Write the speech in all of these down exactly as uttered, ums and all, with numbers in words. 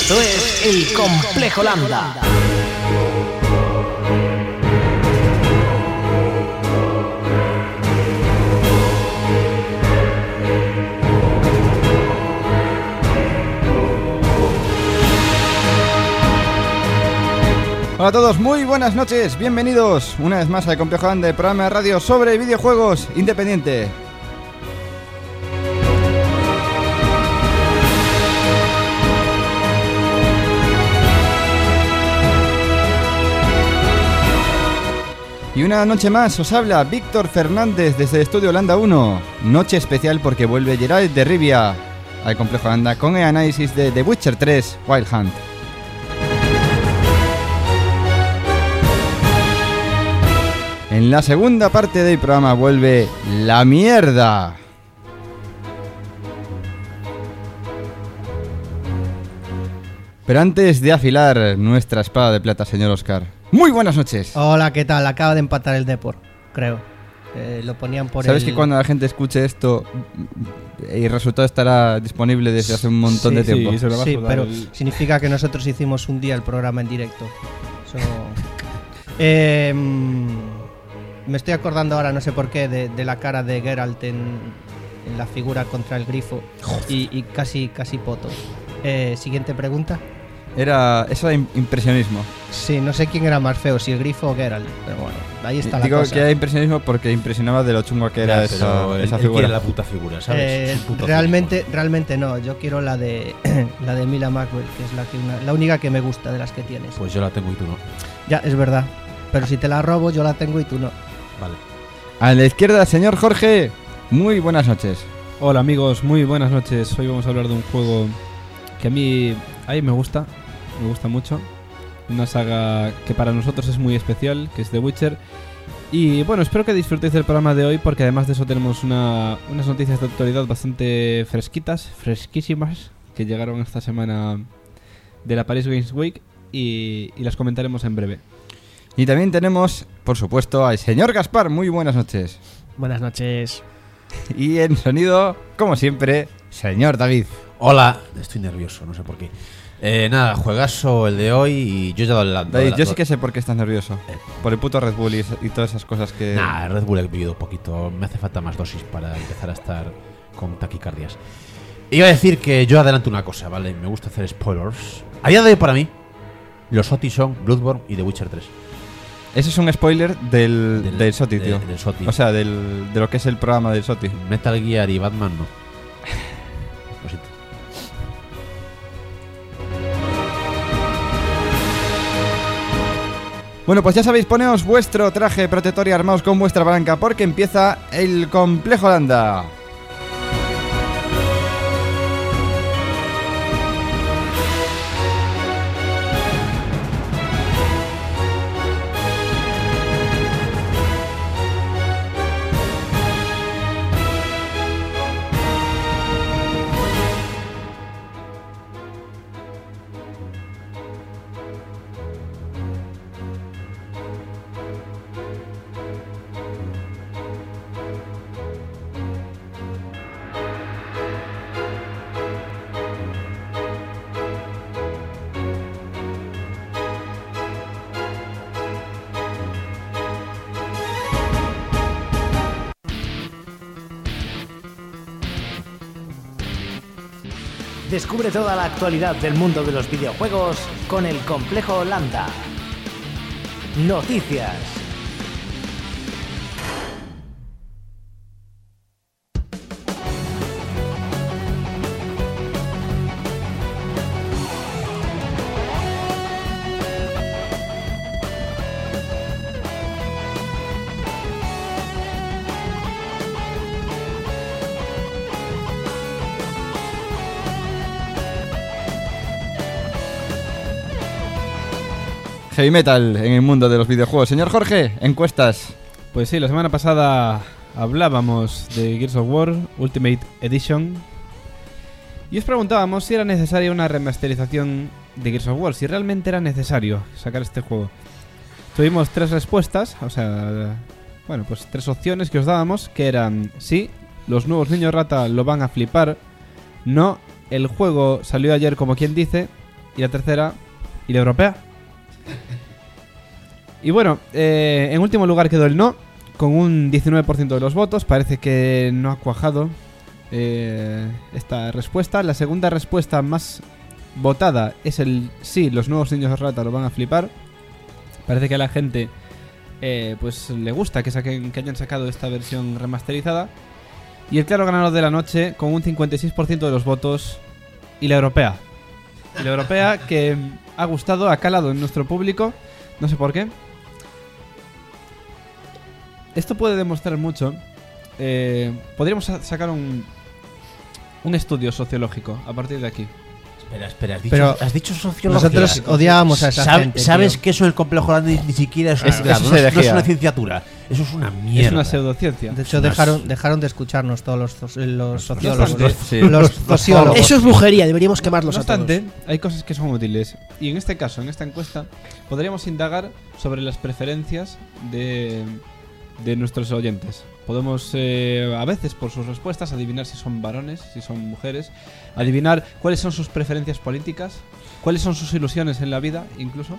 Esto es El Complejo Lambda. Hola a todos, muy buenas noches, bienvenidos una vez más al Complejo Lambda, el programa de radio sobre videojuegos independiente. Y una noche más os habla Víctor Fernández desde el estudio Lambda uno. Noche especial porque vuelve Gerald de Rivia al Complejo Lambda con el análisis de The Witcher tres Wild Hunt. En la segunda parte del programa vuelve La Mierda. Pero antes de afilar nuestra espada de plata, señor Oscar, muy buenas noches. Hola, ¿qué tal? Acaba de empatar el Depor, creo. Eh, lo ponían por ¿Sabes el... que cuando la gente escuche esto, el resultado estará disponible desde hace un montón sí, de tiempo? Sí, se lo va sí a pero el... significa que nosotros hicimos un día el programa en directo. Eso... eh, me estoy acordando ahora, no sé por qué, de, de la cara de Geralt en, en la figura contra el grifo y, y casi, casi poto. Eh, siguiente pregunta. Era, eso era impresionismo. Sí, no sé quién era más feo, si el grifo o Geralt, pero bueno, ahí está la Digo cosa. que era impresionismo porque impresionaba de lo chungo que era ya, esa, él, esa él figura. quiere la puta figura, ¿sabes? Eh, realmente, realmente no, yo quiero la de la de Mila Maxwell, que es la, que una, la única que me gusta de las que tienes. Pues yo la tengo y tú no. Ya, es verdad, pero si te la robo yo la tengo y tú no. Vale. A la izquierda, señor Jorge, muy buenas noches. Hola amigos, muy buenas noches. Hoy vamos a hablar de un juego que a mí, a mí me gusta, me gusta mucho. Una saga que para nosotros es muy especial, que es The Witcher. Y bueno, espero que disfrutéis del programa de hoy porque además de eso tenemos una, unas noticias de actualidad bastante fresquitas, fresquísimas, que llegaron esta semana de la Paris Games Week y, y las comentaremos en breve. Y también tenemos, por supuesto, al señor Gaspar. Muy buenas noches. Buenas noches. Y en sonido, como siempre, señor David. Hola, estoy nervioso, no sé por qué. Eh, nada, juegazo el de hoy y yo ya lo adelanto. David, yo sí que sé por qué estás nervioso. Eh. Por el puto Red Bull y, y todas esas cosas que... Nah, Red Bull he vivido un poquito. Me hace falta más dosis para empezar a estar con taquicardias. Iba a decir que yo adelanto una cosa, ¿vale? Me gusta hacer spoilers. A día de hoy para mí, los S O T I son Bloodborne y The Witcher tres. Ese es un spoiler del, del, del S O T I, tío. De, del S O T I. O sea, del, de lo que es el programa del S O T I. Metal Gear y Batman no. Lo siento. Bueno, pues ya sabéis, poneos vuestro traje protector y armaos con vuestra palanca porque empieza el Complejo Lambda. Descubre toda la actualidad del mundo de los videojuegos con el Complejo Lambda. Noticias. Heavy metal en el mundo de los videojuegos. Señor Jorge, encuestas. Pues sí, la semana pasada hablábamos de Gears of War Ultimate Edition y os preguntábamos si era necesaria una remasterización de Gears of War, si realmente era necesario sacar este juego. Tuvimos tres respuestas, o sea, bueno, pues tres opciones que os dábamos, que eran sí, los nuevos niños rata lo van a flipar, no, el juego salió ayer como quien dice, y la tercera, y la europea. Y bueno, eh, en último lugar quedó el no, con un diecinueve por ciento de los votos. Parece que no ha cuajado eh, esta respuesta. La segunda respuesta más votada es el sí, los nuevos niños rata lo van a flipar. Parece que a la gente eh, pues le gusta que, saquen, que hayan sacado esta versión remasterizada. Y el claro ganador de la noche, con un cincuenta y seis por ciento de los votos, y la europea. Y la europea que ha gustado, ha calado en nuestro público, no sé por qué. Esto puede demostrar mucho. Eh, podríamos sacar un, un estudio sociológico a partir de aquí. Espera, espera, has dicho, Pero has dicho sociología. Nosotros odiábamos a esa Sabe- gente. ¿Sabes tío. que eso en el complejo grande ni, ni siquiera es, Es- un grado? eso No, se es- no es decía. una cienciatura. Eso es una mierda. Es una pseudociencia. De hecho, Unas- dejaron, dejaron de escucharnos todos los, los, los sociólogos. los- sí. Los sociólogos. Eso es brujería, deberíamos quemarlos No a todos. obstante, hay cosas que son útiles. Y en este caso, en esta encuesta, podríamos indagar sobre las preferencias de, de nuestros oyentes. Podemos, eh, a veces, por sus respuestas, adivinar si son varones, si son mujeres, adivinar cuáles son sus preferencias políticas, cuáles son sus ilusiones en la vida, incluso.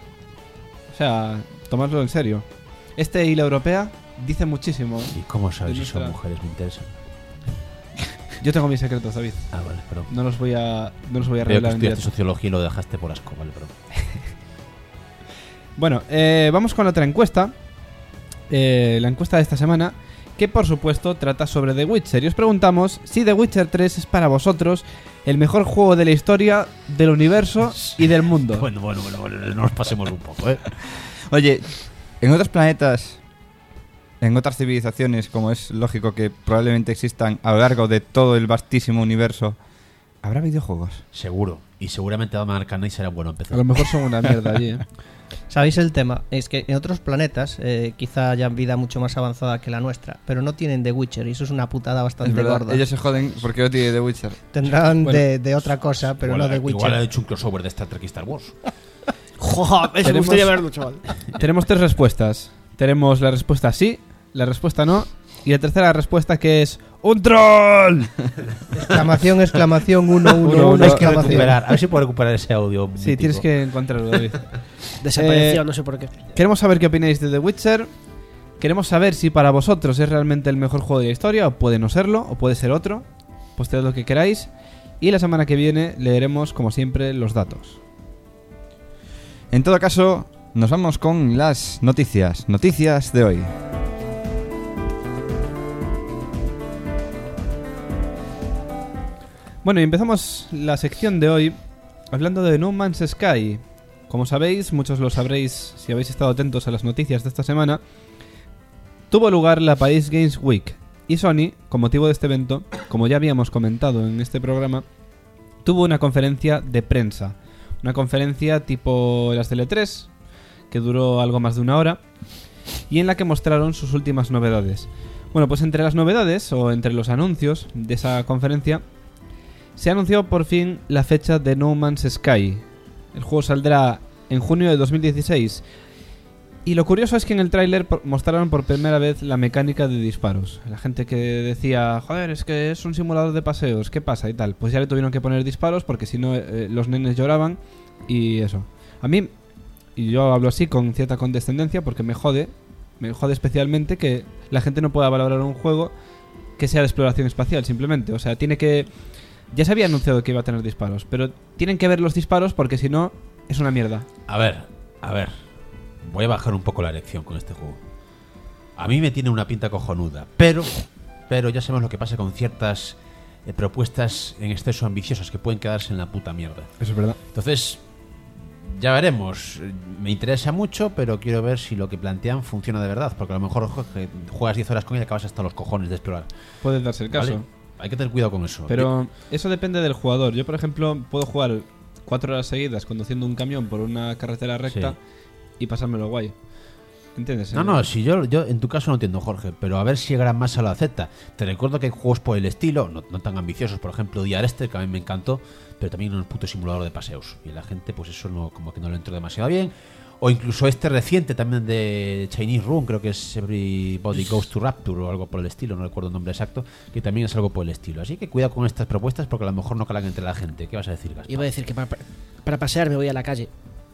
O sea, tomarlo en serio. Este y la europea dice muchísimo. ¿Y cómo sabes de si son nuestra- mujeres? Me interesa. Yo tengo mis secretos, David. Ah, vale, perdón. No los voy a, no los voy a Creo que revelar en estudiaste directo. sociología y lo dejaste por asco, vale, perdón. Bueno, eh, vamos con la otra encuesta. Eh, la encuesta de esta semana, que por supuesto trata sobre The Witcher. Y os preguntamos si The Witcher tres es para vosotros el mejor juego de la historia, del universo y del mundo. Bueno, bueno, bueno, bueno, no nos pasemos un poco, ¿eh? Oye, en otros planetas, en otras civilizaciones, como es lógico que probablemente existan a lo largo de todo el vastísimo universo, ¿habrá videojuegos? Seguro. Y seguramente Batman Arkham Knight será bueno A empezar. lo mejor son una mierda allí, ¿eh? ¿Sabéis el tema? Es que en otros planetas eh, quizá hayan vida mucho más avanzada que la nuestra, pero no tienen The Witcher y eso es una putada bastante Es verdad, gorda. ellos se joden porque no tiene The Witcher. Tendrán Bueno, de, de otra cosa, pero igual, no de Witcher. Igual ha hecho un crossover de Star Trek y Star Wars. Joder, eso me Tenemos- gustaría verlo, chaval. Tenemos tres respuestas. Tenemos la respuesta sí, la respuesta no y la tercera respuesta, que es ¡un troll! Exclamación, exclamación, uno, uno, Uno, uno, uno, Hay que exclamación. recuperar. A ver si puedo recuperar ese audio. Sí, mítico. tienes que encontrarlo, David. Desapareció, Eh, no sé por qué. Queremos saber qué opináis de The Witcher. Queremos saber si para vosotros es realmente el mejor juego de la historia, o puede no serlo, o puede ser otro. Postead lo que queráis. Y la semana que viene leeremos, como siempre, los datos. En todo caso, nos vamos con las noticias. Noticias de hoy. Bueno, y empezamos la sección de hoy hablando de No Man's Sky. Como sabéis, muchos lo sabréis si habéis estado atentos a las noticias de esta semana, tuvo lugar la Paris Games Week. Y Sony, con motivo de este evento, como ya habíamos comentado en este programa, tuvo una conferencia de prensa. Una conferencia tipo las de E tres, que duró algo más de una hora, y en la que mostraron sus últimas novedades. Bueno, pues entre las novedades, o entre los anuncios de esa conferencia, se anunció por fin la fecha de No Man's Sky. El juego saldrá en junio de dos mil dieciséis. Y lo curioso es que en el tráiler por- mostraron por primera vez la mecánica de disparos. La gente que decía, joder, es que es un simulador de paseos, ¿qué pasa? Y tal. Pues ya le tuvieron que poner disparos porque si no eh, los nenes lloraban y eso. A mí, y yo hablo así con cierta condescendencia porque me jode, me jode especialmente que la gente no pueda valorar un juego que sea de exploración espacial, simplemente. O sea, tiene que... Ya se había anunciado que iba a tener disparos, pero tienen que ver los disparos porque si no, es una mierda. A ver, a ver. Voy a bajar un poco la erección con este juego. A mí me tiene una pinta cojonuda, pero pero ya sabemos lo que pasa con ciertas eh, propuestas en exceso ambiciosas que pueden quedarse en la puta mierda. Eso es verdad. Entonces, ya veremos. Me interesa mucho, pero quiero ver si lo que plantean funciona de verdad, porque a lo mejor Jorge, juegas diez horas con ella y acabas hasta los cojones de explorar. Puede darse el caso. ¿Vale? Hay que tener cuidado con eso. Pero eso depende del jugador. Yo, por ejemplo, puedo jugar cuatro horas seguidas conduciendo un camión por una carretera recta Sí. y pasármelo guay. ¿Entiendes? No, no, si yo, yo en tu caso no entiendo, Jorge, pero a ver si llegará más a la Z. Te recuerdo que hay juegos por el estilo, no, no tan ambiciosos, por ejemplo, Diar este, que a mí me encantó, pero también un puto simulador de paseos. Y la gente, pues eso no, como que no le entró demasiado bien. O incluso este reciente también de Chinese Room, creo que es Everybody Goes to Rapture o algo por el estilo, no recuerdo el nombre exacto, que también es algo por el estilo. Así que cuidado con estas propuestas porque a lo mejor no calan entre la gente. ¿Qué vas a decir, Gaspar? Iba a decir que para, para pasear me voy a la calle.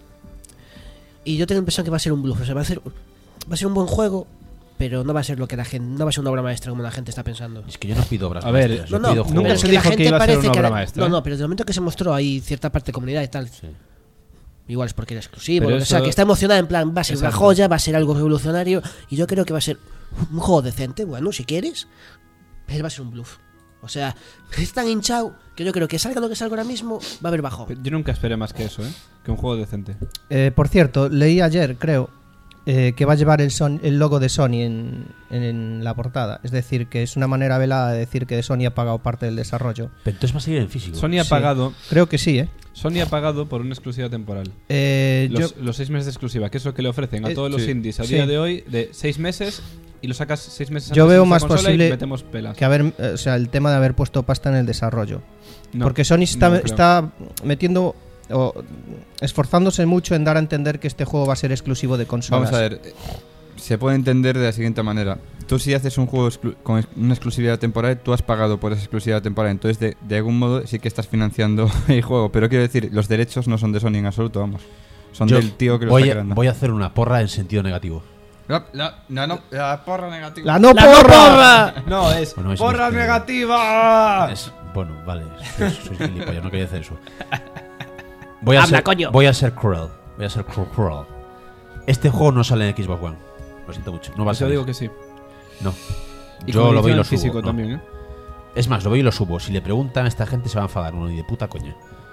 Y yo tengo la impresión que va a ser un bluff. O sea, va a ser, va a ser un buen juego, pero no va a ser lo que la gente, no va a ser una obra maestra como la gente está pensando. Es que yo no pido obras A ver, maestras, No, yo no, pido nunca juegos. se que la dijo que gente iba a ser parece una que obra era- maestra, No, ¿eh? no, pero desde el momento que se mostró ahí cierta parte de comunidad y tal, Sí. igual es porque era exclusivo, Pero lo que sea, eso- que está emocionada en plan, va a ser una Exacto. joya, va a ser algo revolucionario, y yo creo que va a ser un juego decente, bueno, si quieres, pero va a ser un bluff. O sea, es tan hinchado que yo creo que salga lo que salga ahora mismo, va a haber bajo. Yo nunca esperé más que eso, ¿eh? Que un juego decente. Eh, por cierto, leí ayer, creo, eh, que va a llevar el, Son- el logo de Sony en, en- en la portada. Es decir, que es una manera velada de decir que Sony ha pagado parte del desarrollo. Pero entonces va a seguir en físico. Sony ha Sí. pagado, Creo que sí, ¿eh? Sony ha pagado por una exclusiva temporal. Eh, Los, yo- los seis meses de exclusiva, que es lo que le ofrecen a Eh, todos los sí. indies a Sí. día de hoy, de seis meses y lo sacas seis meses Yo antes veo en esta más consola posible y metemos pelas. que haber, eh, o sea, el tema de haber puesto pasta en el desarrollo. No, Porque Sony está, no creo. está metiendo o esforzándose mucho en dar a entender que este juego va a ser exclusivo de consolas. Vamos a ver, eh, se puede entender de la siguiente manera. Tú si haces un juego exclu- con ex- una exclusividad temporal, tú has pagado por esa exclusividad temporal, entonces de, de algún modo sí que estás financiando el juego. Pero quiero decir, los derechos no son de Sony en absoluto, vamos. Son Yo del tío que lo voy, está a, creando. voy a hacer una porra en sentido negativo. La, la- no, no, la porra negativa. ¡La no ¡La no porra! porra! No, es Bueno, es porra este- negativa. Es- bueno, vale, soy, soy gilipollas, no quería hacer eso. Voy a, Habla, ser, coño. voy a ser cruel. Voy a ser cruel, cruel. Este juego no sale en Xbox One. Lo siento mucho. No va a Yo salir. digo que sí. No. Y Yo con lo veo y edición lo en subo. físico no. también, ¿eh? Es más, lo veo y lo subo. Si le preguntan a esta gente se va a enfadar. Uno ni de puta coña.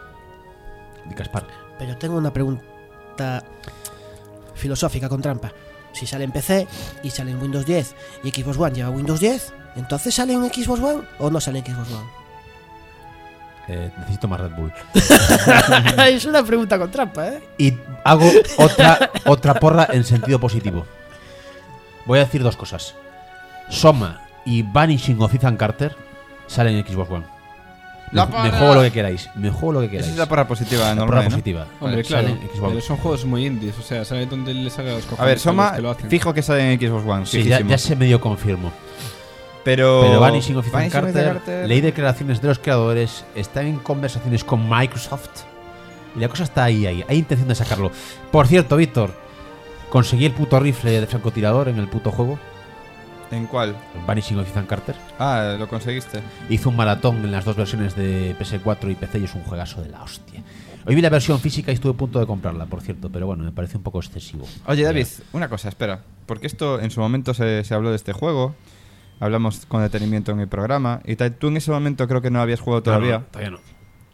De Caspar. Pero tengo una pregunta filosófica con trampa. Si sale en P C y sale en Windows diez y Xbox One lleva Windows diez, ¿entonces sale en Xbox One o no sale en Xbox One? Eh, necesito más Red Bull. Es una pregunta con trampa, ¿eh? Y hago otra, otra porra en sentido positivo. Voy a decir dos cosas. Soma y Vanishing of Ethan Carter salen en Xbox One. Me, ¡La me porra! juego lo que queráis. Me juego lo que queráis. Esa es la porra positiva, La normal, porra ¿no? positiva. Hombre, Sale claro. en Xbox. Pero son juegos muy indies, o sea, sale donde le salga los cojones. A ver, los Soma, que lo hacen. fijo que sale en Xbox One, Sí, ya, fijísimo. ya se medio confirmo. Pero, Pero Vanishing of Ethan Vanishing of Ethan Carter, Carter- leí declaraciones de los creadores, están en conversaciones con Microsoft y la cosa está ahí, ahí. Hay intención de sacarlo. Por cierto, Víctor, conseguí el puto rifle de francotirador en el puto juego, ¿En cuál? en Vanishing of Ethan Carter. Ah, lo conseguiste. Hizo un maratón en las dos versiones de P S cuatro y P C y es un juegazo de la hostia. Hoy vi la versión física y estuve a punto de comprarla, por cierto, pero bueno, me parece un poco excesivo. Oye, David, una cosa, espera. Porque esto en su momento se, se habló de este juego. Hablamos con detenimiento en el programa. Y tal. Tú en ese momento creo que no habías jugado todavía. No, no, todavía no.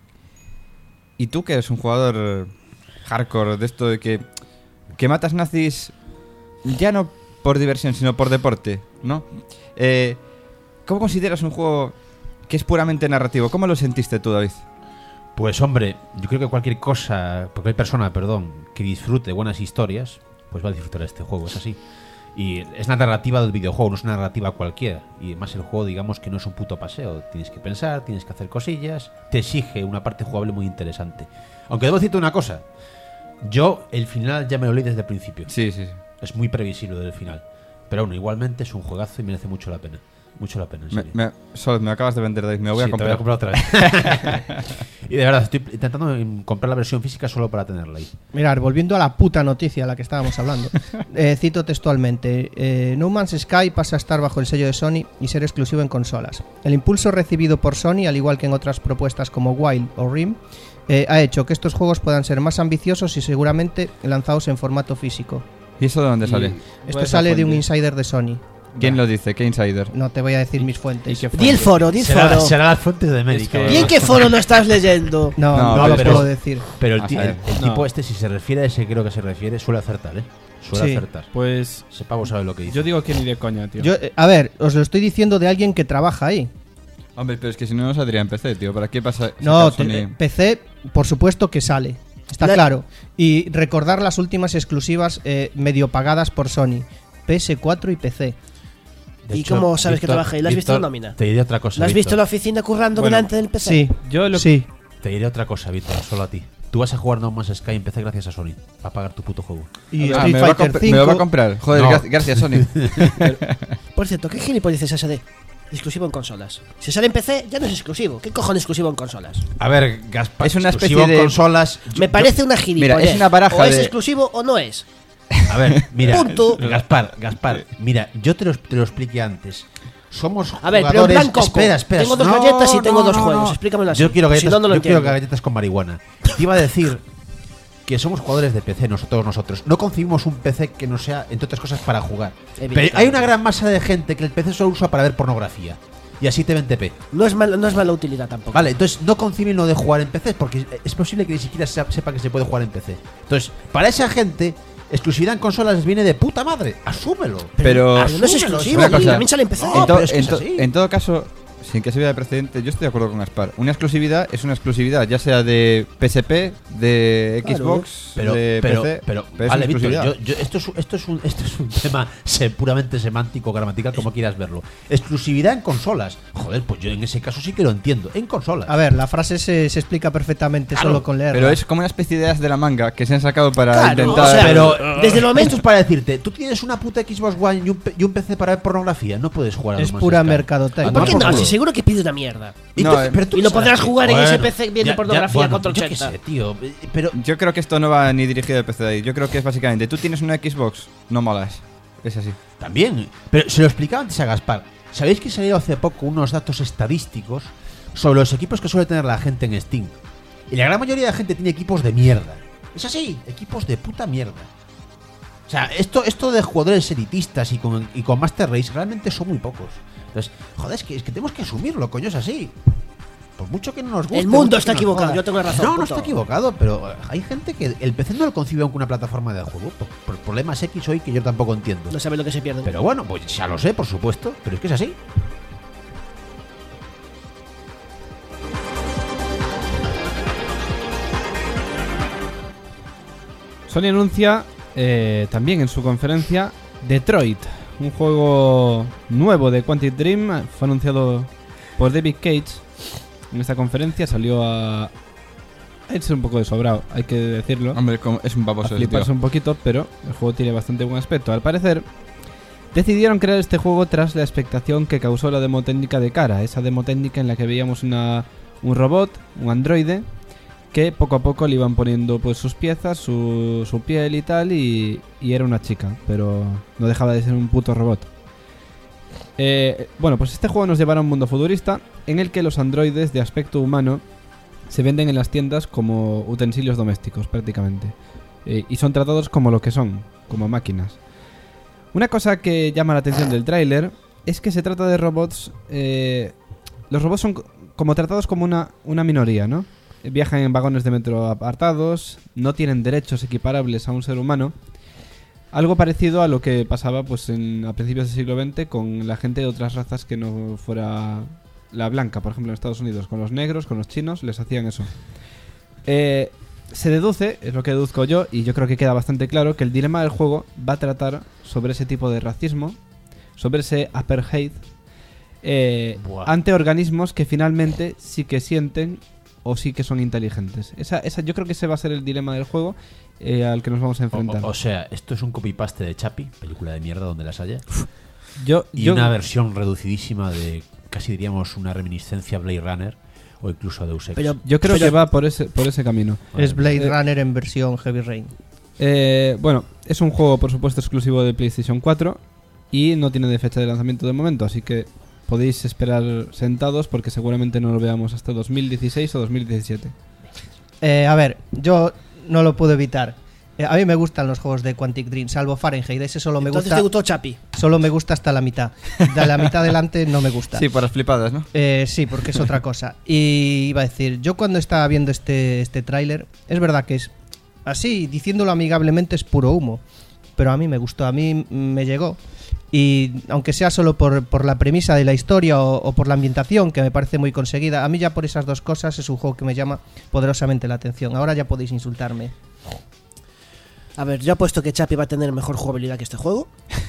Y tú que eres un jugador hardcore de esto de que, que matas nazis ya no por diversión, sino por deporte, ¿no? Eh, ¿Cómo consideras un juego que es puramente narrativo? ¿Cómo lo sentiste tú, David? Pues hombre, yo creo que cualquier cosa, cualquier persona, perdón, que disfrute buenas historias, pues va a disfrutar de este juego, es así. Y es la narrativa del videojuego, no es una narrativa cualquiera. Y además el juego, digamos que no es un puto paseo. Tienes que pensar, tienes que hacer cosillas, te exige una parte jugable muy interesante. Aunque debo decirte una cosa, yo el final ya me lo leí desde el principio. Sí, sí, sí. Es muy previsible del final. Pero bueno, igualmente es un juegazo y merece mucho la pena. Mucho la pena, en Me, serio. me, Sol, me acabas de vender, David. Me lo voy Sí, a te comprar. otra vez. Y de verdad, estoy intentando em, comprar la versión física solo para tenerla ahí. Mirar, volviendo a la puta noticia a la que estábamos hablando, eh, cito textualmente: eh, No Man's Sky pasa a estar bajo el sello de Sony y ser exclusivo en consolas. El impulso recibido por Sony, al igual que en otras propuestas como Wild o Rim, eh, ha hecho que estos juegos puedan ser más ambiciosos y seguramente lanzados en formato físico. ¿Y eso de dónde sale? Y- Esto ¿cuál es sale la de un fuente? insider de Sony. ¿Quién lo dice? ¿Qué insider? No te voy a decir mis fuentes. ¿Y qué Di el foro, di el Será, foro. será las fuentes de América. Es que- ¿Y en qué foro lo estás leyendo? No, No, no, lo pero- puedo decir. Pero el, A ti- saber. el- el No. tipo este, si se refiere a ese creo que se refiere, suele acertar, ¿eh? Suele Sí. acertar. Pues Ese pavo sabe lo que dice. yo digo que ni de coña, tío. Yo, eh, a ver, os lo estoy diciendo de alguien que trabaja ahí. Hombre, pero es que si no, no saldría en P C, tío. ¿Para qué pasa? No, sacar te- Sony? P C, por supuesto que sale. Está La- claro. Y recordar las últimas exclusivas eh, medio pagadas por Sony: P S cuatro y P C. De ¿Y cómo sabes que trabaja ahí? ¿La has visto Víctor, la nómina? Te diré otra cosa. ¿Lo has visto en Víctor. la oficina currando Bueno, delante del P C? Sí, Yo lo sí. Te diré otra cosa, Víctor, solo a ti. Tú vas a jugar No Man's Sky en P C gracias a Sony. Va a pagar tu puto juego. Y Ah, Street me, lo va a Fighter compr- me lo va a cinco. comprar. Joder, No. gra- gracias, Sony. Por cierto, ¿qué gilipolleces es ese de? exclusivo en consolas. Si sale en P C, ya no es exclusivo. ¿Qué cojones exclusivo en consolas? A ver, Gaspar, Es una exclusivo especie en de- consolas. yo- Me yo- parece una gilipollez. Mira, es una baraja O es de- exclusivo o no es. A ver, mira, Punto. Gaspar, Gaspar, mira, yo te lo, te lo expliqué antes. Somos A ver, pero en jugadores. plan Coco. Espera, espera. Tengo dos no, galletas y tengo no, dos no, juegos. no. Explícamelo así. Yo quiero galletas, Si no, no lo yo quiero entiendo. galletas con marihuana. Te iba a decir que somos jugadores de P C, nosotros, nosotros. No concibimos un P C que no sea, entre otras cosas, para jugar. Pero Evidentemente. hay una gran masa de gente que el P C solo usa para ver pornografía. Y así te ven T P. No es, mal, no es mala utilidad tampoco. Vale, entonces no conciben lo de jugar en P C porque es posible que ni siquiera se- sepa que se puede jugar en P C. Entonces, para esa gente, exclusividad en consolas les viene de puta madre. Asúmelo. Pero, Pero no es Asúmelo, exclusivo, una y cosa, también sale en P C. No, en, to- pero es que en es to- así. en todo caso, sin que se vea de precedente, yo estoy de acuerdo con Gaspar. Una exclusividad es una exclusividad, ya sea de P S P, de Claro. Xbox, Pero, de pero, P C. pero, es vale, una Víctor, exclusividad. yo- yo- esto, es, esto, es un, esto es un tema se- puramente semántico, gramatical, como quieras verlo. Exclusividad en consolas. Joder, pues yo en ese caso sí que lo entiendo. En consolas. A ver, la frase se, se explica perfectamente Claro, solo con leerla. Pero es como una especie de as de la manga que se han sacado para Claro, intentar. o sea, Pero desde el momento- esto es para decirte, tú tienes una puta Xbox One y un, P- y un P C para ver pornografía, no puedes jugar a Es No Man's pura Sky. mercadotecnia. Ah, ¿Por qué por no? culo. Si seguro que pide una mierda. Entonces, No, eh, pero tú y lo sabes podrás que- jugar en ese bueno, P C viendo ya- ya, pornografía bueno, contra yo qué ochenta. sé, tío. eh, Pero Yo creo que esto no va ni dirigido al P C de ahí. Yo creo que es básicamente, tú tienes una Xbox, no molas. Es así. también. Pero se lo explicaba antes a Gaspar. ¿Sabéis que salieron hace poco unos datos estadísticos sobre los equipos que suele tener la gente en Steam? Y la gran mayoría de la gente tiene equipos de mierda. Es así, equipos de puta mierda. O sea, esto, esto de jugadores elitistas y con, y con Master Race realmente son muy pocos. Entonces, joder, es que, es que tenemos que asumirlo, coño, es así. Por mucho que no nos guste. El mundo mucho está que nos equivocado, joda. yo tengo razón, No, no punto. está equivocado, pero eh, hay gente que el P C no lo concibe como una plataforma de juego. Por, por problemas X hoy que yo tampoco entiendo. No sabe lo que se pierde. Pero bueno, pues ya lo sé, por supuesto, pero es que es así. Sony anuncia eh, también en su conferencia Detroit, un juego nuevo de Quantic Dream. Fue anunciado por David Cage en esta conferencia. Salió a, a irse un poco de sobrado, hay que decirlo. Hombre, como- es un A baboso ese fliparse tío. un poquito, pero el juego tiene bastante buen aspecto. Al parecer, decidieron crear este juego tras la expectación que causó la demo técnica de Cara, esa demo técnica en la que veíamos una, un robot, un androide, que poco a poco le iban poniendo pues sus piezas, su, su piel y tal, y, y era una chica, pero no dejaba de ser un puto robot. Eh, bueno, pues este juego nos llevará a un mundo futurista en el que los androides de aspecto humano se venden en las tiendas como utensilios domésticos prácticamente. Eh, y son tratados como lo que son, como máquinas. Una cosa que llama la atención del tráiler es que se trata de robots... eh, los robots son co- como tratados como una, una minoría, ¿no? Viajan en vagones de metro apartados, no tienen derechos equiparables a un ser humano. Algo parecido a lo que pasaba pues en, a principios del siglo veinte con la gente de otras razas que no fuera la blanca, por ejemplo en Estados Unidos. Con los negros, con los chinos, les hacían eso. Eh, se deduce, es lo que deduzco yo, y yo creo que queda bastante claro, que el dilema del juego va a tratar sobre ese tipo de racismo, sobre ese apartheid, eh, Buah. ante organismos que finalmente sí que sienten o sí que son inteligentes. Esa, esa, yo creo que ese va a ser el dilema del juego eh, al que nos vamos a O, enfrentar. o- o sea, esto es un copy-paste de Chappie, película de mierda donde las haya. yo, Y yo- una versión reducidísima de, casi diríamos, una reminiscencia a Blade Runner o incluso a Deus Ex. Pero yo creo pero- que va por ese, por ese camino. Es Blade Eh, Runner en versión Heavy Rain. Eh, bueno, es un juego por supuesto exclusivo de PlayStation cuatro y no tiene de fecha de lanzamiento de momento, así que podéis esperar sentados porque seguramente no lo veamos hasta dos mil dieciséis o dos mil diecisiete. Eh, a ver, yo no lo puedo evitar. Eh, a mí me gustan los juegos de Quantic Dream, salvo Fahrenheit. Ese solo me Entonces gusta. te gustó Chapi. Solo me gusta hasta la mitad. De la mitad adelante no me gusta. Sí, para las flipadas, ¿no? Eh, sí, porque es otra cosa. Y iba a decir, yo cuando estaba viendo este, este tráiler, es verdad que es así, diciéndolo amigablemente, es puro humo. Pero a mí me gustó, a mí me llegó. Y aunque sea solo por, por la premisa de la historia o, o por la ambientación, que me parece muy conseguida, a mí ya por esas dos cosas es un juego que me llama poderosamente la atención. Ahora ya podéis insultarme. A ver, yo apuesto que Chapi va a tener mejor jugabilidad que este juego.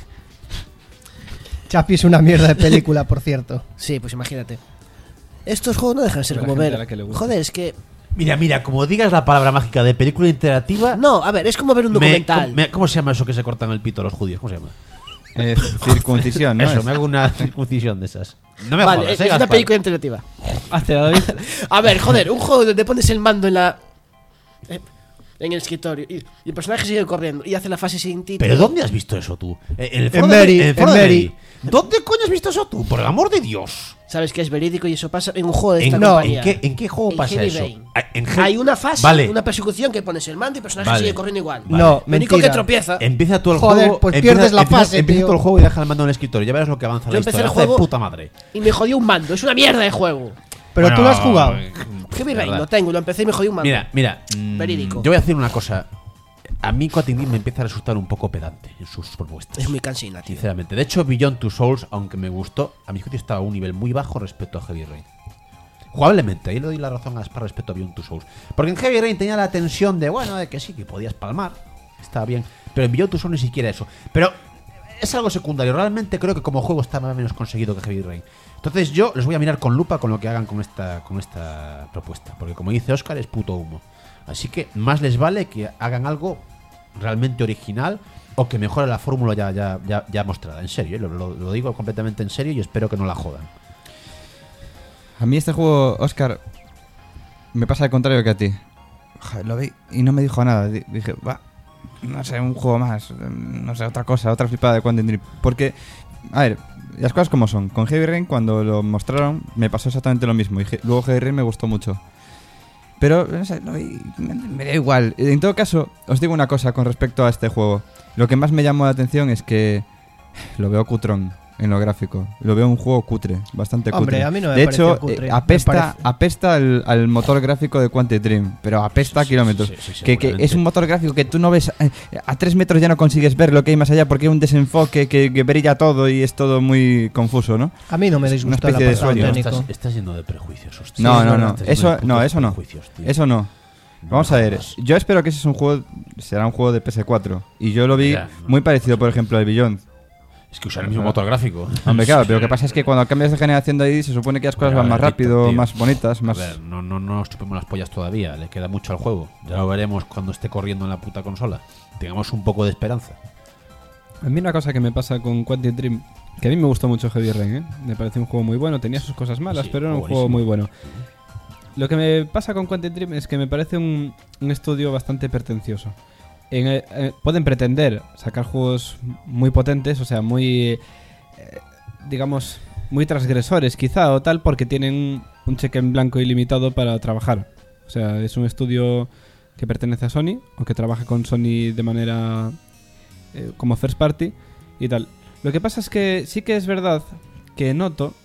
Chapi es una mierda de película, por cierto. Sí, pues imagínate. Estos juegos no dejan de ser La como gente a ver. la que le gusta. Joder, es que. Mira, mira, como digas la palabra mágica de película interactiva... No, a ver, es como ver un me- documental. me- ¿Cómo se llama eso que se cortan el pito a los judíos? ¿Cómo se llama? Eh, circuncisión, ¿no? Eso, Es- me hago una circuncisión de esas. No me Vale, jodas, es ¿eh, una Gaspar? película alternativa. Hace David. A ver, joder, un juego donde pones el mando en la. eh, en el escritorio y, y el personaje sigue corriendo y hace la fase sin ti. ¿Pero dónde has visto eso tú? Eh, En el foro En de- Mary, en el foro en de Mary. Mary. ¿Dónde coño has visto eso tú? Por el amor de Dios. Sabes que es verídico y eso pasa en un juego de esta ¿En, compañía. ¿en, qué, ¿En qué juego En pasa Heavy eso? Rain. Ah, en Heavy- Hay una fase, Vale. una persecución que pones el mando y el personaje Vale. sigue corriendo igual. Vale. No, Lo único mentira. que tropieza. Empieza todo el Joder, juego. pues empieza- pierdes la empieza- fase, Empieza tío. todo el juego y deja el mando en el escritorio. Ya verás lo que avanza Yo la empecé historia. el Hace de juego- puta madre. Y me jodió un mando. Es una mierda de juego. Pero tú lo has jugado. Heavy Rain verdad. lo tengo, lo empecé y me jodió un mando. Mira, mira. mm, Verídico. Yo voy a decir una cosa. A mí Quantic Dream me empieza a resultar un poco pedante en sus propuestas. Es muy cansina, tío. Sinceramente. De hecho, Beyond Two Souls, aunque me gustó, a mi juicio estaba a un nivel muy bajo respecto a Heavy Rain. Jugablemente, ahí le doy la razón a Gaspar respecto a Beyond Two Souls. Porque en Heavy Rain tenía la tensión de, bueno, de que sí, que podías palmar. Estaba bien. Pero en Beyond Two Souls ni siquiera eso. Pero es algo secundario. Realmente creo que como juego está más o menos conseguido que Heavy Rain. Entonces yo les voy a mirar con lupa con lo que hagan con esta, con esta propuesta. Porque como dice Oscar, es puto humo. Así que más les vale que hagan algo realmente original o que mejore la fórmula ya, ya, ya, ya mostrada. En serio, ¿eh? lo, lo- lo digo completamente en serio y espero que no la jodan. A mí este juego, Oscar, me pasa al contrario que a ti. Joder, lo vi y no me dijo nada. Di- Dije, va, no sé, un juego más, no sé, otra cosa, otra flipada de Quantic Dream. Porque, a ver, las cosas como son. Con Heavy Rain, cuando lo mostraron, me pasó exactamente lo mismo. Y je- luego Heavy Rain me gustó mucho. Pero, no sé, lo vi- me, me da igual. En todo caso, os digo una cosa con respecto a este juego. Lo que más me llamó la atención es que lo veo cutrón en lo gráfico. Lo veo un juego cutre, bastante cutre. Hombre, a mí no me de pareció hecho, cutre, eh, me apesta, parece. apesta al, al motor gráfico de Quantic Dream, pero apesta a Sí, sí, kilómetros. sí, sí, sí, que, que seguramente. es un motor gráfico que tú no ves, eh, a tres metros ya no consigues ver lo que hay más allá porque hay un desenfoque que, que brilla todo y es todo muy confuso, ¿no? A mí no me Es una disgustó el especie de apartado sueño. técnico. Estás, estás lleno de prejuicios, hostia. no, es no, verdad, no, estás lleno de eso putos no, eso no. prejuicios, tío. Eso no. No Vamos a ver, jodas. yo espero que ese es un juego, será un juego de P S cuatro. Y yo lo vi Ya, no. muy parecido, por ejemplo, al Beyond. Es que usar el mismo motor gráfico. Hombre, claro, pero lo que pasa es que cuando cambias de generación de ahí se supone que las cosas A van ver, más Víctor, rápido, tío. más bonitas, más... A ver, no, no, no nos chupemos las pollas todavía. Le queda mucho al juego. Ya lo veremos cuando esté corriendo en la puta consola. Tengamos un poco de esperanza. A mí una cosa que me pasa con Quantic Dream, que a mí me gustó mucho Heavy Rain, ¿eh? Me pareció un juego muy bueno, tenía sus cosas malas, Sí, pero era un buenísimo. juego muy bueno. Lo que me pasa con Quantic Dream es que me parece un, un estudio bastante pretencioso. En, eh, eh, pueden pretender sacar juegos muy potentes, o sea, muy, eh, digamos, muy transgresores quizá o tal, porque tienen un cheque en blanco ilimitado para trabajar. O sea, es un estudio que pertenece a Sony o que trabaja con Sony de manera eh, como first party y tal. Lo que pasa es que sí que es verdad que noto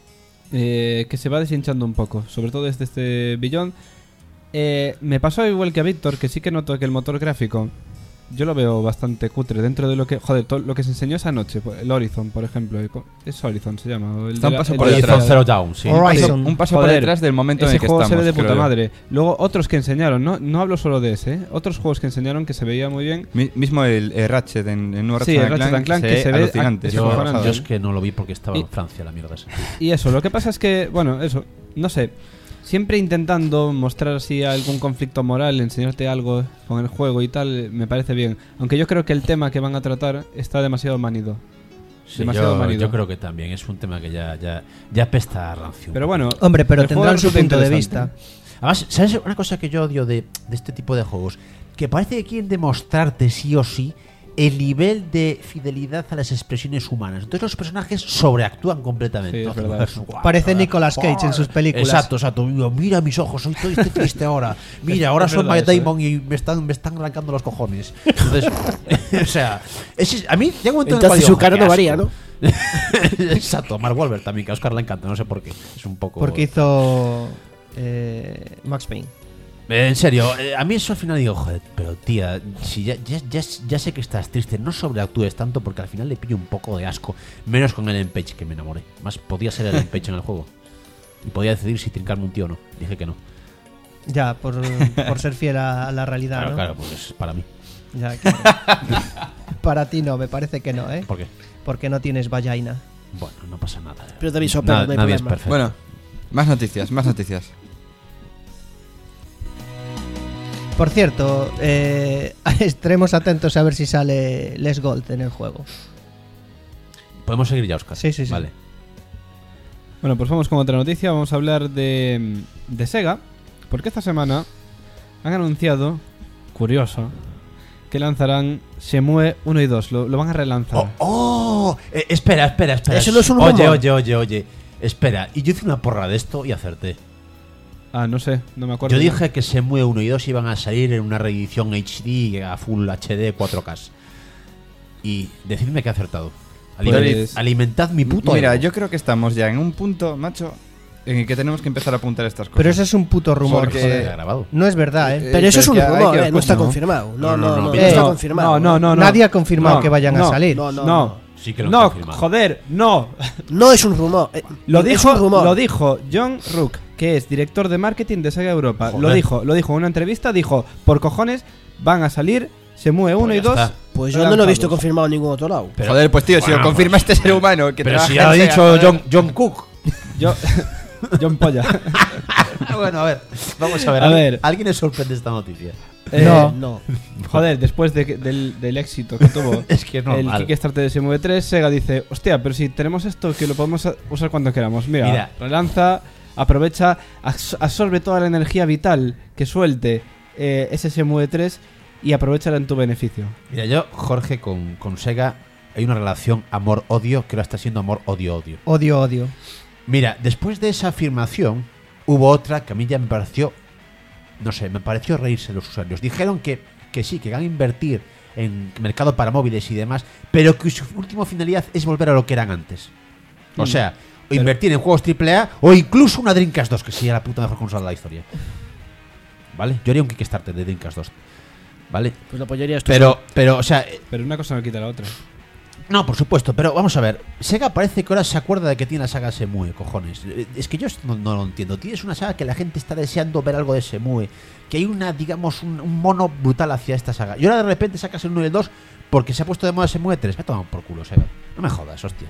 eh, que se va deshinchando un poco, sobre todo desde este Beyond. Eh, me pasó igual que a Víctor, que sí que noto que el motor gráfico yo lo veo bastante cutre dentro de lo que, joder, todo lo que se enseñó esa noche, el Horizon, por ejemplo, es Horizon se llama, o el Está un de la- paso el por de la- detrás. Zero Down, sí. Horizon. Un paso por Joder, detrás del momento en ese el que juego estamos. se ve de puta creo yo. madre. Luego otros que enseñaron, no, no hablo solo de ese, ¿eh? Otros juegos que enseñaron que se veía muy bien. Mi- mismo el, el Ratchet en, en nuevo Sí, Ratchet, el Ratchet and Clank, se que ve se ve alucinante. a- ese Yo, juego. acojonante. yo es que no lo vi porque estaba Y- en Francia, la mierda esa. Y eso, lo que pasa es que, bueno, eso, no sé, siempre intentando mostrar así algún conflicto moral, enseñarte algo con el juego y tal, me parece bien. Aunque yo creo que el tema que van a tratar está demasiado manido. Sí, demasiado yo, manido. yo creo que también es un tema que ya, ya, ya apesta a rancio. Pero bueno, Hombre, pero el juego tendrán su resulta punto de interesante. vista. Además, ¿sabes una cosa que yo odio de, de este tipo de juegos? Que parece que quieren demostrarte sí o sí el nivel de fidelidad a las expresiones humanas. Entonces los personajes sobreactúan completamente. Sí, es Entonces, verdad. pues, guau, Parece guau, Nicolas Cage guau. en sus películas. Exacto, exacto. Mira, mira mis ojos, soy todo estoy triste ahora. Mira, ahora Es soy verdad Matt eso, ¿eh? Damon y me están, me están arrancando los cojones. Entonces, o sea, es- a mí llega un momento en el cual Entonces digo, su cara "Qué no asco". varía, ¿no? Exacto, Mark Wahlberg también, que a Oscar le encanta, no sé por qué. Es un poco... Porque hizo eh, Max Payne. Eh, En serio, eh, a mí eso al final digo, joder, pero tía, si ya, ya, ya, ya sé que estás triste, no sobreactúes tanto porque al final le pillo un poco de asco. Menos con el Page que me enamoré. Más podía ser el Page en el juego. Y podía decidir si trincarme un tío o no. Dije que no. Ya, por, por ser fiel a, a la realidad, Claro, ¿no? claro, pues es para mí. Ya, claro. Para ti no, me parece que no, ¿eh? ¿Por qué? Porque no tienes vagina. Bueno, no pasa nada. Pero David Sopera, Na- no hay nadie es problema. perfecto. Bueno, más noticias, más noticias. Por cierto, eh, estaremos atentos a ver si sale Les Gold en el juego. Podemos seguir ya, Oscar. Sí, sí, sí. Vale. Bueno, pues vamos con otra noticia. Vamos a hablar de, de Sega. Porque esta semana han anunciado, curioso, que lanzarán Shenmue uno y dos. Lo, lo van a relanzar. ¡Oh! oh eh, espera, espera, espera. Eso no es un Oye, rumor. oye, oye, oye. Espera, y yo hice una porra de esto y acerté. Ah, no sé, no me acuerdo. Yo dije que Shenmue uno y dos iban a salir en una reedición H D a Full H D cuatro K. Y decidme que he acertado. Aliment- Pues- alimentad mi puto Mira, ego. yo creo que estamos ya en un punto, macho, en el que tenemos que empezar a apuntar estas cosas. Pero ese es un puto rumor. Porque- joder. Queda grabado. No es verdad, ¿eh? Eh, Pero eso es un que hay rumor, que- eh, no está no. confirmado. No, No, no, no, no, no, no mira, está no, confirmado. no, no, no. Nadie ha confirmado No, que vayan no, a salir. No, no, No, no. Sí que lo no, han confirmado. joder, no. No es un rumor. eh, Lo es dijo, un rumor. lo dijo John Rook, que es director de marketing de Sega Europa. Joder. Lo dijo, lo dijo en una entrevista, dijo, por cojones, van a salir Shenmue uno Pues y ya dos. está. Pues yo no lo he lanzados. visto confirmado en ningún otro lado. Pero- Joder, pues tío, si Bueno, lo confirma este ser humano que Pero trabaja si ya lo ha en Sega, dicho joder. John, John Cook. Yo, John Polla. Bueno, a ver, vamos a ver. A ¿Alguien- ver. ¿Alguien le sorprende esta noticia? Eh, No. No. Joder, después de que- del, del éxito que tuvo Es que es el normal. Kickstarter de Shenmue tres, Sega dice, hostia, pero si tenemos esto que lo podemos a- usar cuando queramos. Mira, Mira. relanza, aprovecha, abs- absorbe toda la energía vital que suelte eh, ese Shenmue tres y aprovechala en tu beneficio. Mira, yo, Jorge, con, con Sega hay una relación amor-odio que ahora está siendo amor-odio-odio. Odio, odio. Mira, después de esa afirmación, hubo otra que a mí ya me pareció, no sé, me pareció reírse los usuarios. Dijeron que, que sí, que van a invertir en mercado para móviles y demás, pero que su última finalidad es volver a lo que eran antes. O Mm. sea, o Pero- invertir en juegos triple A o incluso una Dreamcast dos, que sería la puta mejor consola de la historia. ¿Vale? Yo haría un Kickstarter de Dreamcast dos. ¿Vale? Pues lo apoyarías tú. Pero, pero, o sea, Pero una cosa no quita la otra. no, por supuesto, pero vamos a ver. Sega parece que ahora se acuerda de que tiene la saga Shenmue, cojones. Eh, Es que yo esto no, no lo entiendo. Tienes una saga que la gente está deseando ver algo de Shenmue. Que hay una, digamos, un, un mono brutal hacia esta saga. Y ahora de repente sacas el uno y el dos porque se ha puesto de moda Shenmue tres. Me ha tomado por culo, Sega. No me jodas, hostia.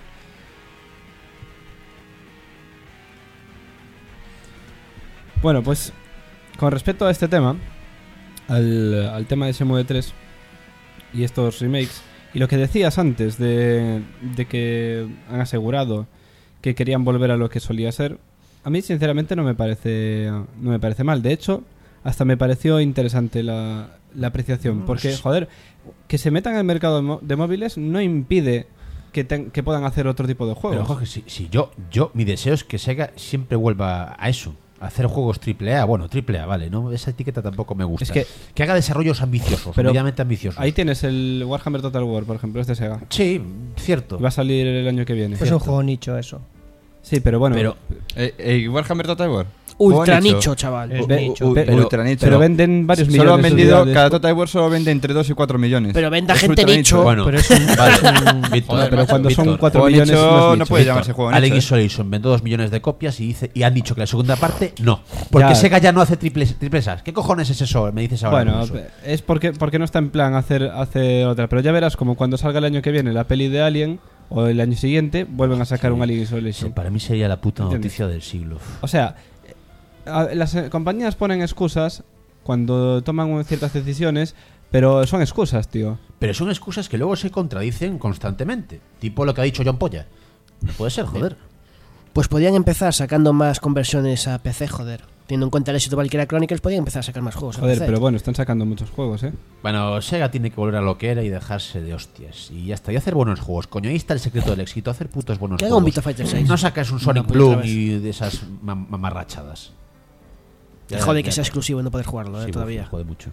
Bueno, pues con respecto a este tema, al, al tema de Shenmue tres y estos remakes, y lo que decías antes de, de que han asegurado que querían volver a lo que solía ser, a mí sinceramente no me parece no me parece mal. De hecho, hasta me pareció interesante la, la apreciación, porque, joder, que se metan en el mercado de, mó- de móviles no impide que, ten- que puedan hacer otro tipo de juegos. Pero Jorge, si, si yo, yo, mi deseo es que Sega siempre vuelva a eso. A hacer juegos triple A. Bueno, triple A, vale, ¿no? Esa etiqueta tampoco me gusta. Es que- que haga desarrollos ambiciosos, Pero medianamente ambiciosos. Ahí tienes el Warhammer Total War, por ejemplo, es de Sega. Sí, cierto. Va a salir el año que viene. Pues es un juego nicho eso. Sí, pero bueno. Pero, Eh, eh, Warhammer Total War. Ultra Juego nicho, chaval. Es Ve- nicho. pe- Pero- ultra nicho. pero venden varios millones. Solo han de vendido, unidades. cada Total War solo vende entre dos y cuatro millones. Pero venda Es gente ultra nicho. bueno, Pero es un- vale. es un- Víctor, Joder, pero cuando son Víctor, cuatro Juego millones nicho no es no nicho. puede Víctor, llamarse juego Alien nicho, ¿eh? Isolation vendió dos millones de copias y dice y han dicho que la segunda parte no. Porque Ya. Sega ya no hace triples, triples A. ¿Qué cojones es eso? Me dices ahora. Bueno, Alonso. es porque, porque no está en plan hacer, hacer otra. Pero ya verás como cuando salga el año que viene la peli de Alien, o el año siguiente, vuelven a sacar un Alien Sí, Isolation. para mí sería la puta ¿Entiendes? noticia del siglo. O sea, a- las eh, compañías ponen excusas cuando toman un- ciertas decisiones, pero son excusas, tío. Pero son excusas que luego se contradicen constantemente. Tipo lo que ha dicho John Polla. No puede ser, joder. Pues podían empezar sacando más conversiones a P C, joder. Teniendo en cuenta el éxito de Valkyria Chronicles, podían empezar a sacar más juegos a Joder, P C. pero bueno, están sacando muchos juegos, ¿eh? Bueno, Sega tiene que volver a lo que era y dejarse de hostias. Y ya está, y hacer buenos juegos. Coño, ahí está el secreto del éxito, hacer putos buenos Que haga un juegos. Vita Fighter seis. No sacas un Sonic No, pues otra Bloom vez. y de esas mam- mamarrachadas. Ya- Joder, ya- que sea ya- exclusivo y no poder jugarlo, eh, Sí, todavía. uf, jode mucho.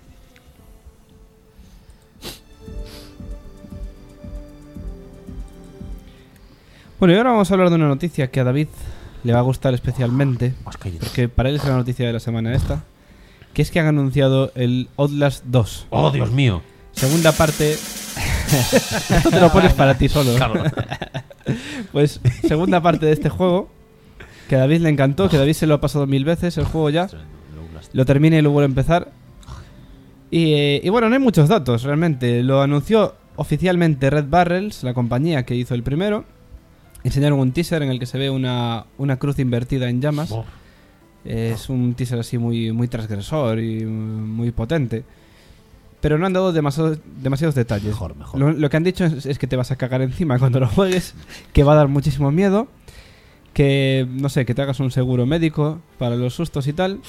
Bueno, y ahora vamos a hablar de una noticia que a David le va a gustar especialmente, Más cállate. porque para él es la noticia de la semana esta, que es que han anunciado el Outlast dos. ¡Oh, Dios mío! Segunda parte... Esto te lo pones para ti solo. Claro. Pues segunda parte de este juego, que a David le encantó, que David se lo ha pasado mil veces el juego ya. Lo termina y lo vuelve a empezar. Y, eh, y bueno, no hay muchos datos realmente. Lo anunció oficialmente Red Barrels, la compañía que hizo el primero. Enseñaron un teaser en el que se ve una, una cruz invertida en llamas. Oh. Es un teaser así muy, muy transgresor y muy potente. pero no han dado demasiados, demasiados detalles. Mejor, mejor. Lo, lo que han dicho es, es que te vas a cagar encima cuando lo juegues, que va a dar muchísimo miedo, que, no sé, que te hagas un seguro médico para los sustos y tal.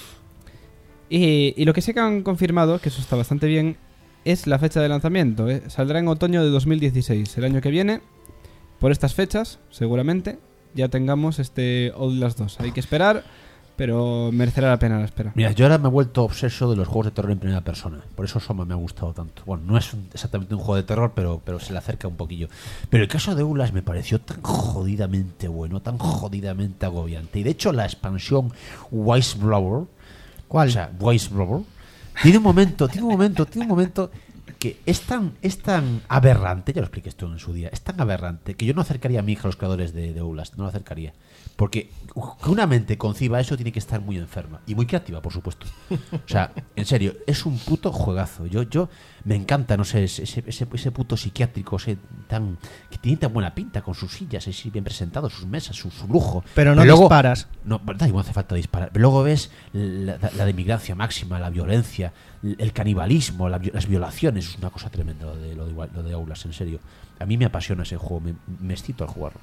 Y, y lo que sí que han confirmado, que eso está bastante bien, es la fecha de lanzamiento. ¿eh? Saldrá en otoño de dos mil dieciséis, el año que viene. Por estas fechas, seguramente, ya tengamos este Outlast dos. Hay que esperar, pero merecerá la pena la espera. Mira, yo ahora me he vuelto obseso de los juegos de terror en primera persona. Por eso Soma me ha gustado tanto. Bueno, no es un- exactamente un juego de terror, pero, pero se le acerca un poquillo. Pero el caso de Outlast me pareció tan jodidamente bueno, tan jodidamente agobiante. Y de hecho la expansión Whistleblower, ¿Cuál? o sea, Whistleblower, tiene un momento, tiene un momento, tiene un momento que es tan, es tan aberrante, ya lo expliqué esto en su día, es tan aberrante que yo no acercaría a mi hija a los creadores de, de Outlast, no lo acercaría. Porque que una mente conciba eso tiene que estar muy enferma y muy creativa, por supuesto. O sea, en serio, es un puto juegazo. Yo, yo me encanta, no sé, ese, ese, ese puto psiquiátrico, ese tan que tiene tan buena pinta con sus sillas, así bien presentado, sus mesas, su, su lujo. Pero no luego, disparas. No, verdad, igual hace falta disparar. Pero luego ves la, la, la demigracia máxima, la violencia, el canibalismo, la, las violaciones. Es una cosa tremenda lo de, lo de, lo de Outlast, en serio. A mí me apasiona ese juego, me, me excito al jugarlo.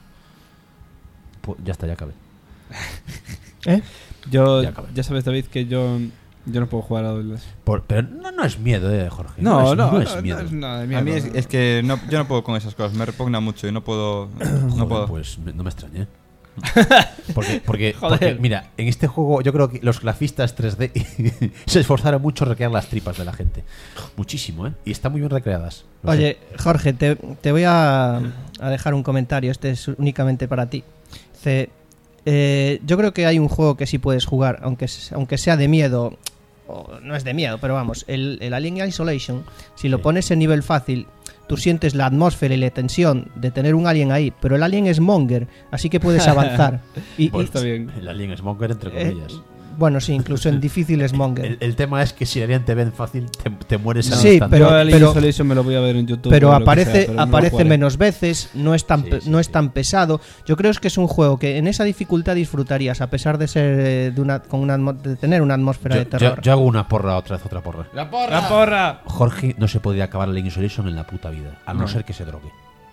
Pues ya está, ya acabé. ¿Eh? Yo, Ya ya, acabé. sabes, David, que yo, yo no puedo jugar a Outlast. Por- pero no, no es miedo, eh, Jorge. No, es, no, no no, es miedo. no es nada de A miedo. mí es, es que no, yo no puedo con esas cosas, me repugna mucho y no puedo. No Joder, puedo. Pues me- no me extrañé. Porque, porque, Joder. porque, mira, en este juego yo creo que los grafistas tres D se esforzaron mucho en recrear las tripas de la gente. Muchísimo, ¿eh? Y están muy bien recreadas. Lo sé. Oye, Jorge, te, te voy a, a dejar un comentario. Este es únicamente para ti. Dice, eh, yo creo que hay un juego que sí puedes jugar, aunque, s- aunque sea de miedo. O no es de miedo, pero vamos, el, el Alien Isolation, si lo Sí. pones en nivel fácil, tú sientes la atmósfera y la tensión de tener un alien ahí, pero el alien es Monger, así que puedes avanzar. Y, Pues y- está bien. El Alien Smoker, entre eh, comillas. bueno, sí, incluso en difícil es Monger. El, el tema es que si el Alien te ven fácil, te, te mueres al Sí, instante. pero- yo el pero- Isolation me lo voy a ver en YouTube. pero o lo que aparece, sea, pero no lo aparece jugaré. menos veces, no es tan Sí, pe- sí, no es sí. tan pesado. Yo creo es que es un juego que en esa dificultad disfrutarías, a pesar de ser eh, de una, con una atmo- de tener una atmósfera Yo, de terror. yo- yo hago una porra, otra vez otra porra. ¡La porra! ¡La porra! Jorge no se podría acabar Alien Isolation en la puta vida, a no, ser que se drogue.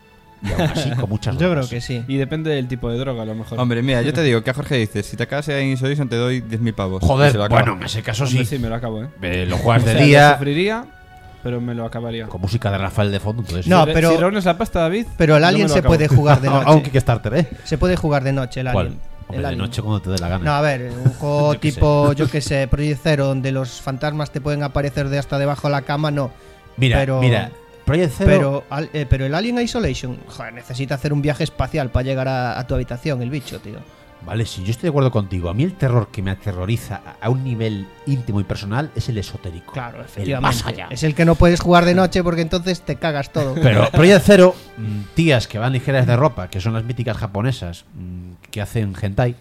Y aún así, con muchas Yo creo drogas. que sí. Y depende del tipo de droga, a lo mejor. Hombre, mira, yo te digo que a Jorge dices, si te acabas en Isolation te doy diez mil pavos. Y se Joder, lo acaba. bueno, en ese caso Hombre, sí. sí, me lo acabo, ¿eh? Eh, lo juegas O de sea, lo día, sufriría, pero me lo acabaría. con música de Rafael de fondo, entonces. No, si, re- pero- si reúnes la pasta, David. Pero el yo alien me lo se acabo. puede jugar de A- noche. Aunque Kickstarter, ¿eh? Se puede jugar de noche el ¿Cuál? alien. Hombre, El de alien. noche cuando te dé la gana. No, a ver, un juego Yo qué tipo, yo que sé, Project Zero, donde los fantasmas te pueden aparecer de hasta debajo de la cama, no. Mira, pero- mira, Project Zero. Pero, al- eh, pero el Alien Isolation, joder, necesita hacer un viaje espacial para llegar a, a tu habitación, el bicho, tío. Vale, sí, yo estoy de acuerdo contigo. A mí el terror que me aterroriza a, a un nivel íntimo y personal es el esotérico. Claro, El efectivamente. más allá. Es el que no puedes jugar de noche porque entonces te cagas todo. Pero Project Zero, mm, tías que van ligeras de ropa, que son las míticas japonesas, mm, que hacen hentai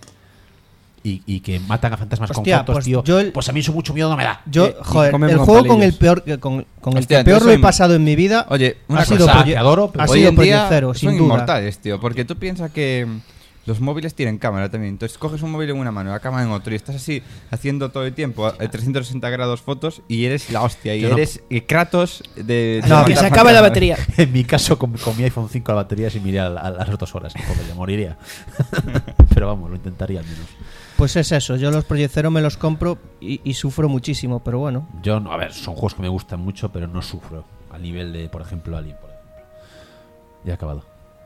y, y que matan a fantasmas Hostia, con fotos, pues tío. yo el- Pues a mí eso mucho miedo no me da. Yo, Eh, y joder, comen el con juego con el palillos. peor que- con, con el Hostia, que peor entonces lo he son- pasado en mi vida Oye, una ha cosa. sido O sea, Proye- que adoro, pero ha Hoy sido en Project día Zero, sin son duda. inmortales, tío, porque tú piensas que los móviles tienen cámara también. Entonces coges un móvil en una mano, la cámara en otro y estás así haciendo todo el tiempo a trescientos sesenta grados fotos y eres la hostia. Y Yo no- eres eh, Kratos de... de No, levantar Que se acabe la fantasmas. batería. En mi caso, con, con mi iPhone cinco la batería se me iría a, a las dos horas. Porque le moriría. Pero vamos, lo intentaría al menos. Pues es eso, yo los Project Zero me los compro y, y sufro muchísimo, pero bueno. Yo, no- a ver, son juegos que me gustan mucho, pero no sufro. Al nivel de, por ejemplo, Alien. Por ejemplo. Ya he acabado.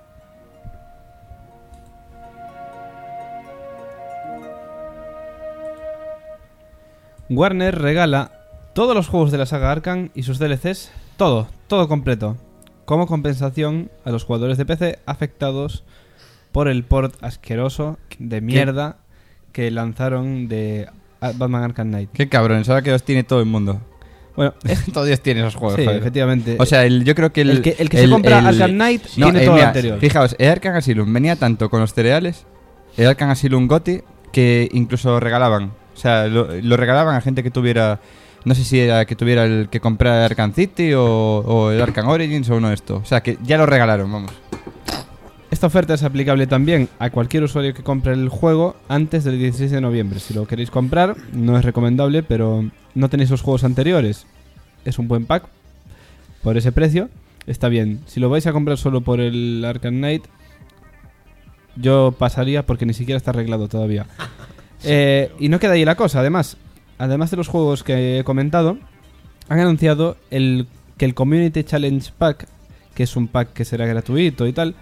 Warner regala todos los juegos de la saga Arkham y sus D L Cs, todo, todo completo, como compensación a los jugadores de P C afectados por el port asqueroso de mierda que lanzaron de Batman Arkham Knight. Qué cabrón, ahora que los tiene todo el mundo. Bueno, es- Todo Dios tiene esos juegos, sí, joder. efectivamente. O sea, el- yo creo que el... el que, el que se compra Arkham Knight No, tiene eh, todo mira, lo anterior. Fijaos, el Arkham Asylum venía tanto con los cereales, el Arkham Asylum Gotti, que incluso regalaban. O sea, lo, lo regalaban a gente que tuviera... No sé si era que tuviera el que comprar Arkham City o, o el Arkham Origins o uno de estos. O sea, que ya lo regalaron, vamos. Esta oferta es aplicable también a cualquier usuario que compre el juego antes del dieciséis de noviembre. Si lo queréis comprar, no es recomendable, pero no tenéis los juegos anteriores. Es un buen pack por ese precio, está bien. Si lo vais a comprar solo por el Arkham Knight, yo pasaría porque ni siquiera está arreglado todavía. Eh, y no queda ahí la cosa, además, además de los juegos que he comentado, han anunciado el, que el Community Challenge Pack, que es un pack que será gratuito y tal,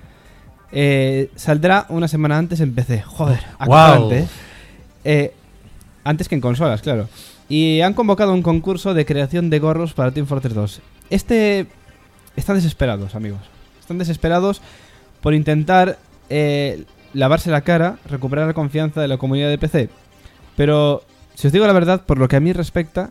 eh, saldrá una semana antes en P C. Joder, acojonante, Wow. ¿eh? Eh, antes que en consolas, claro. Y han convocado un concurso de creación de gorros para Team Fortress dos. Este... Están desesperados, amigos. Están desesperados por intentar eh, lavarse la cara, recuperar la confianza de la comunidad de P C. Pero, si os digo la verdad, por lo que a mí respecta,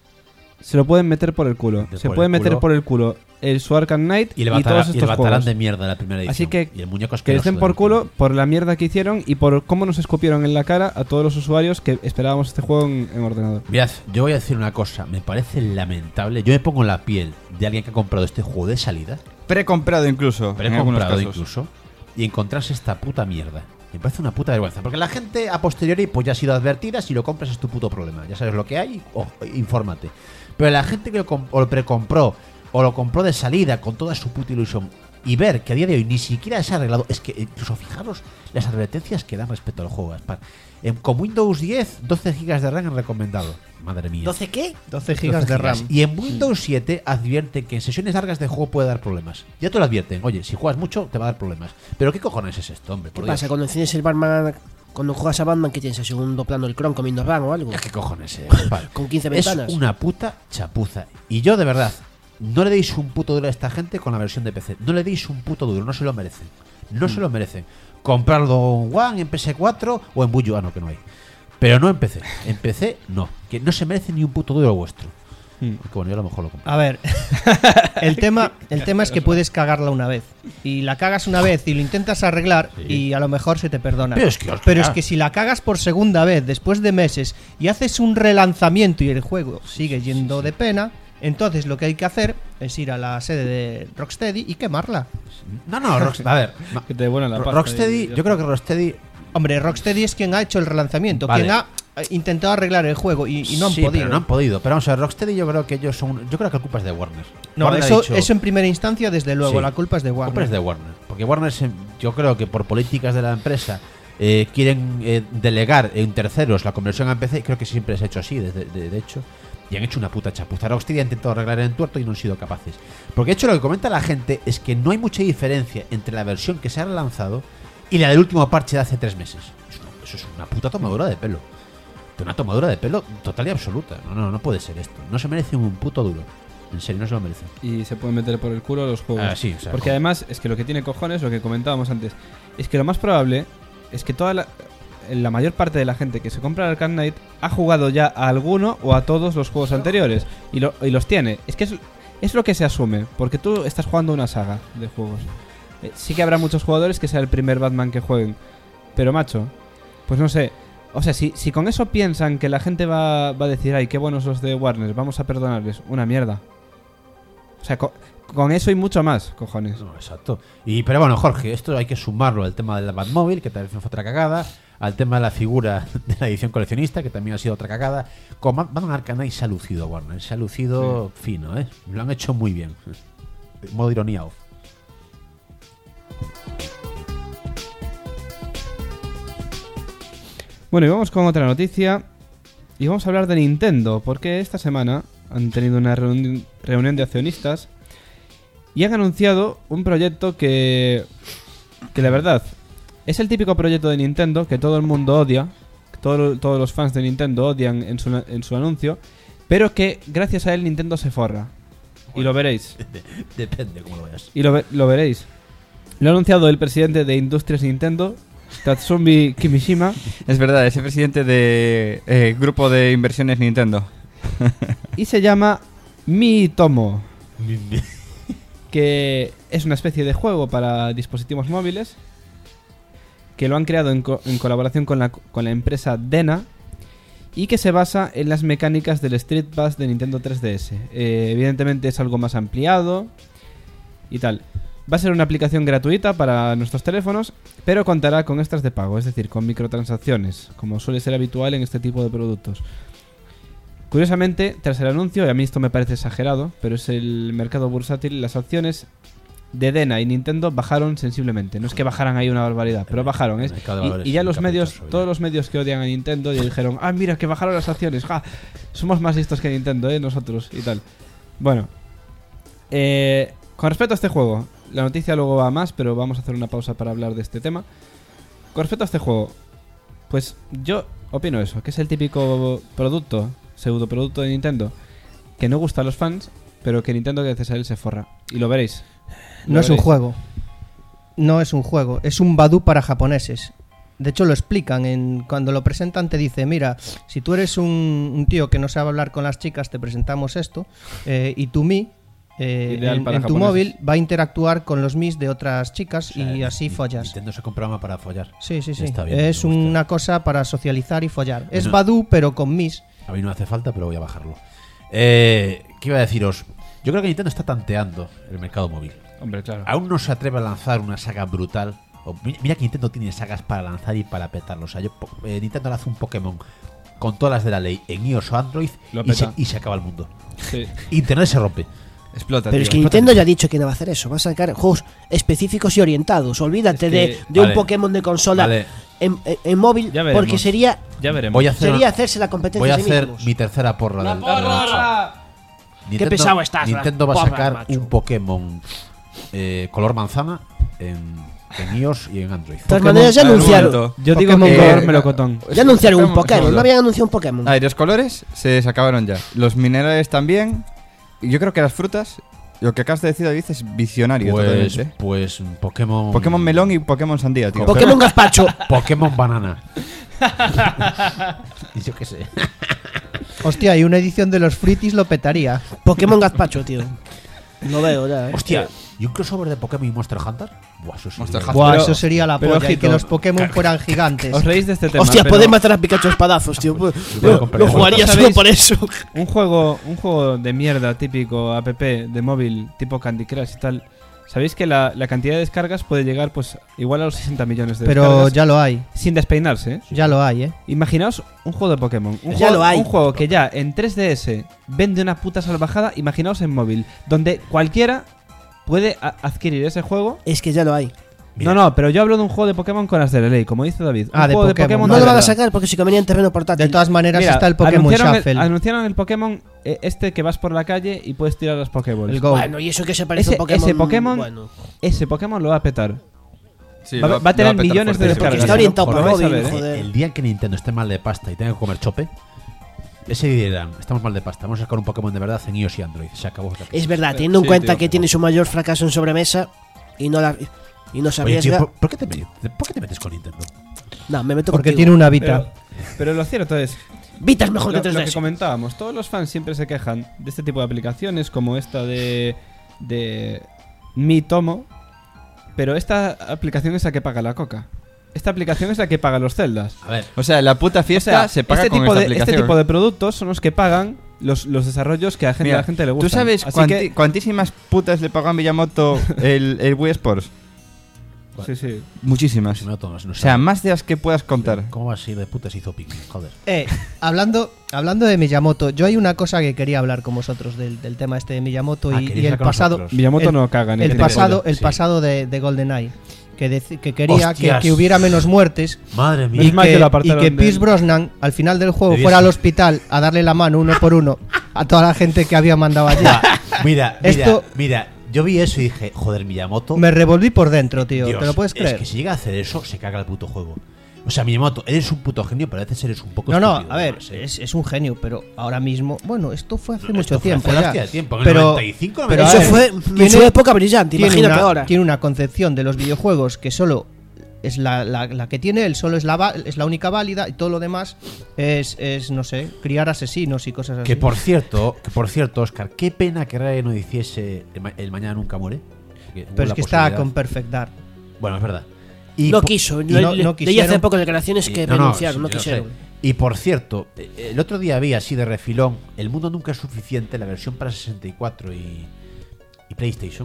se lo pueden meter por el culo. De Se por pueden el meter culo. por el culo el su Arkham Knight Y y, le todos batarán, estos y le batarán juegos. de mierda la primera edición. Así que, y el muñeco que les asqueroso den del por culo último. por la mierda que hicieron y por cómo nos escupieron en la cara a todos los usuarios que esperábamos este juego en, en ordenador. Mirad, yo voy a decir una cosa. Me parece lamentable. Yo me pongo en la piel de alguien que ha comprado este juego de salida. Precomprado incluso. Pero en he algunos comprado casos. incluso. Y encontrarse esta puta mierda. Me parece una puta vergüenza. Porque la gente a posteriori pues ya ha sido advertida. Si lo compras es tu puto problema. Ya sabes lo que hay. O infórmate. Pero la gente que lo, comp- o lo precompró o lo compró de salida con toda su puta ilusión y ver que a día de hoy ni siquiera se ha arreglado. Es que incluso fijaros las advertencias que dan respecto al juego, Gaspar. Eh, con Windows diez, doce gigas de RAM han recomendado. Madre mía. ¿doce qué? doce gigas de RAM. Y en Windows siete advierte que en sesiones largas de juego puede dar problemas. Ya te lo advierten. Oye, si juegas mucho te va a dar problemas. Pero ¿qué cojones es esto, hombre? ¿Qué Por pasa? Dios. Cuando enciendes el Batman, cuando juegas a Batman, que tienes el segundo plano del Chrome comiendo RAM o algo? ¿Qué cojones es? Gaspar? Con quince Es ventanas. una puta chapuza. Y yo, de verdad, no le deis un puto duro a esta gente con la versión de P C. No le deis un puto duro, no se lo merecen. No se lo merecen. Comprarlo en One, en P S cuatro o en Buyu. Ah, no, que no hay. Pero no en P C. En P C, no. Que no se merece ni un puto duro vuestro. Hmm. Aunque bueno, yo a lo mejor lo compro. A ver, el tema, el tema es que puedes cagarla una vez. Y la cagas una vez y lo intentas arreglar Sí. y a lo mejor se te perdona. Pero es que os- Pero es que si la cagas por segunda vez después de meses y haces un relanzamiento y el juego sigue yendo de pena, entonces lo que hay que hacer es ir a la sede de Rocksteady y quemarla. No, no, Rocksteady. A ver. ma- Que te devuelvan la Ro- pasta Rocksteady, y ya yo creo que Rocksteady. Hombre, Rocksteady es quien ha hecho el relanzamiento, Vale. quien ha eh, intentado arreglar el juego y, y no han sí, podido. pero no han podido. Pero vamos a ver, Rocksteady yo creo que ellos son. Yo creo que la culpa es de Warner. No, Warner ha eso, dicho- eso en primera instancia, desde luego, Sí. la culpa es de La culpa Warner. es de Warner. Porque Warner, se- yo creo que por políticas de la empresa eh, quieren eh, delegar en terceros la conversión a P C. Creo que siempre se ha hecho así, desde- de, de hecho. Y han hecho una puta chapuza. Rocksteady ha intentado arreglar el entuerto y no han sido capaces. Porque de hecho lo que comenta la gente es que no hay mucha diferencia entre la versión que se ha lanzado y la del último parche de hace tres meses. Es una- eso es una puta tomadura de pelo. Una tomadura de pelo total y absoluta. No, no, no puede ser esto. No se merece un puto duro. En serio, no se lo merece. y se pueden meter por el culo los juegos. Ah, sí, o sea, Porque jo- además es que lo que tiene cojones, lo que comentábamos antes, es que lo más probable es que toda la, la mayor parte de la gente que se compra el Arkham Knight ha jugado ya a alguno o a todos los juegos anteriores y, lo- y los tiene. Es que es, es lo que se asume, porque tú estás jugando una saga de juegos. Eh, sí que habrá muchos jugadores que sea el primer Batman que jueguen, pero macho, pues no sé. O sea, si, si con eso piensan que la gente va, va a decir, ay, qué buenos los de Warner, vamos a perdonarles, una mierda. O sea, co- con eso y mucho más, cojones. No, exacto. Y, pero bueno, Jorge, esto hay que sumarlo al tema del Batmóvil, que también fue otra cagada, al tema de la figura de la edición coleccionista, que también ha sido otra cagada. Con Batman Arkham Knight se ha lucido Warner, se ha lucido fino, ¿eh? Lo han hecho muy bien. Modo ironía off. Bueno, y vamos con otra noticia. Y vamos a hablar de Nintendo, porque esta semana han tenido una reuni- reunión de accionistas y han anunciado un proyecto que, que la verdad, es el típico proyecto de Nintendo que todo el mundo odia, que todo- todos los fans de Nintendo odian en su, en su anuncio, pero que gracias a él Nintendo se forra. Y lo veréis. Depende cómo lo veas. Y lo, ve- lo veréis. Lo ha anunciado el presidente de Industrias Nintendo, Tatsumi Kimishima. Es verdad, es el presidente de eh, grupo de inversiones Nintendo. Y se llama Miitomo, que es una especie de juego para dispositivos móviles que lo han creado en, co- en colaboración con la, con la empresa Dena y que se basa en las mecánicas del Street Pass de Nintendo tres D S. Eh, evidentemente es algo más ampliado y tal. Va a ser una aplicación gratuita para nuestros teléfonos, pero contará con extras de pago, es decir, con microtransacciones, como suele ser habitual en este tipo de productos. Curiosamente, tras el anuncio, y a mí esto me parece exagerado, pero es el mercado bursátil, las acciones de Dena y Nintendo bajaron sensiblemente. No es que bajaran ahí una barbaridad, pero bajaron. ¿eh? Y, y ya los medios, todos los medios que odian a Nintendo ya dijeron, ah, mira, que bajaron las acciones, ja, somos más listos que Nintendo, ¿eh? Nosotros, y tal. Bueno, eh, con respecto a este juego, la noticia luego va a más, pero vamos a hacer una pausa para hablar de este tema. Con respecto a este juego, pues yo opino eso, que es el típico producto, pseudo producto de Nintendo, que no gusta a los fans, pero que Nintendo gracias a él se forra. Y lo veréis. No es un juego. No es un juego. Es un Badoo para japoneses. De hecho lo explican. En, cuando lo presentan te dice, mira, si tú eres un, un tío que no sabe hablar con las chicas, te presentamos esto. Eh, y tu Mi, eh, Ideal en, para en tu japoneses. móvil, va a interactuar con los Mis de otras chicas O sea, y así Ni- follas. Nintendo se compraba para follar. Sí, sí, sí. Está bien, es me gusta. una cosa para socializar y follar. Es Bueno. Badoo, pero con Mis. A mí no hace falta, pero voy a bajarlo. Eh, ¿Qué iba a deciros? Yo creo que Nintendo está tanteando el mercado móvil. Hombre, claro. Aún no se atreve a lanzar una saga brutal. O, mi- mira que Nintendo tiene sagas para lanzar y para petarlo. O sea, yo, po- eh, Nintendo lanza un Pokémon con todas las de la ley en iOS o Android Lo y se, peta. y se acaba el mundo. Sí. Internet se rompe. Explota, Pero tío. es que Nintendo ya ha dicho que no va a hacer eso. Va a sacar juegos específicos y orientados. Olvídate Es que- de, de vale. un Pokémon de consola Vale. en, en- en móvil, Ya veremos. porque sería Ya veremos. Voy a hacer, sería hacerse la competencia voy a a sí hacer mismos. mi tercera porra del, de la noche. Nintendo, pesado estás, Nintendo va a porra, sacar macho. un Pokémon eh, color manzana en, en iOS y en Android. De todas Pokémon- maneras, ya a ver, un anunciaron, momento. Yo digo Pokémon que Go. color melocotón. ya anunciaron un Espera un Pokémon. segundo. No habían anunciado un Pokémon. Ah, y los colores se acabaron ya. Los minerales también. Y yo creo que las frutas, lo que acabas de decir, David, es visionario Pues, totalmente. ¿eh? pues Pokémon. Pokémon melón y Pokémon sandía, tío. Pokémon Gazpacho. Pokémon banana. Y yo qué sé. Hostia, y una edición de los Fruities lo petaría. Pokémon Gazpacho, tío. Lo veo ya, eh. Hostia, ¿y un crossover de Pokémon y Monster Hunter? Buah, eso sí. Monster Hunter. Buah, Pero- eso sería la pero polla. Y ojito. que los Pokémon fueran gigantes. Os reís de este tema. Hostia, pero podéis matar a Pikachu a espadazos, tío. lo Lo, compraría. lo jugaría ¿Vosotros solo sabéis? por eso. Un juego, un juego de mierda típico app de móvil tipo Candy Crush y tal. ¿Sabéis que la, la cantidad de descargas puede llegar pues igual a los sesenta millones de Pero descargas? ya lo hay. Sin despeinarse, ¿eh? Ya lo hay, ¿eh? Imaginaos un juego de Pokémon. Un Ya juego, lo hay. Un juego que ya en tres D S vende una puta salvajada. Imaginaos en móvil, donde cualquiera puede a- adquirir ese juego. Es que ya lo hay. Mira. No, no, pero yo hablo de un juego de Pokémon con las de la ley, como dice David. Ah, un de juego de Pokémon. Pokémon. No de lo van a verdad. sacar porque se convenía en terreno portátil. De todas maneras Mira, está el Pokémon anunciaron Shuffle. El, anunciaron el Pokémon eh, este que vas por la calle y puedes tirar las Pokéballs. El Go. Bueno, y eso que se parece Ese- a un Pokémon. ese Pokémon- Bueno. Ese Pokémon lo va a petar. Sí, va- lo va a tener petar millones de fuerte. descargas. Está orientado Os lo para vais a móvil, ver, ¿eh? joder. El día en que Nintendo esté mal de pasta y tenga que comer chope, ese día dirán, estamos mal de pasta, vamos a sacar un Pokémon de verdad en iOS y Android. Se acabó. Es verdad, teniendo en Sí, cuenta tío. que tiene su mayor fracaso en sobremesa y no la y no se Oye, tío, arriesga. ¿por, por qué te, me- ¿por qué te metes con Nintendo? No, me meto Porque contigo. tiene una Pero, Vita. pero lo cierto es, Vita es mejor lo, que lo tres D que S. comentábamos, todos los fans siempre se quejan de este tipo de aplicaciones como esta de, de Mi Tomo, pero esta aplicación es la que paga la coca. Esta aplicación es la que paga los celdas. A ver, O sea, la puta O fiesta sea, se paga este, con tipo esta de, aplicación. este tipo de productos son los que pagan los, los desarrollos que a, gente, Mira, a la gente le gusta. ¿tú sabes cuanti- cuantísimas putas le pagó a Miyamoto el, el Wii Sports? Sí, sí. Muchísimas. si no, todos no O sea, saben. más de las que puedas contar. ¿Cómo va a ser de puta se hizo Pikmin? Joder. Eh, hablando, hablando de Miyamoto, yo hay una cosa que quería hablar con vosotros del, del tema este de Miyamoto Ah, y, queréis y el hablar con pasado, nosotros. Miyamoto El- no caga ni el que te pasado, joda. el sí. pasado de, de GoldenEye, que, dec- que quería que, Hostias. que hubiera menos muertes Madre mía. y Es mal que, que lo y apartaron que del- Pierce Brosnan al final del juego Debía fuera al ser. hospital a darle la mano uno por uno a toda la gente que había mandado allí. Buah, mira, mira, Esto- mira, yo vi eso y dije, joder, Miyamoto. Me revolví por dentro, tío. Dios, ¿Te lo puedes creer? Es que si llega a hacer eso, se caga el puto juego. O sea, Miyamoto, eres un puto genio, pero a veces eres un poco No, no, estúpido, a ver, además, ¿eh? es, es un genio, pero ahora mismo, bueno, esto fue hace Esto mucho fue tiempo hace ya. hostia de tiempo, en el pero, noventa y cinco, pero a Eso ver, fue en tiene- su época brillante, tiene imagínate una, ahora. Tiene una concepción de los videojuegos que solo es la, la, la que tiene él, solo es la, va- es la única válida y todo lo demás es, es, no sé, criar asesinos y cosas así. Que por cierto, que por cierto, Oscar, qué pena que Rare no hiciese el, ma- el Mañana Nunca Muere. Que hubo Pero es la que está posibilidad. con Perfect Dark. Bueno, es verdad. Y No po- quiso. y le- no- le- no leí quisieron. hace poco declaraciones que no, no, renunciaron, sí, no yo lo quisieron. sé. Y por cierto, eh, el otro día vi así de refilón El Mundo Nunca es Suficiente, la versión para sesenta y cuatro y, y PlayStation.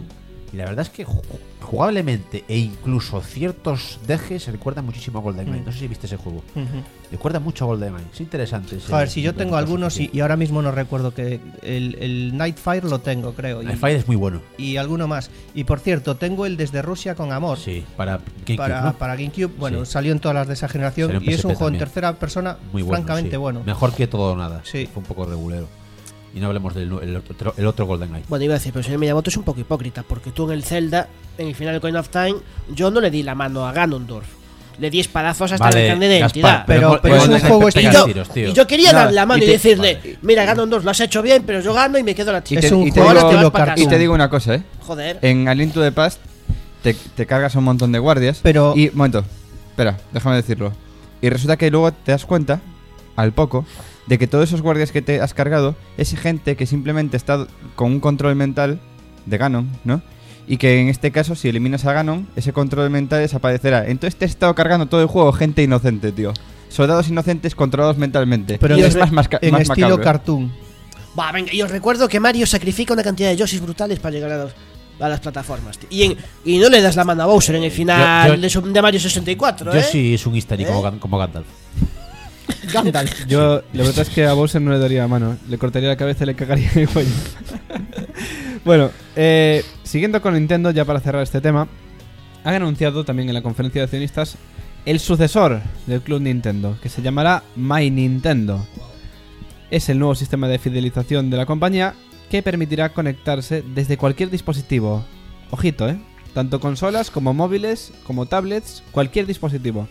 Y la verdad es que ju- jugablemente e incluso ciertos dejes se recuerdan muchísimo a GoldenEye. Mm. No sé si viste ese juego. Ujú. Recuerda mucho a GoldenEye. Es interesante. ese- Joder, si yo ese tengo caso algunos y, social. y ahora mismo no recuerdo que el, el Nightfire lo tengo, creo. Y, Nightfire es muy bueno. y alguno más. Y por cierto, tengo el Desde Rusia con Amor. Sí, para GameCube, para, ¿no? para GameCube. Bueno, Sí. salió en todas las de esa generación Salió en y es P S P un juego en también. tercera persona Muy bueno. francamente sí. bueno. Mejor que todo o nada. Sí. Fue un poco regulero. Y no hablemos del el otro, el otro GoldenEye. Bueno, iba a decir, pero el señor Miyamoto es un poco hipócrita, porque tú en el Zelda, en el final de Coin of Time, yo no le di la mano a Ganondorf. Le di espadazos hasta Vale, el carnet de Gaspar, identidad. pero- Gol- pero es un GoldenEye juego pega y estilo- yo, tiros, tío. y yo quería No, dar la mano y y, te- decirle, vale. mira, Ganondorf, lo has hecho bien, pero yo gano y me quedo la Y chica. te- Es un y te juego Ahora digo- te vas estilo pa' casa. Y te cartoon. digo una cosa, ¿eh? Joder. En A Link to the Past te, te cargas a un montón de guardias. Pero- Y, un momento, espera, déjame decirlo. Y resulta que luego te das cuenta, al poco, de que todos esos guardias que te has cargado es gente que simplemente está con un control mental de Ganon, ¿no? Y que en este caso, si eliminas a Ganon, ese control mental desaparecerá. Entonces te has estado cargando todo el juego gente inocente, tío. Soldados inocentes controlados mentalmente. Pero y en es es- más, más, en más estilo macabro, ¿eh? cartoon. Va, venga, y os recuerdo que Mario sacrifica una cantidad de Yoshis brutales para llegar a, los- a las plataformas, tío. Y, en- y no le das la mano a Bowser en el final Yo- yo- de, su- de Mario sesenta y cuatro, Yo ¿eh? sí es un Easter egg ¿Eh? como, Gan- como Gandalf. Gandalf. Yo, la verdad es que a Bowser no le daría la mano. Le cortaría la cabeza y le cagaría el cuello. Bueno, eh, siguiendo con Nintendo, ya para cerrar este tema, han anunciado también en la conferencia de accionistas el sucesor del Club Nintendo, que se llamará My Nintendo. Es el nuevo sistema de fidelización de la compañía que permitirá conectarse desde cualquier dispositivo. Ojito, ¿eh? Tanto consolas como móviles, como tablets, cualquier dispositivo.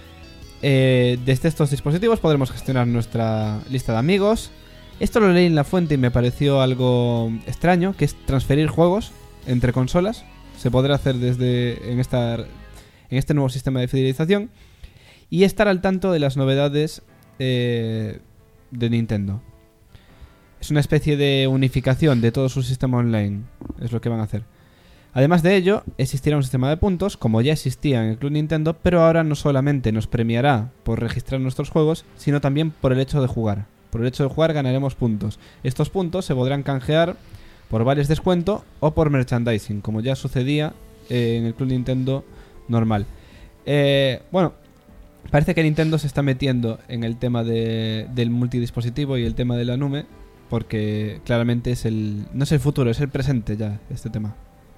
Eh, desde estos dispositivos podremos gestionar nuestra lista de amigos. Esto lo leí en la fuente y me pareció algo extraño, que es transferir juegos entre consolas. Se podrá hacer desde en, esta, en este nuevo sistema de fidelización y estar al tanto de las novedades eh, de Nintendo. Es una especie de unificación de todo su sistema online, es lo que van a hacer. Además de ello, existirá un sistema de puntos, como ya existía en el Club Nintendo, pero ahora no solamente nos premiará por registrar nuestros juegos, sino también por el hecho de jugar. Por el hecho de jugar ganaremos puntos. Estos puntos se podrán canjear por vales descuento o por merchandising, como ya sucedía eh, en el Club Nintendo normal. Eh, bueno, parece que Nintendo se está metiendo en el tema de, del multidispositivo y el tema de la nube, porque claramente es el no es el futuro, es el presente ya este tema.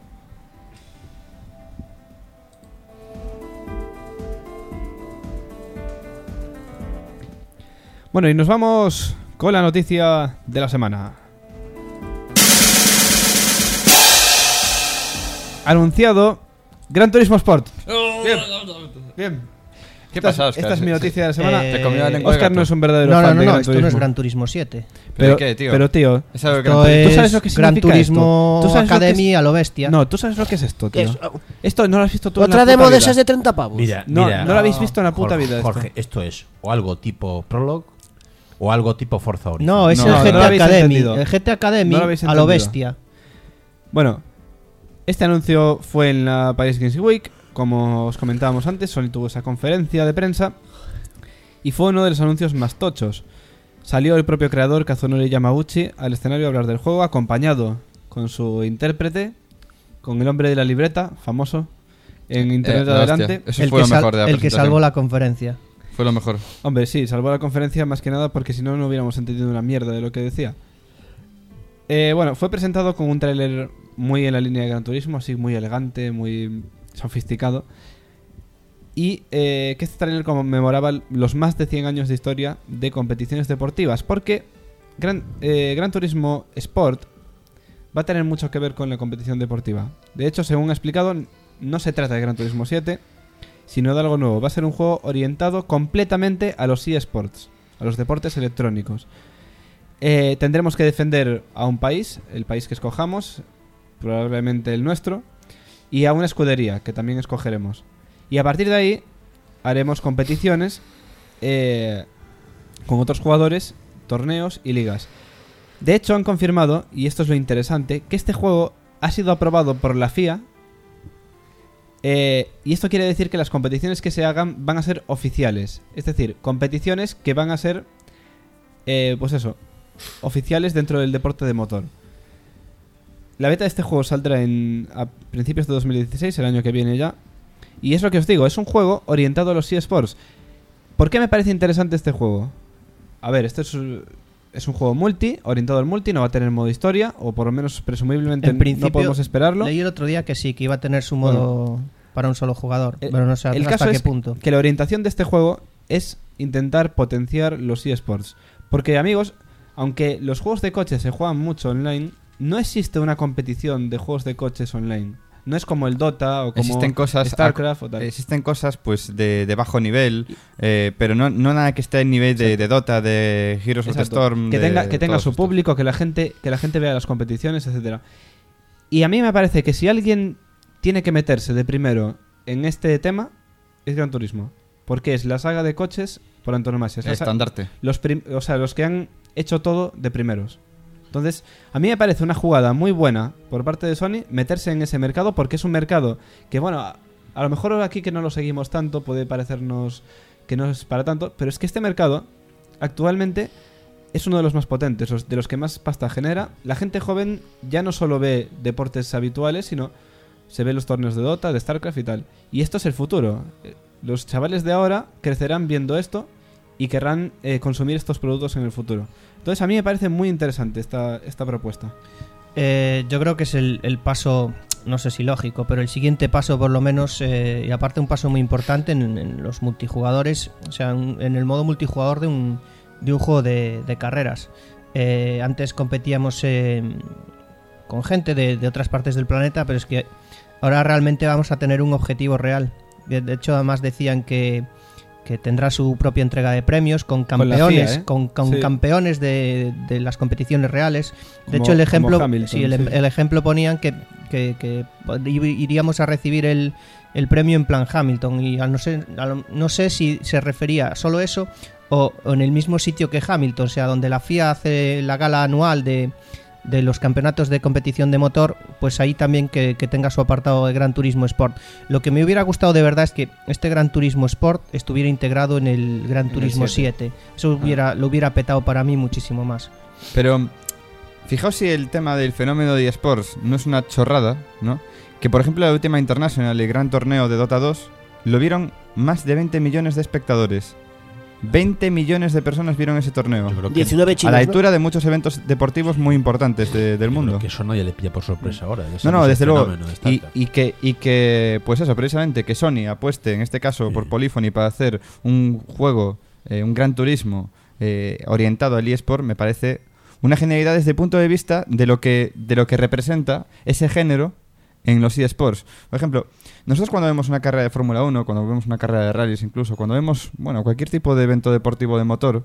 Bueno, y nos vamos con la noticia de la semana. Anunciado Gran Turismo Sport. Bien. Bien. ¿Qué Esta, pasa, es- Óscar? esta es mi noticia de la semana. Eh, Te comió la lengua de Óscar gato. no es un verdadero No, no, fan no, de no, Gran esto no es Turismo. Gran Turismo siete. ¿Pero Pero, qué, tío? pero, tío, Es algo que Esto Gran Turismo. es ¿tú sabes lo que Gran significa Turismo esto? ¿Tú sabes lo que es- Academy a lo bestia. no, tú sabes lo que es esto, ¿Qué tío. es? Esto no lo has visto tú en Otra la puta demo de vida. esas de treinta pavos. Mira, No, mira. no lo habéis visto en la puta Jorge, vida esto. Jorge, esto es o algo tipo Prologue o algo tipo Forza Horizon. No, es No, el no G T lo habéis Academy. entendido. El G T Academy No lo habéis a lo entendido. bestia. Bueno, este anuncio fue en la Paris Games Week. Como os comentábamos antes, Sony tuvo esa conferencia de prensa y fue uno de los anuncios más tochos. Salió el propio creador, Kazunori Yamauchi, al escenario a hablar del juego, acompañado con su intérprete, con el hombre de la libreta, famoso, en internet Eh, la hostia. adelante. Eso El fue que, lo sal- mejor de la el que presentación. salvó la conferencia. Fue lo mejor. Hombre, sí, salvó la conferencia más que nada porque si no, no hubiéramos entendido una mierda de lo que decía. Eh, bueno, fue presentado con un tráiler muy en la línea de Gran Turismo, así muy elegante, muy sofisticado. Y eh, que este tráiler conmemoraba los más de cien años de historia de competiciones deportivas, porque Gran, eh, Gran Turismo Sport va a tener mucho que ver con la competición deportiva. De hecho, según ha explicado, no se trata de Gran Turismo siete, sino de algo nuevo. Va a ser un juego orientado completamente a los eSports, a los deportes electrónicos. Eh, tendremos que defender a un país, el país que escojamos, probablemente el nuestro, y a una escudería, que también escogeremos. Y a partir de ahí haremos competiciones eh, con otros jugadores, torneos y ligas. De hecho, han confirmado, y esto es lo interesante, que este juego ha sido aprobado por la F I A. Eh, y esto quiere decir que las competiciones que se hagan van a ser oficiales. Es decir, competiciones que van a ser, eh, pues eso, oficiales dentro del deporte de motor. la beta de este juego saldrá en a principios de dos mil dieciséis, el año que viene ya. Y es lo que os digo, es un juego orientado a los eSports. ¿Por qué me parece interesante este juego? A ver, este es, es un juego multi, orientado al multi, no va a tener modo historia, o por lo menos presumiblemente En principio, no podemos esperarlo. Leí el otro día que sí, que iba a tener su modo Bueno. para un solo jugador, El- pero no sé el hasta caso qué es punto. que la orientación de este juego es intentar potenciar los eSports. Porque, amigos, aunque los juegos de coches se juegan mucho online, no existe una competición de juegos de coches online. No es como el Dota o como Existen cosas, StarCraft o tal. existen cosas pues de, de bajo nivel, eh, pero no, no nada que esté en nivel de, de Dota, de Heroes of the Exacto. Storm. que de tenga, que tenga todos su estos. público, que la gente que la gente vea las competiciones, etcétera. Y a mí me parece que si alguien tiene que meterse de primero en este tema es Gran Turismo, porque es la saga de coches por antonomasia. Es la sa- Estandarte. los prim- o sea, los que han hecho todo de primeros. Entonces, a mí me parece una jugada muy buena por parte de Sony meterse en ese mercado, porque es un mercado que, bueno, a, a lo mejor aquí que no lo seguimos tanto puede parecernos que no es para tanto, pero es que este mercado actualmente es uno de los más potentes, los- de los que más pasta genera. La gente joven ya no solo ve deportes habituales, sino se ve los torneos de Dota, de StarCraft y tal. Y esto es el futuro. Eh, Los chavales de ahora crecerán viendo esto y querrán eh, consumir estos productos en el futuro. Entonces a mí me parece muy interesante esta, esta propuesta. Eh, yo creo que es el, el paso, no sé si lógico, pero el siguiente paso por lo menos, eh, y aparte un paso muy importante en, en los multijugadores, o sea, un- en el modo multijugador de un, de un juego de, de carreras. Eh, antes competíamos eh, con gente de, de otras partes del planeta, pero es que ahora realmente vamos a tener un objetivo real. De, de hecho, además decían que, que tendrá su propia entrega de premios con Con la campeones, F I A, ¿eh? con, con Sí. campeones de, de las competiciones reales. De Como- hecho, el ejemplo, como Hamilton, sí, el, sí. el ejemplo ponían que, que, que iríamos a recibir el, el premio en plan Hamilton, y a no sé, a lo- no sé si se refería solo eso o, o en el mismo sitio que Hamilton, o sea, donde la F I A hace la gala anual de, de los campeonatos de competición de motor, pues ahí también que, que tenga su apartado de Gran Turismo Sport. Lo que me hubiera gustado de verdad es que este Gran Turismo Sport estuviera integrado en el Gran En el Turismo siete. siete. Eso hubiera, lo hubiera petado para mí muchísimo más. Pero fijaos si el tema del fenómeno de eSports no es una chorrada, ¿no? Que por ejemplo la última International, el gran torneo de Dota dos, lo vieron más de veinte millones de espectadores. veinte millones de personas vieron ese torneo. Yo creo que, diecinueve A chinos, la ¿no? altura de muchos eventos deportivos muy importantes de- del yo mundo. creo que eso nadie le pilla por sorpresa ahora. ya No, sabemos no, el desde luego. fenómeno de Y, StarCraft. y que, y que, pues eso, precisamente, que Sony apueste, en este caso por Polyphony, para hacer un juego, eh, un gran turismo eh, orientado al eSport, me parece una genialidad desde el punto de vista de lo que, de lo que representa ese género en los eSports. Por ejemplo, nosotros cuando vemos una carrera de Fórmula uno, cuando vemos una carrera de rallies incluso, cuando vemos, bueno, cualquier tipo de evento deportivo de motor,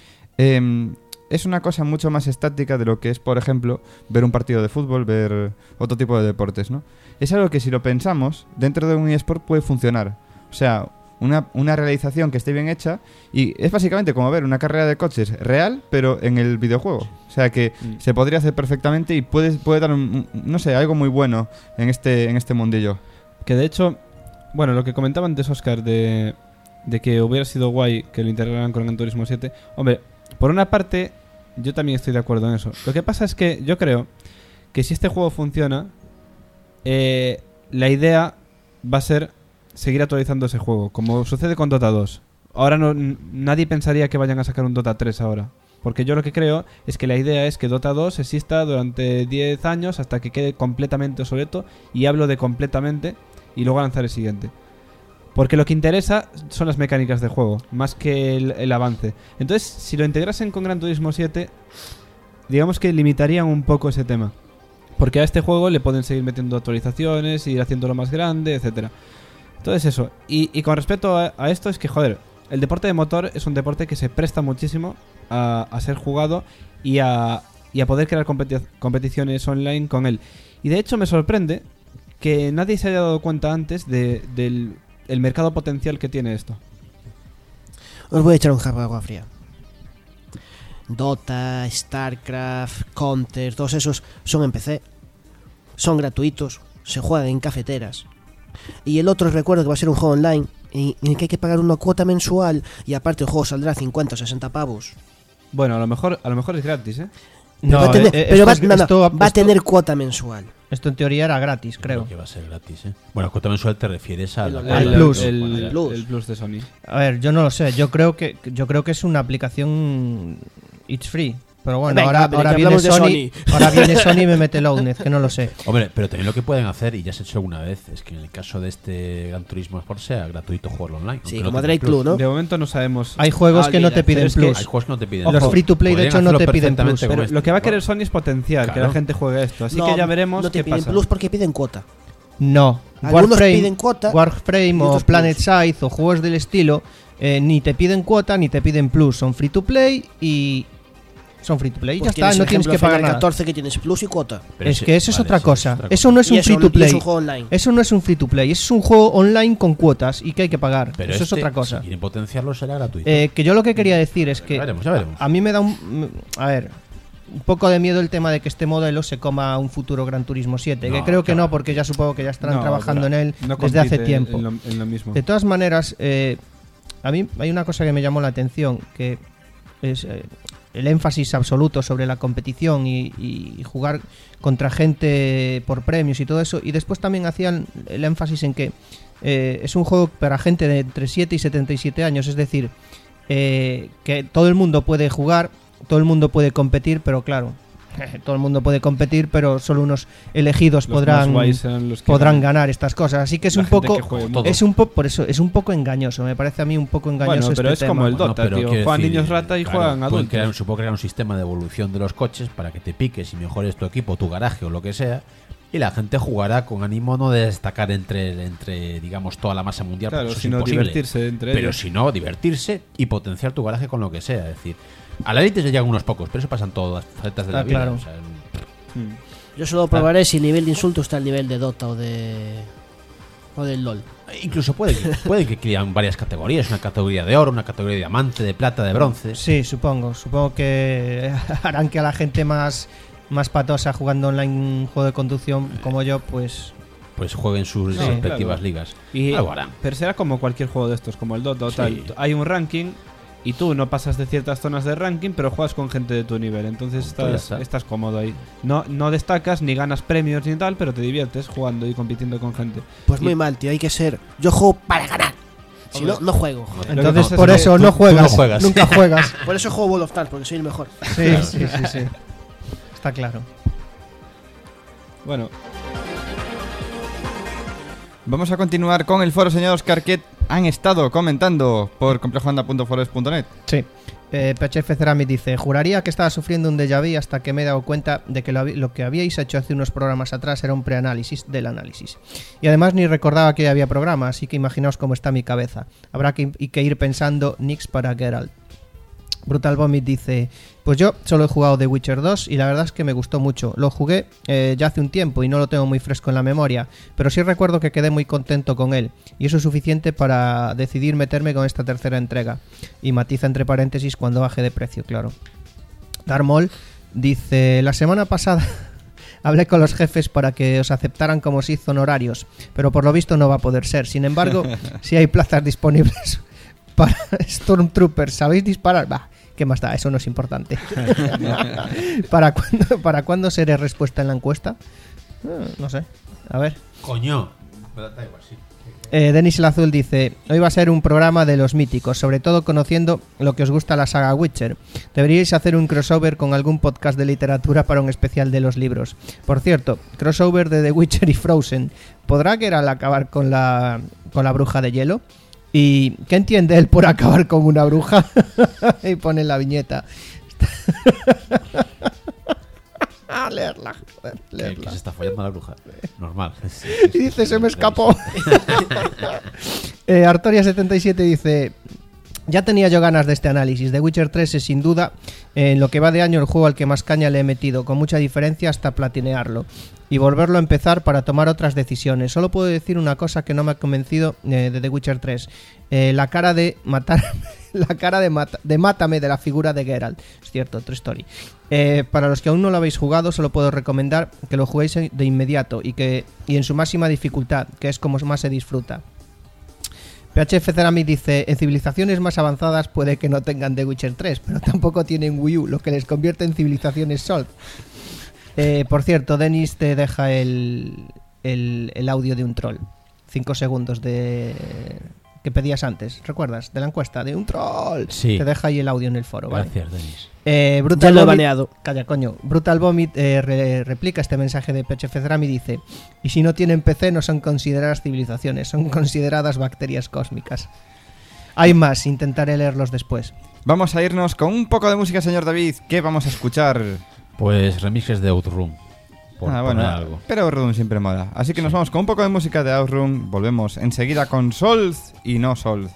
eh, es una cosa mucho más estática de lo que es, por ejemplo, ver un partido de fútbol, ver otro tipo de deportes, ¿no? Es algo que si lo pensamos, dentro de un eSport puede funcionar. O sea, una, una realización que esté bien hecha, y es básicamente como ver una carrera de coches real, pero en el videojuego. O sea que Mm. se podría hacer perfectamente y puede, puede dar, un, un- no sé, algo muy bueno en este, en este mundillo. Que de hecho, bueno, lo que comentaba antes Oscar de, de que hubiera sido guay que lo integraran con Gran Turismo siete. Hombre, por una parte, yo también estoy de acuerdo en eso. Lo que pasa es que yo creo que si este juego funciona, eh, la idea va a ser seguir actualizando ese juego, como sucede con Dota dos. Ahora no, n- nadie pensaría que vayan a sacar un Dota tres ahora. Porque yo lo que creo es que la idea es que Dota dos exista durante diez años hasta que quede completamente obsoleto. Y hablo de completamente y luego lanzar el siguiente. Porque lo que interesa son las mecánicas de juego, más que el, el avance. Entonces, si lo integrasen con Gran Turismo siete, digamos que limitarían un poco ese tema. Porque a este juego le pueden seguir metiendo actualizaciones, ir haciéndolo más grande, etcétera. Entonces eso. Y, y con respecto a, a esto es que, joder, el deporte de motor es un deporte que se presta muchísimo a, a ser jugado y a, y a poder crear competi- competiciones online con él. Y de hecho me sorprende que nadie se haya dado cuenta antes de, del el mercado potencial que tiene esto. Os voy a echar un jarro de agua fría. Dota, StarCraft, Counter, todos esos son en P C. Son gratuitos, se juegan en cafeteras. Y el otro recuerdo que va a ser un juego online en en el que hay que pagar una cuota mensual y aparte el juego saldrá a cincuenta o sesenta pavos. Bueno, a lo mejor, a lo mejor es gratis, ¿eh? Pero No, va a tener, eh, pero va, esto- no, no, esto- va a esto- tener cuota mensual. Esto en teoría era gratis, Creo creo. que va a ser gratis, ¿eh? Bueno, cuota mensual te refieres a la El- cuota el de- Plus. El, Bueno, el- Plus. el Plus de Sony. A ver, yo no lo sé. Yo creo que yo creo que es una aplicación It's free. Pero bueno, Venga, ahora, hombre, ahora que viene hablamos de Sony, Sony. ahora viene Sony y me mete Loudness, que no lo sé. Hombre, pero también lo que pueden hacer, y ya se ha hecho alguna vez, es que en el caso de este Gran Turismo Sport sea gratuito jugarlo online. Sí, aunque no como tenga Drake Plus. Club, ¿no? De momento no sabemos. Hay juegos Ah, que no olvida, te piden pero es que plus. Hay juegos que no te piden. Los Ojo, free to play, de podrían hecho, no hacerlo te piden perfectamente plus, como Pero este. lo que va a querer Sony es potenciar, que Claro. la gente juegue esto. Así No, que ya veremos no te qué piden pasa. plus porque piden cuota. No, Algunos Warframe, piden cuota. Warframe y o otros Planet plus. Side o juegos del estilo eh, ni te piden cuota ni te piden plus. Son free to play y son free to play. Pues ya está, tienes no el tienes ejemplo que pagar Final nada. catorce que tienes plus y cuota. Pero Es ese- que eso es vale, otra eso cosa. Eso no es Y un eso- free to y es play. un juego online. Eso no es un free to play. Eso es un juego online con cuotas y que hay que pagar. Pero eso este, es otra cosa. Si quieren potenciarlo, será gratuito. Eh, que yo lo que quería decir es Ya que veremos, ya veremos. a mí me da un. A ver. Un poco de miedo el tema de que este modelo se coma un futuro Gran Turismo siete. que No, creo que claro. no, porque ya supongo que ya estarán No, trabajando pero en él no desde hace compite tiempo. En lo, en lo mismo. De todas maneras, eh, a mí hay una cosa que me llamó la atención, que es eh, el énfasis absoluto sobre la competición y, y jugar contra gente por premios y todo eso. Y después también hacían el énfasis en que eh, es un juego para gente de entre siete y setenta y siete años, es decir, eh, que todo el mundo puede jugar, todo el mundo puede competir, pero claro, todo el mundo puede competir, pero solo unos elegidos Los podrán más guays serán los que podrán ganan. ganar estas cosas. Así que es La un gente poco que juegue todo. es un poco por eso es un poco engañoso, me parece a mí un poco engañoso Bueno, pero este es como tema. el Dota, pero tío. quiero Juegan decir, niños rata y claro, juegan pueden adultos. crear, supongo crear un sistema de evolución de los coches para que te piques y mejores tu equipo, tu garaje o lo que sea. Y la gente jugará con ánimo no de destacar entre, entre digamos, toda la masa mundial. Claro, porque eso es sino imposible. divertirse entre Pero ellos. si no, divertirse y potenciar tu garaje con lo que sea. Es decir, a la élite se llegan unos pocos, pero eso pasan todas las facetas de la Ah, vida. claro. O sea, Mm. Yo solo probaré si el nivel de insulto está al nivel de Dota o de. o del LOL. incluso puede que, puede que crean varias categorías. Una categoría de oro, una categoría de diamante, de plata, de bronce. Sí, supongo, supongo que harán que a la gente más más patosa jugando online un juego de conducción como yo, pues Pues jueguen sus Sí, respectivas claro. ligas. Y, Algo harán. pero será como cualquier juego de estos, como el Dota o Sí. tal. Hay un ranking y tú no pasas de ciertas zonas de ranking, pero juegas con gente de tu nivel. Entonces Pues ya estás, está. estás cómodo ahí. No, no destacas ni ganas premios ni tal, pero te diviertes jugando y compitiendo con gente. Pues Y- muy mal, tío, hay que ser. Yo juego para ganar. Si no, no juego. No, entonces que por pasa es eso que no tú- tú juegas, no juegas. nunca juegas. Por eso juego World of Tanks, porque soy el mejor. Sí, sí, sí, sí. Está claro. Bueno, Vamos a continuar con el foro, señores que han estado comentando por complejobanda punto forest punto net. Sí. Eh, P H F Cerami dice: juraría que estaba sufriendo un déjà vu hasta que me he dado cuenta de que lo, habi- lo que habíais hecho hace unos programas atrás era un preanálisis del análisis. Y además ni recordaba que había programa, así que imaginaos cómo está mi cabeza. Habrá que, y que ir pensando Nix para Geralt. Brutal Vomit dice: pues yo solo he jugado The Witcher dos y la verdad es que me gustó mucho. Lo jugué eh, ya hace un tiempo y no lo tengo muy fresco en la memoria, pero sí recuerdo que quedé muy contento con él y eso es suficiente para decidir meterme con esta tercera entrega. Y matiza entre paréntesis cuando baje de precio, claro. Darmol dice: la semana pasada hablé con los jefes para que os aceptaran como Sith honorarios, pero por lo visto no va a poder ser. Sin embargo, si hay plazas disponibles para Stormtroopers, ¿sabéis disparar? Bah, ¿qué más da? Eso no es importante. ¿Para cuándo, ¿Para cuándo seré respuesta en la encuesta? Eh, no sé. A ver. Coño. Pero da igual, sí. Eh, Denis el Azul dice: hoy va a ser un programa de los míticos, sobre todo conociendo lo que os gusta la saga Witcher. Deberíais hacer un crossover con algún podcast de literatura para un especial de los libros. Por cierto, crossover de The Witcher y Frozen. ¿Podrá Geralt acabar con la, con la bruja de hielo? ¿Y qué entiende él por acabar con una bruja? Y pone la viñeta. A leerla, joder, Que, leerla. que se está follando a la bruja. Normal. Y dice: se me escapó. eh, Artoria setenta y siete dice: ya tenía yo ganas de este análisis. The Witcher tres es sin duda, eh, en lo que va de año, el juego al que más caña le he metido, con mucha diferencia hasta platinearlo y volverlo a empezar para tomar otras decisiones. Solo puedo decir una cosa que no me ha convencido eh, de The Witcher tres: eh, la cara de matar la cara de, mata, de mátame de la figura de Geralt. Es cierto, True Story. Eh, para los que aún no lo habéis jugado, solo puedo recomendar que lo juguéis de inmediato y que y en su máxima dificultad, que es como más se disfruta. P H F Ceramic dice: en civilizaciones más avanzadas puede que no tengan The Witcher tres, pero tampoco tienen Wii U, lo que les convierte en civilizaciones Soul. Eh, por cierto, Denis te deja el, el, el audio de un troll. Cinco segundos de que pedías antes, ¿recuerdas? De la encuesta, de un troll. Sí. Te deja ahí el audio en el foro, ¿vale? Gracias, Denis. Eh, Ya Brutal lo he Vomit- baneado. Calla, coño. Brutal Vomit eh, re- replica este mensaje de P H F Cerami y dice: y si no tienen P C no son consideradas civilizaciones, son consideradas bacterias cósmicas. Hay más, intentaré leerlos después. Vamos a irnos con un poco de música, señor David. ¿Qué vamos a escuchar? Pues remixes de Outrun. Por Ah, bueno, poner algo. pero Outrun siempre mola. Así que nos vamos con un poco de música de Outrun. Volvemos enseguida con Solz y no Solz.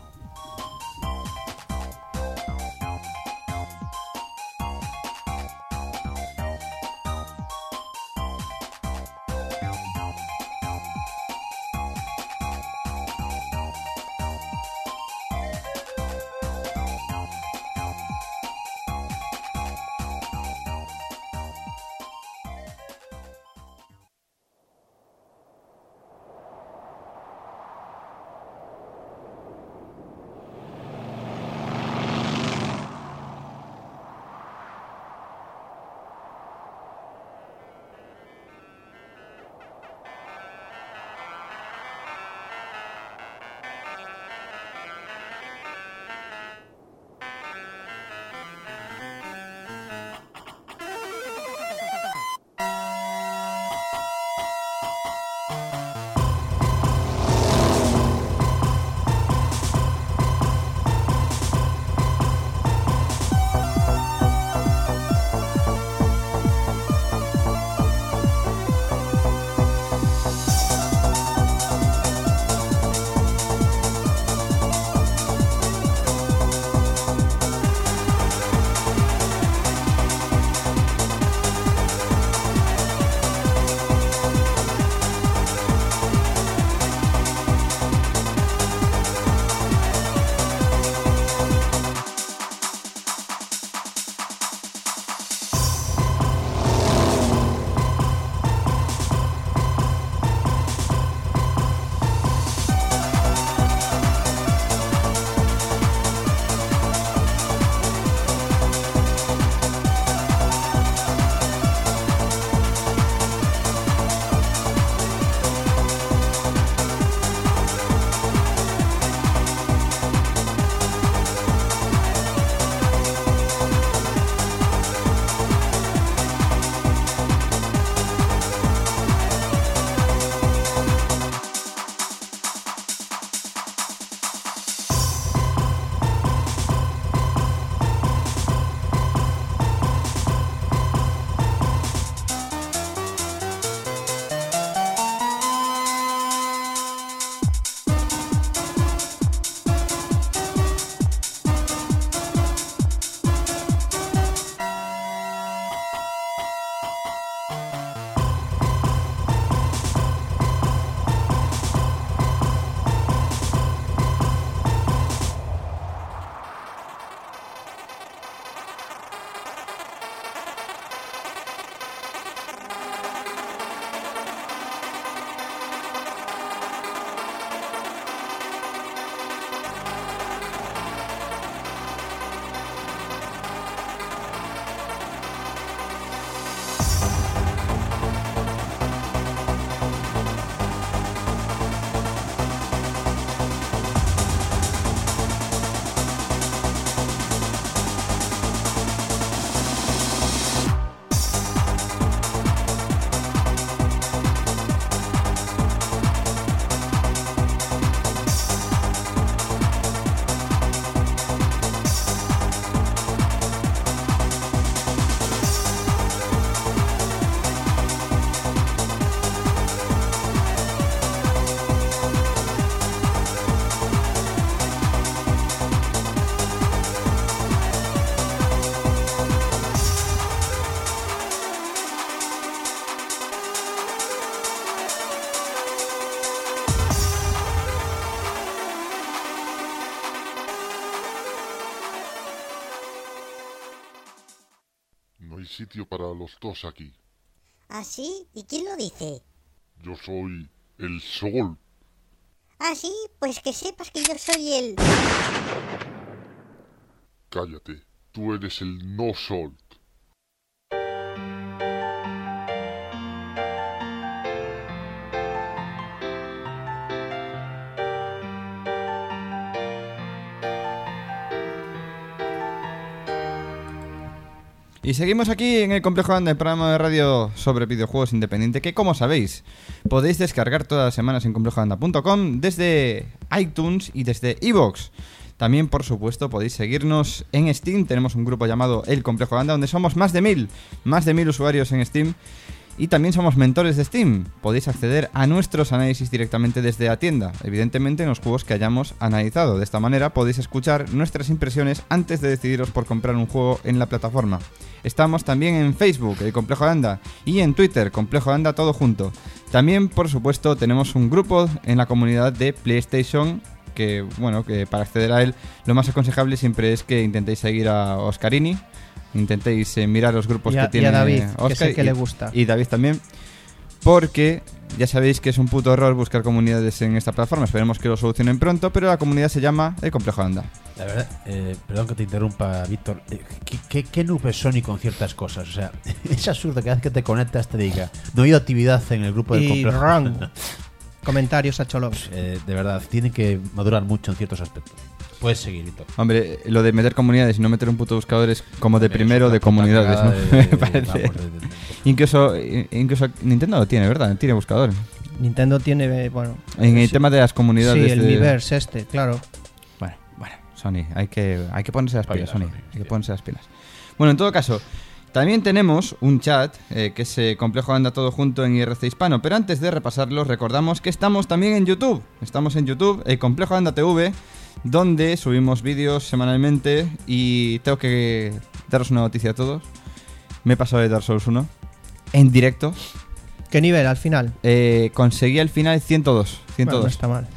hay sitio para los dos aquí. ¿Ah, sí? ¿Y quién lo dice? Yo soy el Sol. Ah, sí, pues que sepas que yo soy el... Cállate, tú eres el No Salt. Y seguimos aquí en el Complejo Anda, el programa de radio sobre videojuegos independiente, que como sabéis, podéis descargar todas las semanas en complejo anda punto com desde iTunes y desde iVoox. También, por supuesto, podéis seguirnos en Steam. Tenemos un grupo llamado El Complejo Anda, donde somos más de mil, más de mil usuarios en Steam. Y también somos mentores de Steam. Podéis acceder a nuestros análisis directamente desde la tienda, evidentemente en los juegos que hayamos analizado. De esta manera podéis escuchar nuestras impresiones antes de decidiros por comprar un juego en la plataforma. Estamos también en Facebook, el Complejo Anda, y en Twitter, Complejo Anda todo junto. También, por supuesto, tenemos un grupo en la comunidad de PlayStation, que, bueno, que para acceder a él lo más aconsejable siempre es que intentéis seguir a Oscarini. Intentéis eh, mirar los grupos y a, que tiene y a David, Oscar, que sé que y, le gusta. Y David también, porque ya sabéis que es un puto horror buscar comunidades en esta plataforma. Esperemos que lo solucionen pronto, pero la comunidad se llama El Complejo Anda. La verdad, eh, perdón que te interrumpa, Víctor. Eh, ¿Qué, qué, qué noob es Sony con que cosas? O sea, es absurdo que cada vez que te conectas te diga no hay actividad en el grupo del y Complejo. wrong. Comentarios a Cholos. Eh, de verdad, tienen que madurar mucho en ciertos aspectos. Puedes seguir, Víctor. Hombre, lo de meter comunidades y no meter un puto buscador es como de Hombre, primero es de una puta comunidades, ¿no? cagada de- Me de- parece. vamos, de- de- de- Incluso, incluso Nintendo lo tiene, ¿verdad? Tiene buscador. Nintendo tiene, eh, bueno... En el sí. tema de las comunidades. Sí, el de- Miiverse este, claro. Bueno, bueno, Sony, hay que, hay que ponerse las pilas, Espabila, Sony. Sony, Hay que sí. ponerse las pilas. Bueno, en todo caso, también tenemos un chat eh, que es eh, Complejo Anda todo junto en I R C Hispano. Pero antes de repasarlo, recordamos que estamos también en YouTube. Estamos en YouTube, el Complejo Anda T V, donde subimos vídeos semanalmente. Y tengo que daros una noticia a todos. Me he pasado de Dark Souls uno en directo. ¿Qué nivel al final? Eh, conseguí al final ciento dos. ciento dos. Bueno, no está mal.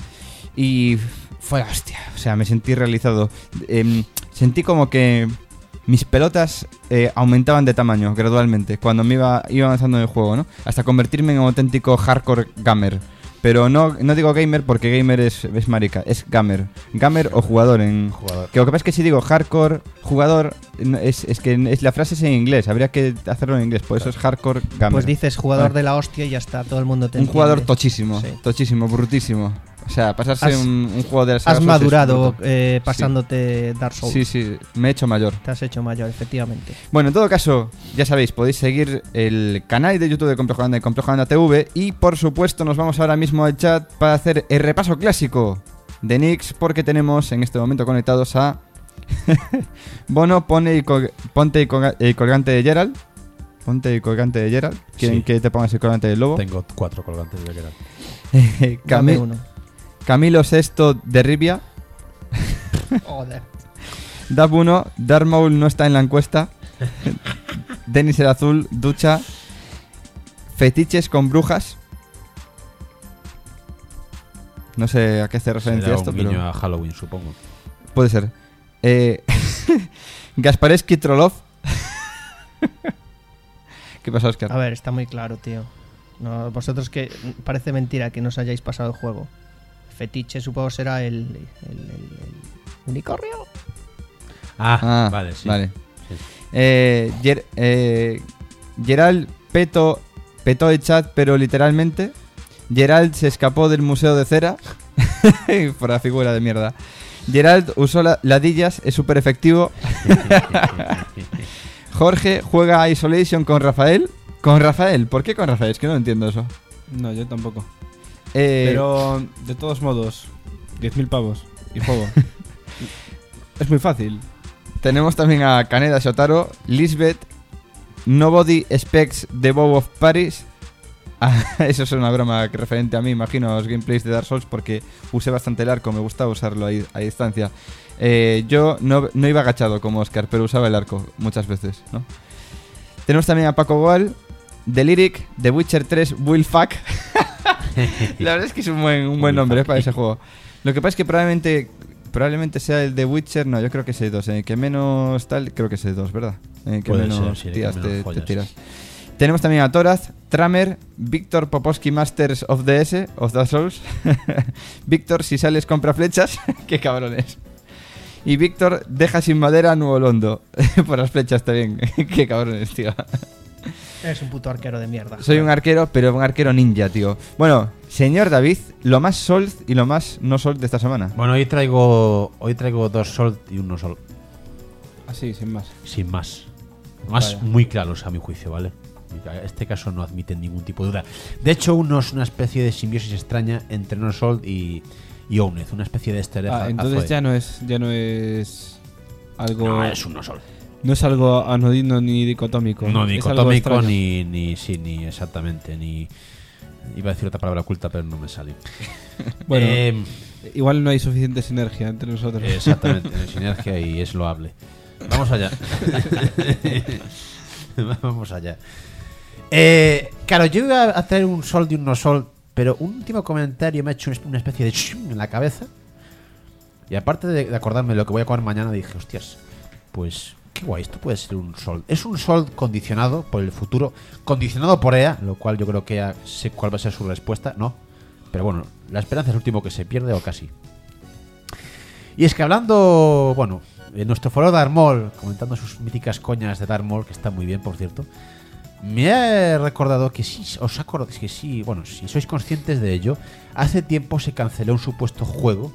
Y fue la hostia. O sea, me sentí realizado. Em, sentí como que mis pelotas eh, aumentaban de tamaño gradualmente cuando me iba, iba avanzando en el juego, ¿no? Hasta convertirme en un auténtico hardcore gamer. Pero no, no digo gamer porque gamer es, es marica, es gamer. Gamer o jugador en... Jugador. Que lo que pasa es que si digo hardcore, jugador, no, es, es que es, la frase es en inglés, habría que hacerlo en inglés, por eso es hardcore gamer. Pues dices jugador Vale. de la hostia y ya está, todo el mundo te Un jugador entiende. tochísimo, Sí. tochísimo, brutísimo. O sea, pasarse Has- un, un juego de las Has sagas Souls es madurado bruto. eh, pasándote Dark Souls. Sí, sí, me he hecho mayor. Te has hecho mayor, efectivamente. Bueno, en todo caso, ya sabéis, podéis seguir el canal de YouTube de Complejo Anda y Complejo Anda T V. Y por supuesto, nos vamos ahora mismo al chat para hacer el repaso clásico de Nix, porque tenemos en este momento conectados a Bono, pone el col- ponte el, colga- el colgante de Gerald. Ponte el colgante de Gerald. ¿Quieren Sí. que te pongas el colgante del lobo? Tengo cuatro colgantes de Geralt. Dame Cami- uno. Camilo Sexto de Rivia. Joder. Dab uno, Darth Maul no está en la encuesta. Denis el Azul, ducha. Fetiches con brujas. No sé a qué hace referencia Será esto, un guiño pero a Halloween, supongo. puede ser. Eh, Gaspareski Trolov. ¿Qué pasa, Oscar? A ver, está muy claro, tío. No, vosotros que parece mentira que no os hayáis pasado el juego. Fetiche supongo será el, el, el- el unicornio. Ah, Ah, vale, sí. vale. Sí. Eh, Ger- eh, Gerald peto, petó el chat, pero literalmente. Gerald se escapó del museo de cera. Por la figura de mierda. Gerald usó la- ladillas, es súper efectivo. Jorge juega a Isolation con Rafael. ¿Con Rafael? ¿Por qué con Rafael? Es que no entiendo eso. No, yo tampoco. Eh, Pero, de todos modos, diez mil pavos y juego. Es muy fácil. Tenemos también a Kaneda Shotaro, Lisbeth, Nobody Expects the Bow of Paris. Ah, eso es una broma que referente a mí, imagino, a los gameplays de Dark Souls, porque usé bastante el arco, me gustaba usarlo ahí a distancia. Eh, yo no, no iba agachado como Oscar, pero usaba el arco muchas veces, ¿no? Tenemos también a Paco Goal, The Lyric, The Witcher tres, Will Fuck. La verdad es que es un buen, un buen nombre eh, para ese juego. Lo que pasa es que probablemente probablemente sea el de Witcher, no, yo creo que es el dos. En el que menos tal, creo que es el dos, ¿verdad? En el que Puede menos ser, sí, en el que tías menos te, te follas. tiras. Tenemos también a Toraz, Tramer, Víctor Popovsky Masters of the S, of the Souls. Víctor, si sales compra flechas. Qué cabrones. Y Víctor, deja sin madera a Nuevo Londo. Por las flechas también. Qué cabrones, tío. Es un puto arquero de mierda. Soy un arquero, pero un arquero ninja, tío. Bueno, señor David, lo más sold y lo más no sold de esta semana. Bueno, hoy traigo hoy traigo dos sold y uno sold. Así, sin más. Sin más. Más Vaya. muy claros a mi juicio, ¿vale? Este caso no admite ningún tipo de duda. De hecho, uno es una especie de simbiosis extraña entre no sold y, y Owned, una especie de este Ah, entonces ya no es ya no es algo No, es un no sold. no es algo anodino ni dicotómico. No, ni es algo dicotómico, extraño. ni, ni, sí, ni exactamente, ni... Iba a decir otra palabra oculta, pero no me sale. Bueno, Eh, igual no hay suficiente sinergia entre nosotros. exactamente, en sinergia y es loable. Vamos allá. Vamos allá. Eh, claro, yo iba a traer un sol y un no sol, pero un último comentario me ha hecho una especie de shum en la cabeza. Y aparte de, de acordarme de lo que voy a comer mañana, dije, hostias, pues qué guay, esto puede ser un sol. Es un sol condicionado por el futuro, condicionado por E A, lo cual yo creo que ya sé cuál va a ser su respuesta, ¿no? Pero bueno, la esperanza es lo último que se pierde o casi. Y es que hablando, bueno, en nuestro foro Darth Maul, comentando sus míticas coñas de Darth Maul, que está muy bien, por cierto, me he recordado que sí, os acordáis que sí, bueno, si sois conscientes de ello, hace tiempo se canceló un supuesto juego,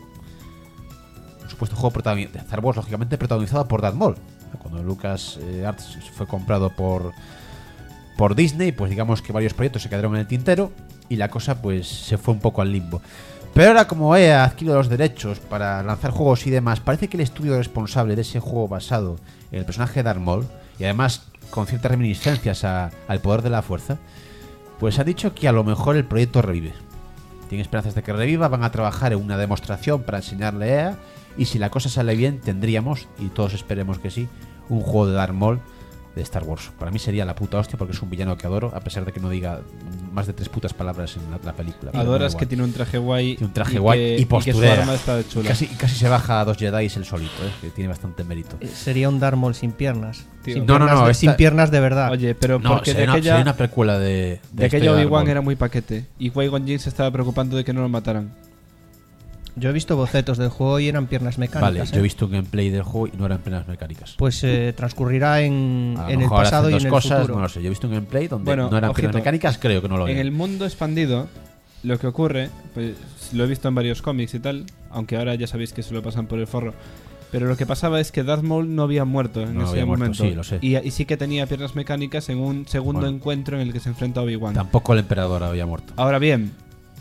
un supuesto juego protagoni- de Star Wars, lógicamente protagonizado por Darth Maul. Cuando Lucas eh, Arts fue comprado por por Disney, pues digamos que varios proyectos se quedaron en el tintero y la cosa pues se fue un poco al limbo. Pero ahora, como E A ha adquirido los derechos para lanzar juegos y demás, parece que el estudio responsable de ese juego basado en el personaje de Darth Maul, y además con ciertas reminiscencias a- al poder de la fuerza, pues ha dicho que a lo mejor el proyecto revive. Tienen esperanzas de que reviva, van a trabajar en una demostración para enseñarle a E A, y si la cosa sale bien, tendríamos, y todos esperemos que sí, un juego de Darth Maul de Star Wars. Para mí sería la puta hostia porque es un villano que adoro, a pesar de que no diga más de tres putas palabras en la, la película. Pero Adoras da que igual. tiene un traje guay. Tiene un traje y guay que- y que su posturera. arma está chula. Casi, casi se baja a dos Jedi el solito, ¿eh? Que tiene bastante mérito. Eh, Sería un Darth Maul sin piernas. Tío. Sin No, no, piernas no, de, esta- sin piernas de verdad. Oye, pero No, porque de sería, una, aquella, sería una precuela de... de de aquella este Obi-Wan árbol. era muy paquete. Y Qui-Gon Jinn se estaba preocupando de que no lo mataran. Yo he visto bocetos del juego y eran piernas mecánicas. Vale, ¿eh? yo he visto un gameplay del juego y no eran penas mecánicas. Pues eh, transcurrirá en, A lo en el mejor hacen pasado y dos en el cosas, futuro. no lo sé. Yo he visto un gameplay donde Bueno, no eran ojito. penas mecánicas, creo que no lo En eran. el mundo expandido, lo que ocurre, pues lo he visto en varios cómics y tal, aunque ahora ya sabéis que se lo pasan por el forro. Pero lo que pasaba es que Darth Maul no había muerto en No ese había muerto, momento. sí, lo sé. Y, y sí que tenía piernas mecánicas en un segundo Bueno. encuentro en el que se enfrenta a Obi-Wan. Tampoco el emperador había muerto. Ahora bien,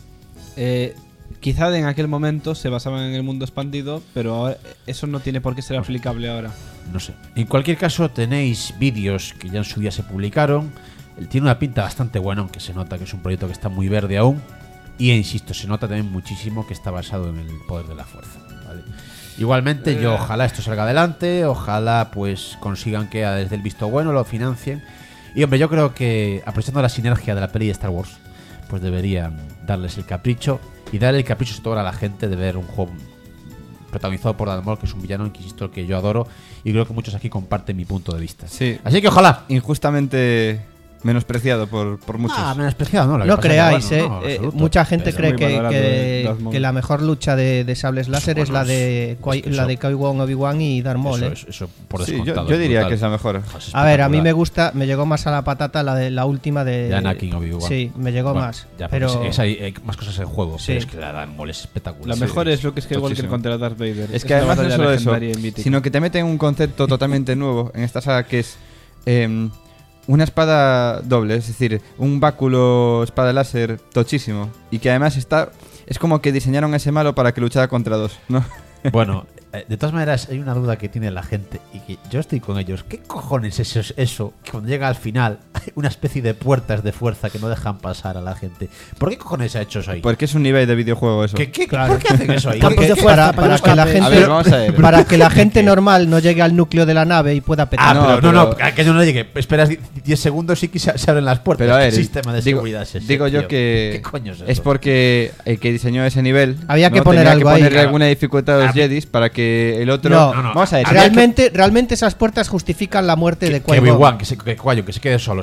eh, quizá en aquel momento se basaban en el mundo expandido, pero ahora- eso no tiene por qué ser aplicable ahora. No sé. En cualquier caso, tenéis vídeos que ya en su día se publicaron. Él tiene una pinta bastante buena, aunque se nota que es un proyecto que está muy verde aún. Y insisto, se nota también muchísimo que está basado en el poder de la fuerza. ¿vale? Igualmente, yo ojalá esto salga adelante, ojalá pues consigan que desde el visto bueno lo financien. Y hombre, yo creo que aprovechando la sinergia de la peli de Star Wars, pues deberían darles el capricho y darle el capricho sobre todo a la gente de ver un juego protagonizado por Darth Maul, que es un villano que insisto que yo adoro y creo que muchos aquí comparten mi punto de vista. Sí. Así que ojalá. Injustamente menospreciado por, por muchos. Ah, menospreciado, no. Lo que No pasa es que, creáis, bueno, eh. no, en Eh, absoluto. mucha gente Pero- cree muy que, valorado que- el Darth Maul. que la mejor lucha de, de sables láser es la de Bueno, Qui- es que la eso- de Qui-Gon, Obi-Wan y Darth Maul, Eso, eh. eso, eso por Sí, yo, descontado. yo diría brutal. que es la mejor. Joder, es A ver, a mí espectacular. me gusta, me llegó más a la patata la de la última de, De Anakin Obi-Wan. Sí, me llegó Bueno, más. ya, porque pero es- es- hay, hay más cosas en juego. Sí. Pero es que la Darth Maul es espectacular. La Sí, mejor sí, es Luke Skywalker tochísimo. contra Darth Vader. Es que una además no batalla solo eso, legendaria y mítica. sino que te meten un concepto totalmente nuevo en esta saga que es em, una espada doble, es decir, un báculo espada láser tochísimo y que además está es como que diseñaron a ese malo para que luchara contra dos, ¿no? Bueno, eh, de todas maneras, hay una duda que tiene la gente y que yo estoy con ellos. ¿Qué cojones es eso, eso que cuando llega al final hay una especie de puertas de fuerza que no dejan pasar a la gente? ¿Por qué cojones se ha hecho eso ahí? Porque es un nivel de videojuego eso. ¿Qué, qué, Claro. ¿Por qué hacen eso ahí? Campos ¿Qué- de qué- fuerza, para, para para que que la escape. gente A ver, vamos a ver. para que la gente normal no llegue al núcleo de la nave y pueda petar. Ah, No, pero, no, no, pero- que yo no le llegue. Esperas diez segundos y que se, se abren las puertas. Pero a ver, ¿Qué sistema de digo, seguridad es ese, digo yo tío? que ¿Qué coño es eso? es porque el que diseñó ese nivel Había que ¿no? poner tenía algo que ahí. ponerle Claro. alguna dificultad a los Ah, Jedis para que el otro No, no, no. vamos a ver, Había realmente, realmente esas puertas justifican la muerte que, de que Qui-Gon. Obi-Wan, que se, que, Qui-Gon, que se quede solo.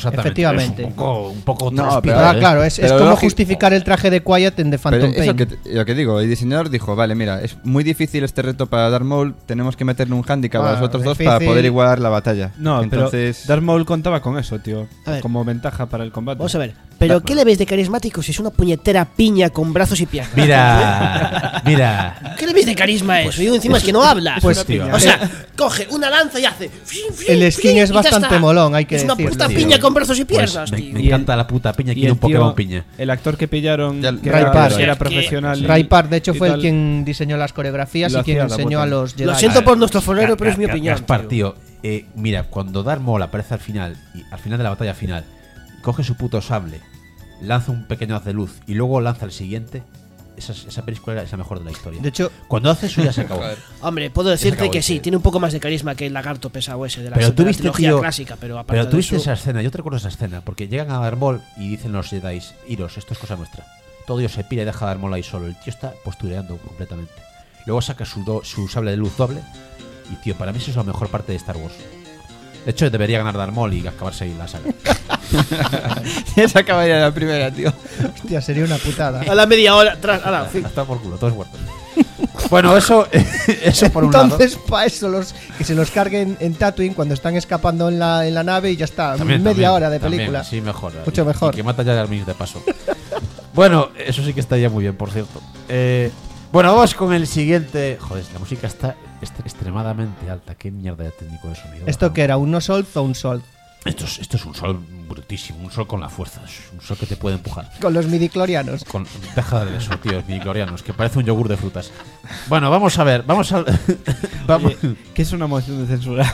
exactamente. Efectivamente. Es un poco, un poco No, tróspido, pero- Ah, ¿eh? claro, es, es Pero como lógico- justificar el traje de Quiet en The Pero Phantom eso Pain. que, lo que digo, el diseñador dijo, vale, mira, es muy difícil este reto para Darth Maul, tenemos que meterle un handicap Ah, a los otros dos difícil. para poder igualar la batalla. No, Entonces, pero Darth Maul contaba con eso, tío. A ver. Como ventaja para el combate. Vamos a ver. ¿Pero qué le ves de carismático si es una puñetera piña con brazos y piernas? Mira, mira. ¿Qué le ves de carisma a eso? Y encima es que no habla. Pues, tío, o sea, coge una lanza y hace. El skin es bastante molón, hay que Es una decirlo. puta Tío, piña con brazos y pues piernas, me, tío. me Y el- encanta la puta piña. Y Quiero el un Pokémon tío, piña. el actor que pillaron, Ya- que Ray era, Park. que era Es que- profesional. y- Ray Park, de hecho, y fue el tal. quien diseñó las coreografías Lo y quien hacía la enseñó bota. a los Jedi. Lo siento por nuestro forero, Ga- pero es mi Ga- opinión. Gaspar, tío. tío, eh, mira, cuando Darth Maul aparece al final, y al final de la batalla final, coge su puto sable, lanza un pequeño haz de luz y luego lanza el siguiente, esa, esa película es la mejor de la historia. De hecho, Cuando hace eso ya se acabó. Hombre, puedo se decirte acabó que el sí, tío. tiene un poco más de carisma que el lagarto pesado ese de la, Pero de tú la viste, trilogía tío, clásica, pero aparte Pero de tú viste eso- esa escena, yo te recuerdo esa escena, porque llegan a Darth Maul y dicen los Jedi, iros, esto es cosa nuestra. Todo Dios se pira y deja a Darth Maul ahí solo. El tío está postureando completamente. Luego saca su, do- su sable de luz doble. Y tío, para mí eso es la mejor parte de Star Wars. De hecho, debería ganar Darth Maul y acabarse ahí la saga. esa acabaría la primera, tío. hostia, sería una putada. A la media hora atrás, a la fin. Hasta por culo, todos muertos. Bueno, eso, eso por un lado. Entonces, para eso, los, que se los carguen en Tatooine cuando están escapando en la, en la nave y ya está. También, media también, hora de también, película. sí, mejor. Mucho Y- mejor. Y que mata ya al Armin de paso. Bueno, eso sí que estaría muy bien, por cierto. Eh, bueno, vamos con el siguiente. Joder, la música está est- extremadamente alta. Qué mierda de técnico de sonido. ¿Esto qué era? ¿Un no sol o un sol? Esto es, esto es un sol brutísimo, un sol con la fuerza, es un sol que te puede empujar. Con los midiclorianos. Con, deja de eso, tío, midichlorianos, que parece un yogur de frutas. Bueno, vamos a ver, vamos a. vamos. Oye, ¿qué es una moción de censura?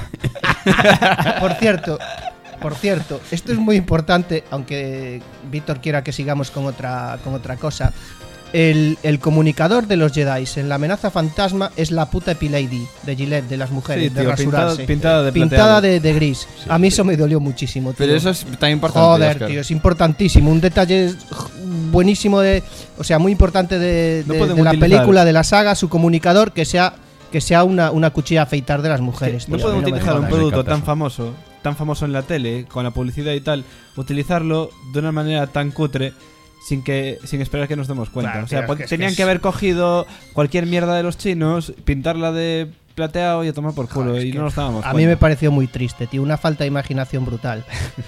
Por cierto, por cierto, esto es muy importante, aunque Víctor quiera que sigamos con otra, con otra cosa. El, el comunicador de los Jedi en la amenaza fantasma es la puta Epilady de Gillette, de las mujeres, Sí, de tío, rasurarse. pintada- pintada de Pintada plateado. de, de gris. A mí eso me dolió muchísimo, tío. Pero eso es tan importante. Joder, Óscar. tío, es importantísimo. Un detalle buenísimo de. O sea, muy importante de, No de- pueden de la utilizar- película, de la saga, su comunicador, que sea que sea una, una cuchilla a afeitar de las mujeres. No tío. pueden A mí me utilizar un jodas. Me producto encanta tan eso. famoso, tan famoso en la tele, con la publicidad y tal, utilizarlo de una manera tan cutre sin que sin esperar que nos demos cuenta. Claro, o sea, tío, po- es que es tenían que que, es- haber cogido cualquier mierda de los chinos, pintarla de plateado y a tomar por culo. Joder, es y que no nos dábamos A cuenta. mí me pareció muy triste, tío. Una falta de imaginación brutal.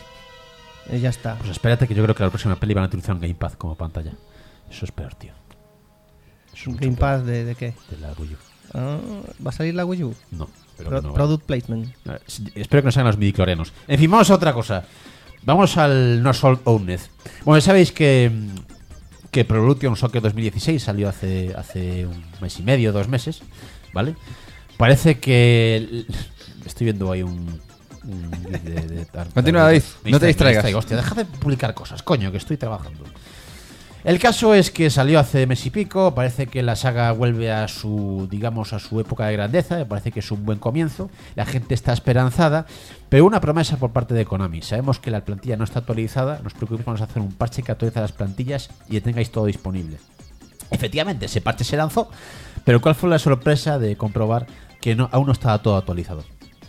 Eh, ya está. Pues espérate, que yo creo que la próxima peli van a utilizar un Gamepad como pantalla. Eso es peor, tío. Eso es ¿Un mucho Gamepad de, de qué? peor. De la Wii U. Ah, ¿Va a salir la Wii U? No, pero Pro- que no va. product placement. Eh, Espero que no sean los midichlorianos. En fin, vamos a otra cosa. Vamos al No Soul Owned. Bueno, sabéis que que Pro Evolution Soccer dos mil dieciséis salió hace hace un mes y medio, dos meses, ¿vale? Parece que el- estoy viendo ahí un, un de- de- de- Continúa, David, Me no te distraigo, me distraigas. distraigo. Hostia, deja de publicar cosas, coño, que estoy trabajando. El caso es que salió hace mes y pico, parece que la saga vuelve a su, digamos, a su época de grandeza, me parece que es un buen comienzo, la gente está esperanzada, pero una promesa por parte de Konami. Sabemos que la plantilla no está actualizada, no os preocupéis, vamos a hacer un parche que actualiza las plantillas y que tengáis todo disponible. Efectivamente, ese parche se lanzó, pero ¿cuál fue la sorpresa de comprobar que no, aún no estaba todo actualizado?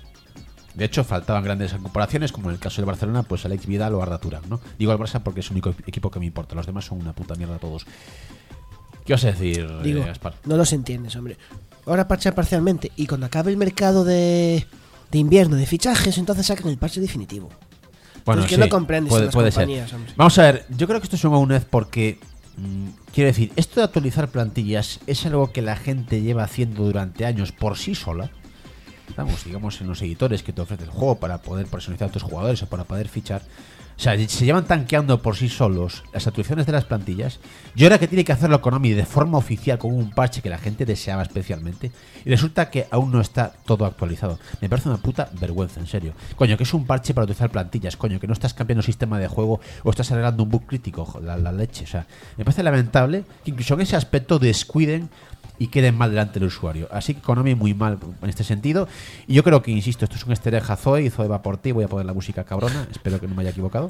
De hecho, faltaban grandes incorporaciones, como en el caso del Barcelona, pues Alex Vidal o Arda Turán, ¿no? Digo el Barça porque es el único equipo que me importa, los demás son una puta mierda todos. ¿Qué vas a decir, Digo, eh, Gaspar? no los entiendes, hombre. Ahora parchean parcialmente y cuando acabe el mercado de, de invierno de fichajes, entonces sacan el parche definitivo. Bueno, es que sí, no comprendes puede, a las puede ser. compañías, hombre. Vamos a ver, yo creo que esto es un owned porque mm, quiero decir, esto de actualizar plantillas es algo que la gente lleva haciendo durante años por sí sola. Vamos, digamos en los editores que te ofrece el juego para poder personalizar a tus jugadores o para poder fichar. O sea, se llevan tanqueando por sí solos las actualizaciones de las plantillas. Y ahora que tiene que hacerlo Konami de forma oficial con un parche que la gente deseaba especialmente. Y resulta que aún no está todo actualizado. Me parece una puta vergüenza, en serio. Coño, que es un parche para utilizar plantillas. Coño, que no estás cambiando sistema de juego o estás arreglando un bug crítico. jo, La, la leche. O sea, me parece lamentable que incluso en ese aspecto descuiden y queden mal delante del usuario. Así que Konami muy mal en este sentido. Y yo creo que, insisto, esto es un easter egg a Zoe y Zoe va por ti. Voy a poner la música cabrona. Espero que no me haya equivocado.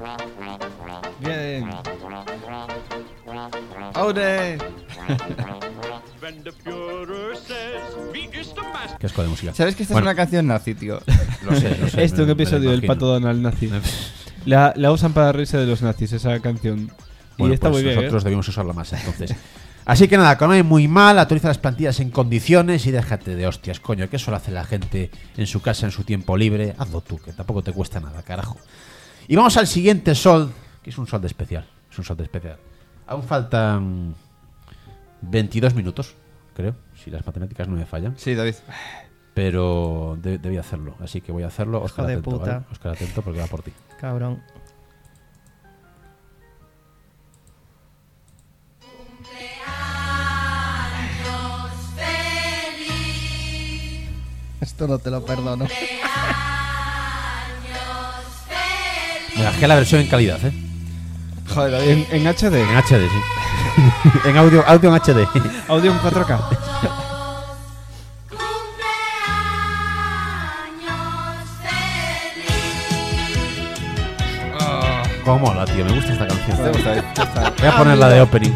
Bien. ¡Aure! Qué asco de música. ¿Sabes que esta Bueno, es una canción nazi, tío? Lo sé, lo sé. Esto me- un me episodio lo del imagino. Pato Donald nazi. La, la usan para reírse de los nazis, esa canción. Bueno, y está pues muy bien. nosotros ¿eh? debíamos usarla más entonces. Así que nada, Konami muy mal, actualiza las plantillas en condiciones y déjate de hostias, coño, que eso lo hace la gente en su casa, en su tiempo libre. Hazlo tú, que tampoco te cuesta nada, carajo. Y vamos al siguiente sol, que es un sol de especial. Es un sol de especial. Aún faltan veintidós minutos, creo, si las matemáticas no me fallan. Sí, David. Pero de- debí hacerlo, así que voy a hacerlo. Oscar, Hijo de atento, puta. ¿vale? Oscar, atento porque va por ti. Cabrón. Esto no te lo perdono. Me bajé la versión en calidad, ¿eh? Joder, David. En, en H D. En H D, sí. en audio, audio en H D. Audio en cuatro K. Cómo mola, tío, me gusta esta canción. ¿Te gusta, David? Ya está. Voy a poner la de opening.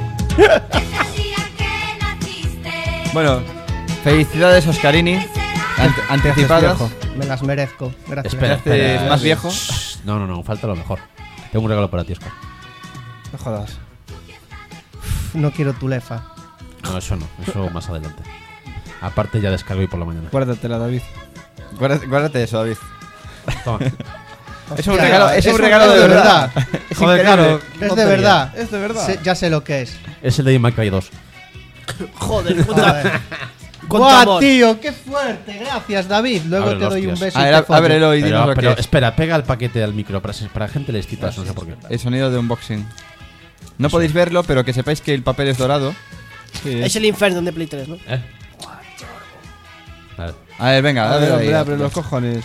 Bueno, felicidades, Oscarini. Ante- anticipadas. Gracias, viejo. Me las merezco. Gracias. Espera, haces espera. más viejo? Shh, No, no, no, falta lo mejor. Tengo un regalo para ti, Oscar. No jodas. No quiero tu lefa. No, eso no, eso más adelante. Aparte ya descargo hoy por la mañana. Guárdatela, David. Guárdate, guárdate eso, David. Toma. Es un Hostia, regalo, es un un regalo de verdad. Es Joder, increíble. claro. Es de verdad. Es de verdad. Sé- ya sé lo que es. Es el de May Cry dos. Joder, puta. Joder. Con ¡Buah, amor. tío! ¡Qué fuerte! Gracias, David. Luego Ábrelo, te doy un hostias. beso. A y ver, te follo. ábrelo y dinos Pero, lo pero que es. espera, pega el paquete al micro para, para gente les citas, no sé por qué. El sonido de unboxing. No podéis verlo, pero que sepáis que el papel es dorado. Sí, Es el infierno de Play tres, ¿no? ¿Eh? Vale. A ver, venga, A ver, dale ahí. hombre, abre los cojones.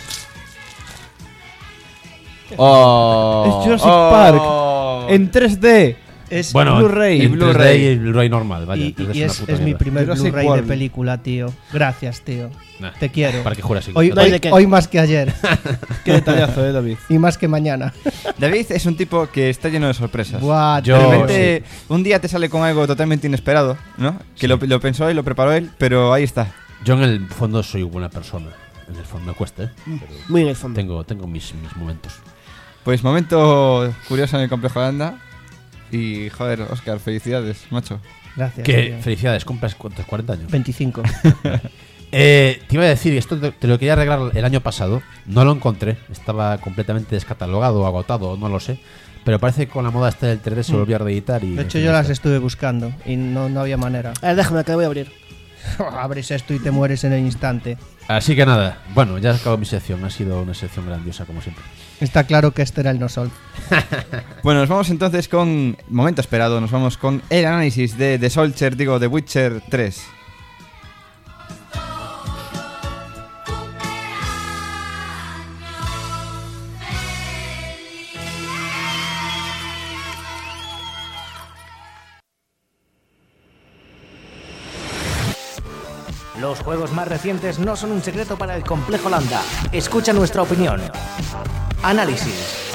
Oh, Es Jurassic oh. Park. En tres D. Es Bueno, Blu-ray. y Y Blu-ray Blu-ray. y Blu-ray normal, vaya. y, tres D y una es, puta es mi mierda. primer Jurassic Blu-ray de World. película, tío. Gracias, tío. Nah, Te quiero. Para que juras. Hoy, No hay hoy- de qué. hoy más que ayer. Qué detallazo, eh, David. Y más que mañana. David es un tipo que está lleno de sorpresas. Buah, Yo- De tío. repente, un día te sale con algo totalmente inesperado, ¿no? Que Sí. lo, lo pensó él, lo preparó él, pero ahí está. Yo en el fondo soy buena persona. En el fondo me cuesta, ¿eh? Pero Muy en el fondo. tengo, tengo mis, mis momentos. Pues momento curioso en el complejo de Anda. Y joder, Oscar, felicidades, macho. Gracias. Que tío. felicidades, cumples cuántos, cuarenta años. veinticinco. Eh, te iba a decir, esto te, te lo quería arreglar el año pasado. No lo encontré, estaba completamente descatalogado, agotado, no lo sé. Pero parece que con la moda esta del tres D se volvió a reeditar. Y De hecho, yo las estuve buscando y no, no había manera. A ver, déjame, que la voy a abrir. Abres esto y te mueres en el instante. Así que nada, bueno, ya acabo mi sección. Ha sido una sección grandiosa, como siempre. Está claro que este era el no sol. Bueno, nos vamos entonces con. Momento esperado, nos vamos con el análisis de The Soldier, digo, The Witcher tres. Los juegos más recientes no son un secreto para el complejo Lambda. Escucha nuestra opinión. Análisis.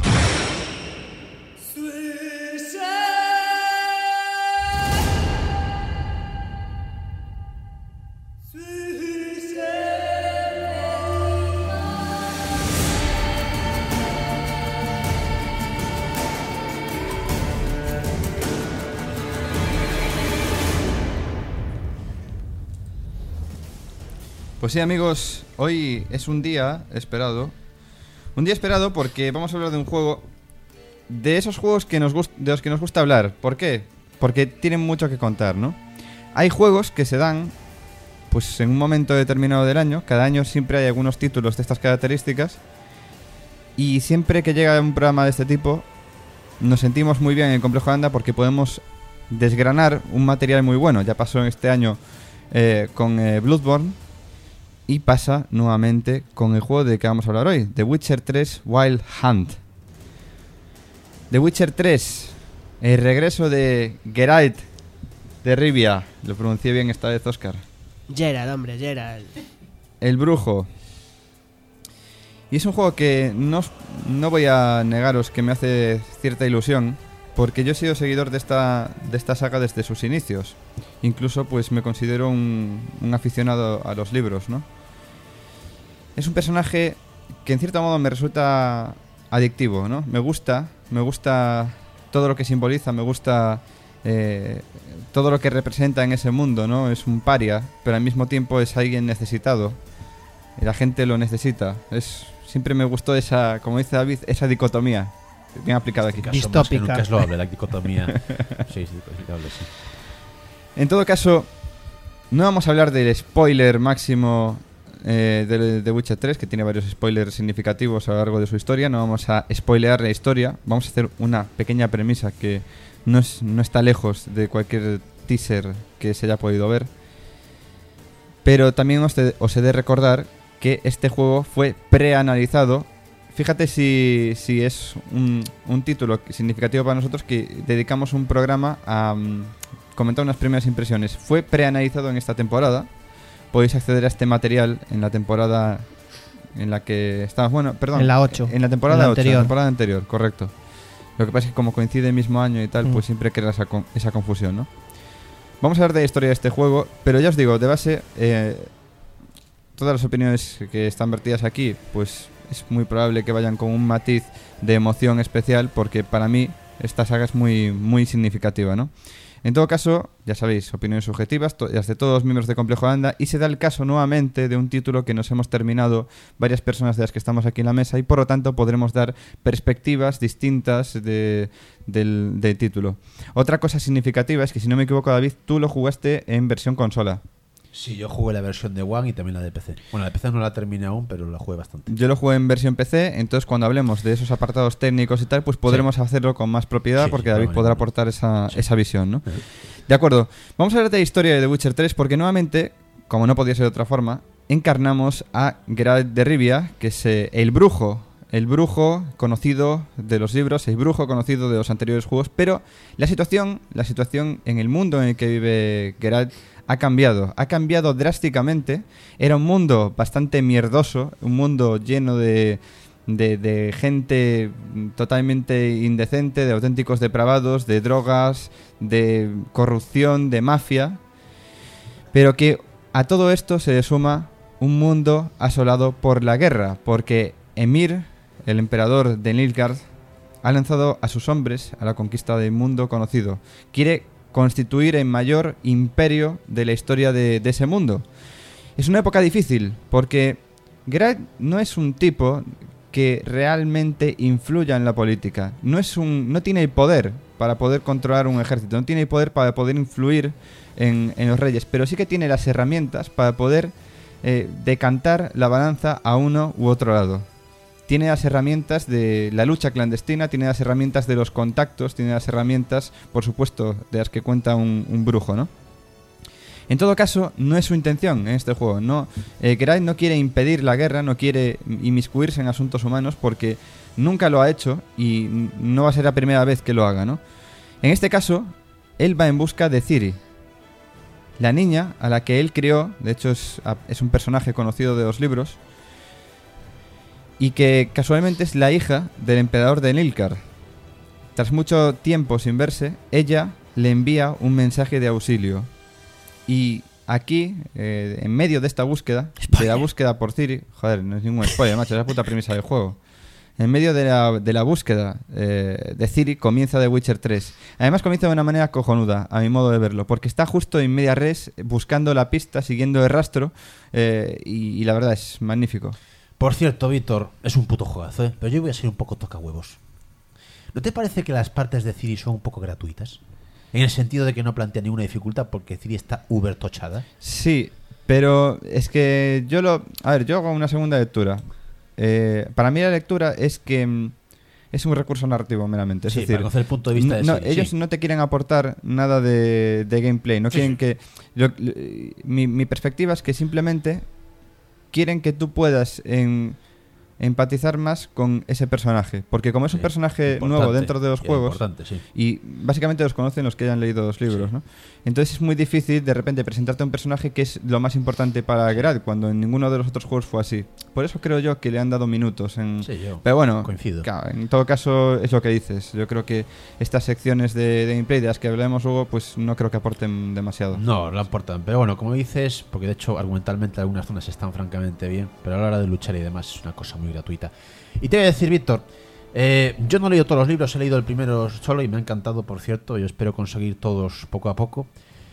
Pues sí, amigos, hoy es un día esperado. Un día esperado porque vamos a hablar de un juego. De esos juegos que nos gust- de los que nos gusta hablar. ¿Por qué? Porque tienen mucho que contar, ¿no? Hay juegos que se dan pues en un momento determinado del año. Cada año siempre hay algunos títulos de estas características. Y siempre que llega un programa de este tipo, nos sentimos muy bien en el Complejo Anda porque podemos desgranar un material muy bueno. Ya pasó en este año eh, con eh, Bloodborne. Y pasa nuevamente con el juego de que vamos a hablar hoy, The Witcher tres Wild Hunt. The Witcher tres, el regreso de Geralt de Rivia. Lo pronuncié bien esta vez, Oscar. Gerald, hombre, Gerald. El brujo. Y es un juego que no, os- no voy a negaros que me hace cierta ilusión, porque yo he sido seguidor de esta, de esta saga desde sus inicios. Incluso pues me considero un, un aficionado a los libros, ¿no? Es un personaje que en cierto modo me resulta adictivo, ¿no? Me gusta, me gusta todo lo que simboliza, me gusta eh, todo lo que representa en ese mundo, ¿no? Es un paria, pero al mismo tiempo es alguien necesitado. Y la gente lo necesita. Es siempre me gustó esa, como dice David, esa dicotomía bien aplicada aquí. Caso más que nunca es loable, la dicotomía. Sí, es dicotable, sí. En todo caso, no vamos a hablar del spoiler máximo eh, de The Witcher tres, que tiene varios spoilers significativos a lo largo de su historia. No vamos a spoilear la historia. Vamos a hacer una pequeña premisa que no, es, no está lejos de cualquier teaser que se haya podido ver. Pero también os, de, os he de recordar que este juego fue preanalizado. Fíjate si, si es un, un título significativo para nosotros, que dedicamos un programa a um, comentar unas primeras impresiones. Fue preanalizado en esta temporada. Podéis acceder a este material en la temporada en la que estamos. Bueno, perdón. En la ocho. En la temporada en la ocho, anterior. la temporada anterior, correcto. Lo que pasa es que como coincide el mismo año y tal, Mm. pues siempre queda esa, con- esa confusión, ¿no? Vamos a hablar de la historia de este juego, pero ya os digo, de base, eh, todas las opiniones que están vertidas aquí, pues es muy probable que vayan con un matiz de emoción especial, porque para mí esta saga es muy, muy significativa, ¿no? En todo caso, ya sabéis, opiniones subjetivas, to- las de todos los miembros de Complejo Anda, y se da el caso nuevamente de un título que nos hemos terminado varias personas de las que estamos aquí en la mesa, y por lo tanto podremos dar perspectivas distintas de, del, del título. Otra cosa significativa es que, si no me equivoco, David, tú lo jugaste en versión consola. Sí, yo jugué la versión de One y también la de P C. Bueno, la de P C no la terminé aún, pero la jugué bastante. Yo lo jugué en versión P C, entonces cuando hablemos de esos apartados técnicos y tal, pues podremos hacerlo con más propiedad, Sí, porque sí, David claro, podrá claro. aportar esa, Sí. esa visión, ¿no? Sí. De acuerdo, vamos a hablar de la historia de The Witcher tres, porque nuevamente, como no podía ser de otra forma, encarnamos a Geralt de Rivia, que es eh, el brujo, el brujo conocido de los libros, el brujo conocido de los anteriores juegos, pero la situación, la situación en el mundo en el que vive Geralt ha cambiado, ha cambiado drásticamente. Era un mundo bastante mierdoso, un mundo lleno de, de, de gente totalmente indecente, de auténticos depravados, de drogas, de corrupción, de mafia, pero que a todo esto se le suma un mundo asolado por la guerra, porque Emir, el emperador de Nilfgaard, ha lanzado a sus hombres a la conquista del mundo conocido. Quiere constituir el mayor imperio de la historia de, de ese mundo. Es una época difícil, porque Geralt no es un tipo que realmente influya en la política. No es un, no tiene el poder para poder controlar un ejército, no tiene el poder para poder influir en, en los reyes, pero sí que tiene las herramientas para poder eh, decantar la balanza a uno u otro lado. Tiene las herramientas de la lucha clandestina, tiene las herramientas de los contactos, tiene las herramientas, por supuesto, de las que cuenta un, un brujo, ¿no? En todo caso, no es su intención en este juego. No, eh, Geralt no quiere impedir la guerra, no quiere inmiscuirse en asuntos humanos, porque nunca lo ha hecho y no va a ser la primera vez que lo haga, ¿no? En este caso, él va en busca de Ciri, la niña a la que él crió. De hecho, es, es un personaje conocido de los libros, y que casualmente es la hija del emperador de Nilfgaard. Tras mucho tiempo sin verse, ella le envía un mensaje de auxilio. Y aquí, eh, en medio de esta búsqueda, de la búsqueda por Ciri, joder, no es ningún spoiler, macho, es la puta premisa del juego. En medio de la, de la búsqueda eh, de Ciri comienza The Witcher tres. Además comienza de una manera cojonuda, a mi modo de verlo, porque está justo en media res, buscando la pista, siguiendo el rastro, eh, y, y la verdad es magnífico. Por cierto, Víctor, es un puto juegazo, ¿eh? Pero yo voy a ser un poco tocahuevos. ¿No te parece que las partes de Ciri son un poco gratuitas? En el sentido de que no plantea ninguna dificultad porque Ciri está uber tochada. Sí, pero es que yo lo... A ver, yo hago una segunda lectura. Eh, para mí la lectura es que mm, es un recurso narrativo meramente. Es Sí, decir, para conocer el punto de vista de no, Ciri, ellos sí. no te quieren aportar nada de, de gameplay. No Sí, quieren sí. que... lo- lo- mi, mi perspectiva es que simplemente quieren que tú puedas en, empatizar más con ese personaje. Porque como es un Sí, personaje importante, nuevo dentro de los y juegos... importante, sí. Y básicamente los conocen los que hayan leído los libros, Sí. ¿no? Entonces es muy difícil de repente presentarte a un personaje que es lo más importante para Geralt, cuando en ninguno de los otros juegos fue así. Por eso creo yo que le han dado minutos en... Sí, yo Pero bueno, coincido. claro, en todo caso es lo que dices. Yo creo que estas secciones de, de gameplay de las que hablaremos luego, pues no creo que aporten demasiado. No, no aportan. Pero bueno, como dices, porque de hecho argumentalmente algunas zonas están francamente bien, pero a la hora de luchar y demás es una cosa muy gratuita. Y te voy a decir, Víctor, Eh, yo no he leído todos los libros, he leído el primero solo y me ha encantado, por cierto. Yo espero conseguir todos poco a poco.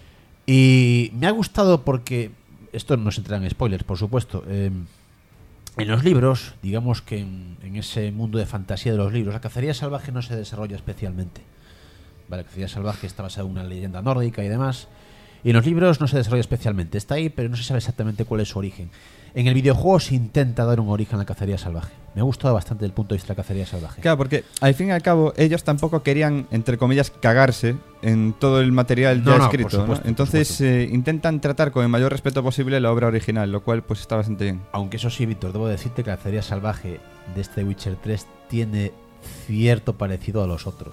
Y me ha gustado porque, esto no se entra en spoilers, por supuesto, eh, en los libros, digamos que en, en ese mundo de fantasía de los libros, la cacería salvaje no se desarrolla especialmente. Vale, la cacería salvaje está basada en una leyenda nórdica y demás. Y en los libros no se desarrolla especialmente. Está ahí, pero no se sabe exactamente cuál es su origen. En el videojuego se intenta dar un origen a la cacería salvaje. Me ha gustado bastante el punto de vista de la cacería salvaje. Claro, porque al fin y al cabo ellos tampoco querían, entre comillas, cagarse en todo el material ya No, no, escrito, por supuesto, ¿no? Entonces por supuesto. eh, intentan tratar con el mayor respeto posible la obra original, lo cual pues está bastante bien. Aunque eso sí, Víctor, debo decirte que la cacería salvaje de este Witcher tres tiene cierto parecido a los otros.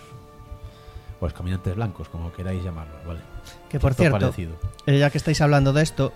O los caminantes blancos, como queráis llamarlos, ¿vale? Que por Cierto cierto, parecido. eh, ya que estáis hablando de esto,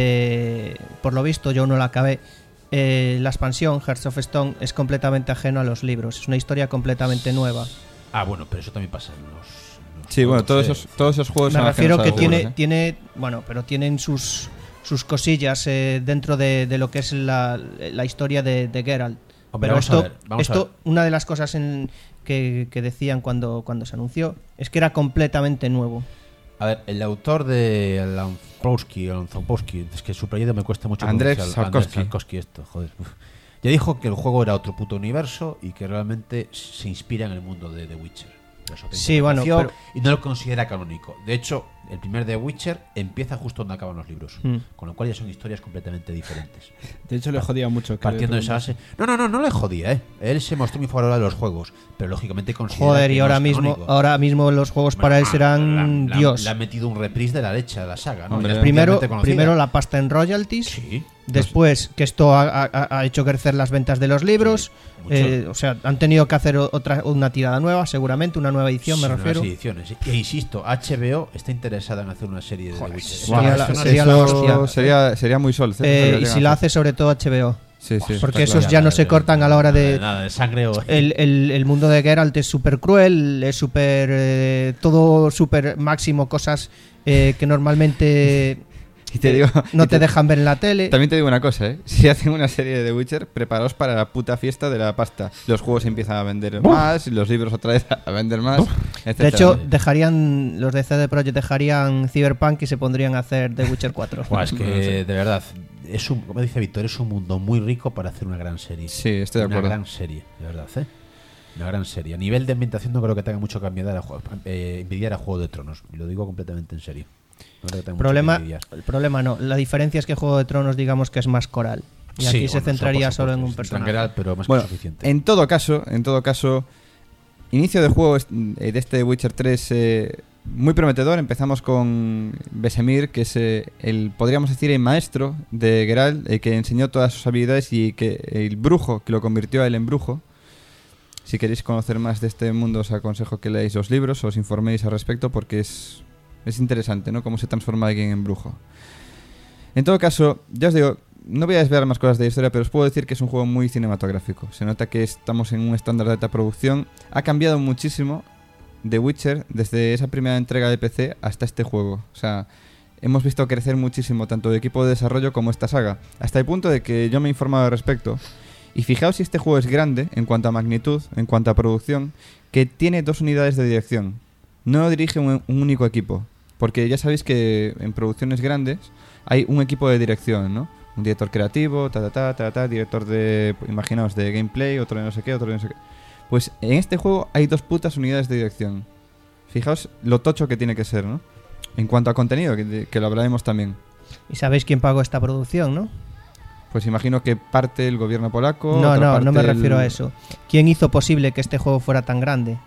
eh, por lo visto yo no la acabé. Eh, la expansión Hearts of Stone es completamente ajeno a los libros. Es una historia completamente nueva. Ah, bueno, pero eso también pasa en los... en los Sí, bueno, juegos, todos eh. esos, todos esos juegos Me son refiero ajenos a que los tiene, juegos, ¿eh? tiene, bueno, pero tienen sus sus cosillas eh, dentro de, de lo que es la, la historia de, de Geralt. Hombre, Pero vamos esto, a ver, vamos esto a ver. una de las cosas en, que, que decían cuando, cuando se anunció es que era completamente nuevo. A ver, el autor de Lanzowski, Lanzowski, es que su apellido me cuesta mucho Andrzej pronunciar. Sapkowski. Andrzej Sapkowski, esto, joder. Uf. Ya dijo que el juego era otro puto universo y que realmente se inspira en el mundo de The Witcher. Pero eso Sí, bueno, interpretación, pero- y no lo considera canónico. De hecho, el primer The Witcher empieza justo donde acaban los libros, Mm. con lo cual ya son historias completamente diferentes. De hecho, le jodía mucho. que Partiendo de esa todo el base. No, no, no, no le jodía, ¿eh? Él se mostró muy favorable a los juegos, pero lógicamente considera Joder, que y no ahora es mismo, canónico. ahora mismo los juegos para él Bueno, serán la- la- Dios. Le ha metido un reprise de la leche de la saga, ¿no? Hombre, Ya es Primero, mundialmente conocida. primero la pasta en royalties. Sí. Después, que esto ha, ha- ha hecho crecer las ventas de los libros. Sí, mucho. eh, o sea, han tenido que hacer o- otra una tirada nueva, seguramente, una nueva edición, Sí, me nuevas refiero. ediciones. E insisto, H B O está interesada en hacer una serie de The Witcher. Eso sería no- la- eso no sería es- la Eso hostia. sería, sería muy sol. Eh, y si la hace sobre todo H B O. Sí, sí. Porque está esos claro. ya no se cortan a la hora de... Nada de sangre o... El, el- el mundo de Geralt es súper cruel, es súper... eh, todo súper máximo, cosas eh, que normalmente Y te digo, no y te dejan ver en la tele. También te digo una cosa, ¿eh? Si hacen una serie de The Witcher, preparaos para la puta fiesta de la pasta. Los juegos empiezan a vender más, y los libros otra vez a vender más, etcétera. De hecho, dejarían los de C D Projekt dejarían Cyberpunk y se pondrían a hacer The Witcher cuatro. Buah, es que, de verdad, es un, como dice Víctor, es un mundo muy rico para hacer una gran serie. Sí, estoy de Una acuerdo. gran serie, de verdad, ¿eh? Una gran serie. A nivel de ambientación no creo que tenga mucho que envidiar a, Juego- eh, envidiar a Juego de Tronos. Y lo digo completamente en serio. No creo que tenga mucho problema, que envidiar. el problema no. La diferencia es que Juego de Tronos, digamos que es más coral. Y Sí, aquí bueno, se eso, centraría por solo en supuesto, un es personaje. Tangeral, pero más Bueno, que suficiente. en todo caso, en todo caso, inicio de juego est- eh, de este Witcher tres eh, muy prometedor. Empezamos con Vesemir, que es eh, el, podríamos decir, el maestro de Geralt, el que enseñó todas sus habilidades y que el brujo que lo convirtió a él en brujo. Si queréis conocer más de este mundo, os aconsejo que leáis los libros, os informéis al respecto, porque es, es interesante, ¿no? Cómo se transforma alguien en brujo. En todo caso, ya os digo, no voy a desvelar más cosas de la historia, pero os puedo decir que es un juego muy cinematográfico. Se nota que estamos en un estándar de alta producción. Ha cambiado muchísimo The Witcher desde esa primera entrega de P C hasta este juego. O sea, hemos visto crecer muchísimo tanto el equipo de desarrollo como esta saga. Hasta el punto de que yo me he informado al respecto. Y fijaos si este juego es grande en cuanto a magnitud, en cuanto a producción, que tiene dos unidades de dirección. No lo dirige un, un único equipo. Porque ya sabéis que en producciones grandes hay un equipo de dirección, ¿no? Un director creativo, ta ta ta ta ta, director de, imaginaos, de gameplay, otro de no sé qué, otro de no sé qué. Pues en este juego hay dos putas unidades de dirección. Fijaos lo tocho que tiene que ser, ¿no? En cuanto a contenido, que, que lo hablaremos también. Y sabéis quién pagó esta producción, ¿no? Pues imagino que parte el gobierno polaco. No, otra no, parte no me el- refiero a eso. ¿Quién hizo posible que este juego fuera tan grande?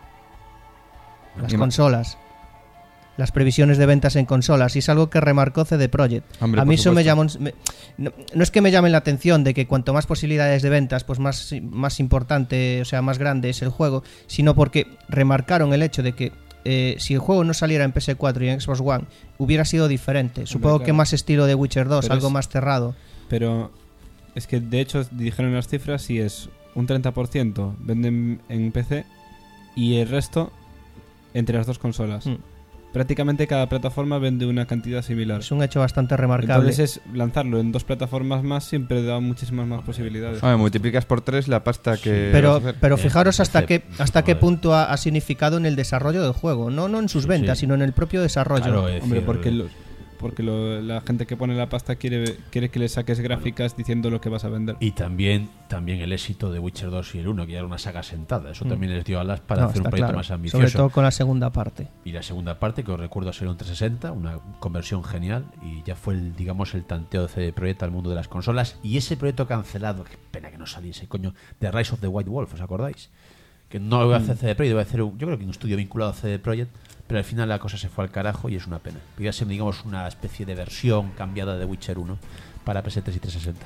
Las Ima- consolas. Las previsiones de ventas en consolas. Y es algo que remarcó C D Projekt. Hombre, A mí por eso me supuesto. llamó... me- no, no es que me llame la atención de que cuanto más posibilidades de ventas, pues más, más importante, o sea, más grande es el juego, sino porque remarcaron el hecho de que eh, si el juego no saliera en P S cuatro y en Xbox One, hubiera sido diferente. Supongo que claro. más estilo de Witcher dos, Pero algo es- más cerrado. Pero es que de hecho dijeron las cifras y es un treinta por ciento venden en P C y el resto entre las dos consolas. Mm. prácticamente cada plataforma vende una cantidad similar. Es un hecho bastante remarcable. Entonces es lanzarlo en dos plataformas más siempre da muchísimas más posibilidades. Ah, multiplicas por tres la pasta que... Pero, vas a hacer. pero Eh, fijaros hasta parece- qué hasta qué joder. punto ha, ha significado en el desarrollo del juego. No, no en sus Sí, ventas, sí. sino en el propio desarrollo. Claro, es Hombre, decir, porque los- porque lo- la gente que pone la pasta quiere quiere que le saques gráficas diciendo lo que vas a vender. Y también, también el éxito de Witcher dos y el uno, que ya era una saga sentada. Eso Mm. también les dio alas para No, hacer un está proyecto claro. más ambicioso. Sobre todo con la segunda parte. Y la segunda parte, que os recuerdo ser un trescientos sesenta, una conversión genial, y ya fue el, digamos, el tanteo de C D Projekt al mundo de las consolas. Y ese proyecto cancelado, qué pena que no saliese, coño, de Rise of the White Wolf, ¿os acordáis? Que no iba a hacer C D Projekt, iba a hacer un, yo creo que un estudio vinculado a C D Projekt, pero al final la cosa se fue al carajo y es una pena. Iba a ser, digamos, una especie de versión cambiada de Witcher uno para P S tres y trescientos sesenta.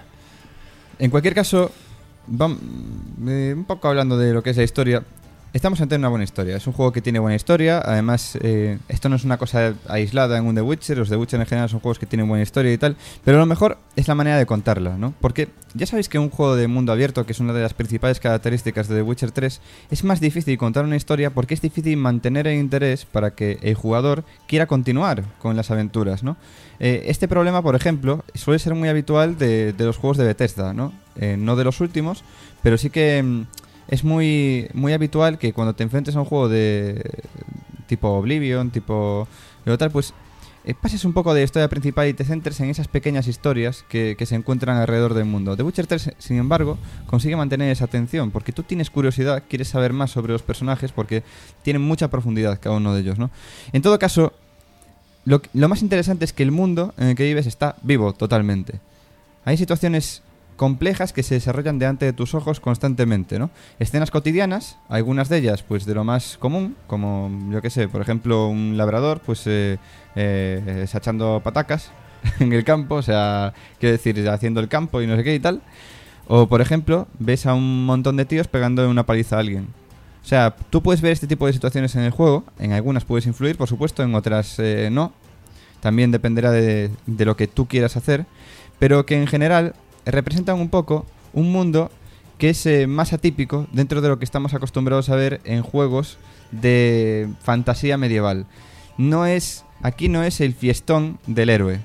En cualquier caso, vam- eh, un poco hablando de lo que es la historia, estamos ante una buena historia. Es un juego que tiene buena historia. Además, eh, esto no es una cosa aislada en un The Witcher. Los The Witcher en general son juegos que tienen buena historia y tal. Pero lo mejor es la manera de contarla, ¿no? Porque ya sabéis que un juego de mundo abierto, que es una de las principales características de The Witcher tres, es más difícil contar una historia porque es difícil mantener el interés para que el jugador quiera continuar con las aventuras, ¿no? Eh, este problema, por ejemplo, suele ser muy habitual de, de los juegos de Bethesda, ¿no? Eh, no de los últimos, pero sí que mm, es muy, muy habitual que cuando te enfrentes a un juego de tipo Oblivion, tipo lo tal, pues eh, pases un poco de la historia principal y te centres en esas pequeñas historias que, que se encuentran alrededor del mundo. The Witcher tres, sin embargo, consigue mantener esa atención porque tú tienes curiosidad, quieres saber más sobre los personajes porque tienen mucha profundidad cada uno de ellos, ¿no? En todo caso, lo, lo más interesante es que el mundo en el que vives está vivo totalmente. Hay situaciones complejas que se desarrollan delante de tus ojos constantemente, ¿no? Escenas cotidianas, algunas de ellas pues de lo más común, como yo que sé, por ejemplo, un labrador pues eh, eh, sachando patacas en el campo, o sea, quiero decir, haciendo el campo y no sé qué y tal. O por ejemplo, ves a un montón de tíos pegando una paliza a alguien. O sea, tú puedes ver este tipo de situaciones en el juego, en algunas puedes influir, por supuesto, en otras eh, no. También dependerá de, de lo que tú quieras hacer, pero que en general representan un poco un mundo que es eh, más atípico dentro de lo que estamos acostumbrados a ver en juegos de fantasía medieval. No es, aquí no es el fiestón del héroe.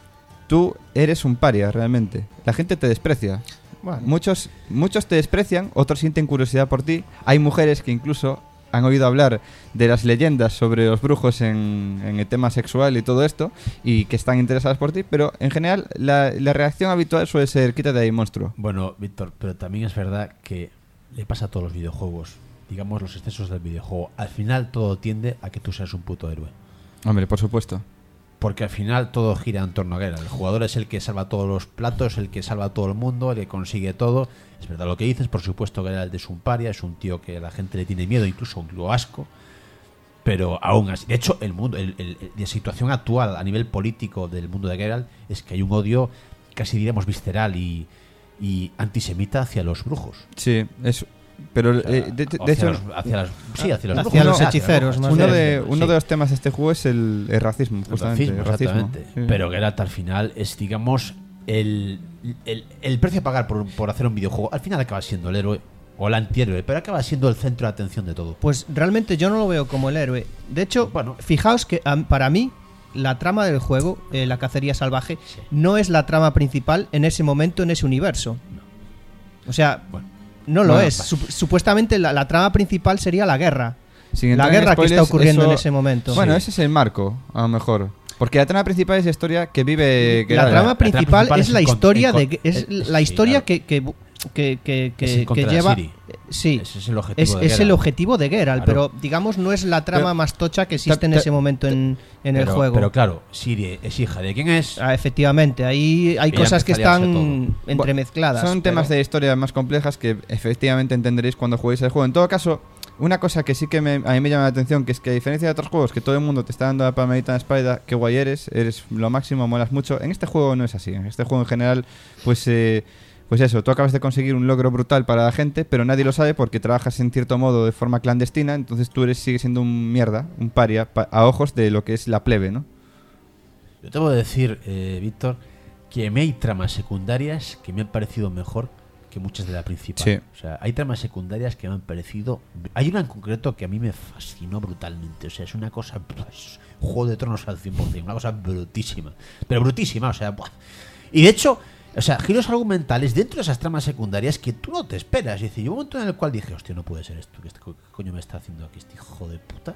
Tú eres un paria realmente. La gente te desprecia. Bueno. Muchos, muchos te desprecian, otros sienten curiosidad por ti. Hay mujeres que incluso han oído hablar de las leyendas sobre los brujos en, en el tema sexual y todo esto, y que están interesadas por ti, pero en general la, la reacción habitual suele ser quítate de ahí, monstruo. Bueno, Víctor, pero también es verdad que le pasa a todos los videojuegos. Digamos, los excesos del videojuego. Al final todo tiende a que tú seas un puto héroe. Hombre, por supuesto. Porque al final todo gira en torno a Geralt. El jugador es el que salva todos los platos, el que salva a todo el mundo, el que consigue todo. Es verdad lo que dices, por supuesto Geralt es un paria, es un tío que a la gente le tiene miedo, incluso lo asco. Pero aún así, de hecho, el mundo, el, el, el- la situación actual a nivel político del mundo de Geralt es que hay un odio casi diríamos visceral y, y antisemita hacia los brujos. Sí, es... Pero O sea, eh, de, de hacia hecho, los- hacia las- sí, hacia los Hacia brujos, los no, hechiceros, hacia más los uno, bien. de, hechiceros, uno sí. de los temas de este juego es el, el racismo, El justamente. racismo, el racismo. exactamente. Sí. Pero Geralt al final es, digamos, el, el, el precio a pagar por, por hacer un videojuego. Al final acaba siendo el héroe o el antihéroe, pero acaba siendo el centro de atención de todo. Pues realmente yo no lo veo como el héroe. De hecho, Bueno. fijaos que am, para mí la trama del juego, eh, la cacería salvaje, no es la trama principal en ese momento, en ese universo. O sea, Bueno, no lo Bueno, es. Sup- supuestamente la, la trama principal sería la guerra. Sin La entrar en guerra que está spoilers, ocurriendo eso- en ese momento. Bueno, Sí. ese es el marco, a lo mejor. Porque la trama principal es la historia que vive La Geralt. trama la principal principal es es la en con- historia en con- de es eh, la sí, historia claro. que que que, que, que- Es en que contra de lleva Ciri. sí ese es el objetivo es, de es el Geralt. objetivo de Geralt, Claro. pero digamos no es la trama Pero- más tocha que existe en ta- ese momento en, en el Pero- juego. Pero claro, Siri es hija de quién es. Ah, efectivamente, ahí hay Y ya cosas que empezaría a ser están entremezcladas. Son pero- temas de historia más complejas que efectivamente entenderéis cuando juguéis el juego. En todo caso, una cosa que sí que me- a mí me llama la atención, que es que a diferencia de otros juegos que todo el mundo te está dando la palmadita en la espalda, qué guay eres, eres lo máximo, molas mucho, en este juego no es así. En este juego en general, pues... Eh, Pues eso, tú acabas de conseguir un logro brutal para la gente, pero nadie lo sabe porque trabajas en cierto modo de forma clandestina, entonces tú eres sigues siendo un mierda, un paria, pa- a ojos de lo que es la plebe, ¿no? Yo te voy a decir, eh, Víctor, que me hay tramas secundarias que me han parecido mejor que muchas de la principal. Sí. O sea, hay tramas secundarias que me han parecido... Hay una en concreto que a mí me fascinó brutalmente. O sea, es una cosa... Pues, Juego de Tronos al cien por ciento. Una cosa brutísima. Pero brutísima, o sea... Buah. Y de hecho, o sea, giros argumentales dentro de esas tramas secundarias que tú no te esperas. Es decir, yo un momento en el cual dije, hostia, no puede ser esto. ¿Qué coño me está haciendo aquí este hijo de puta?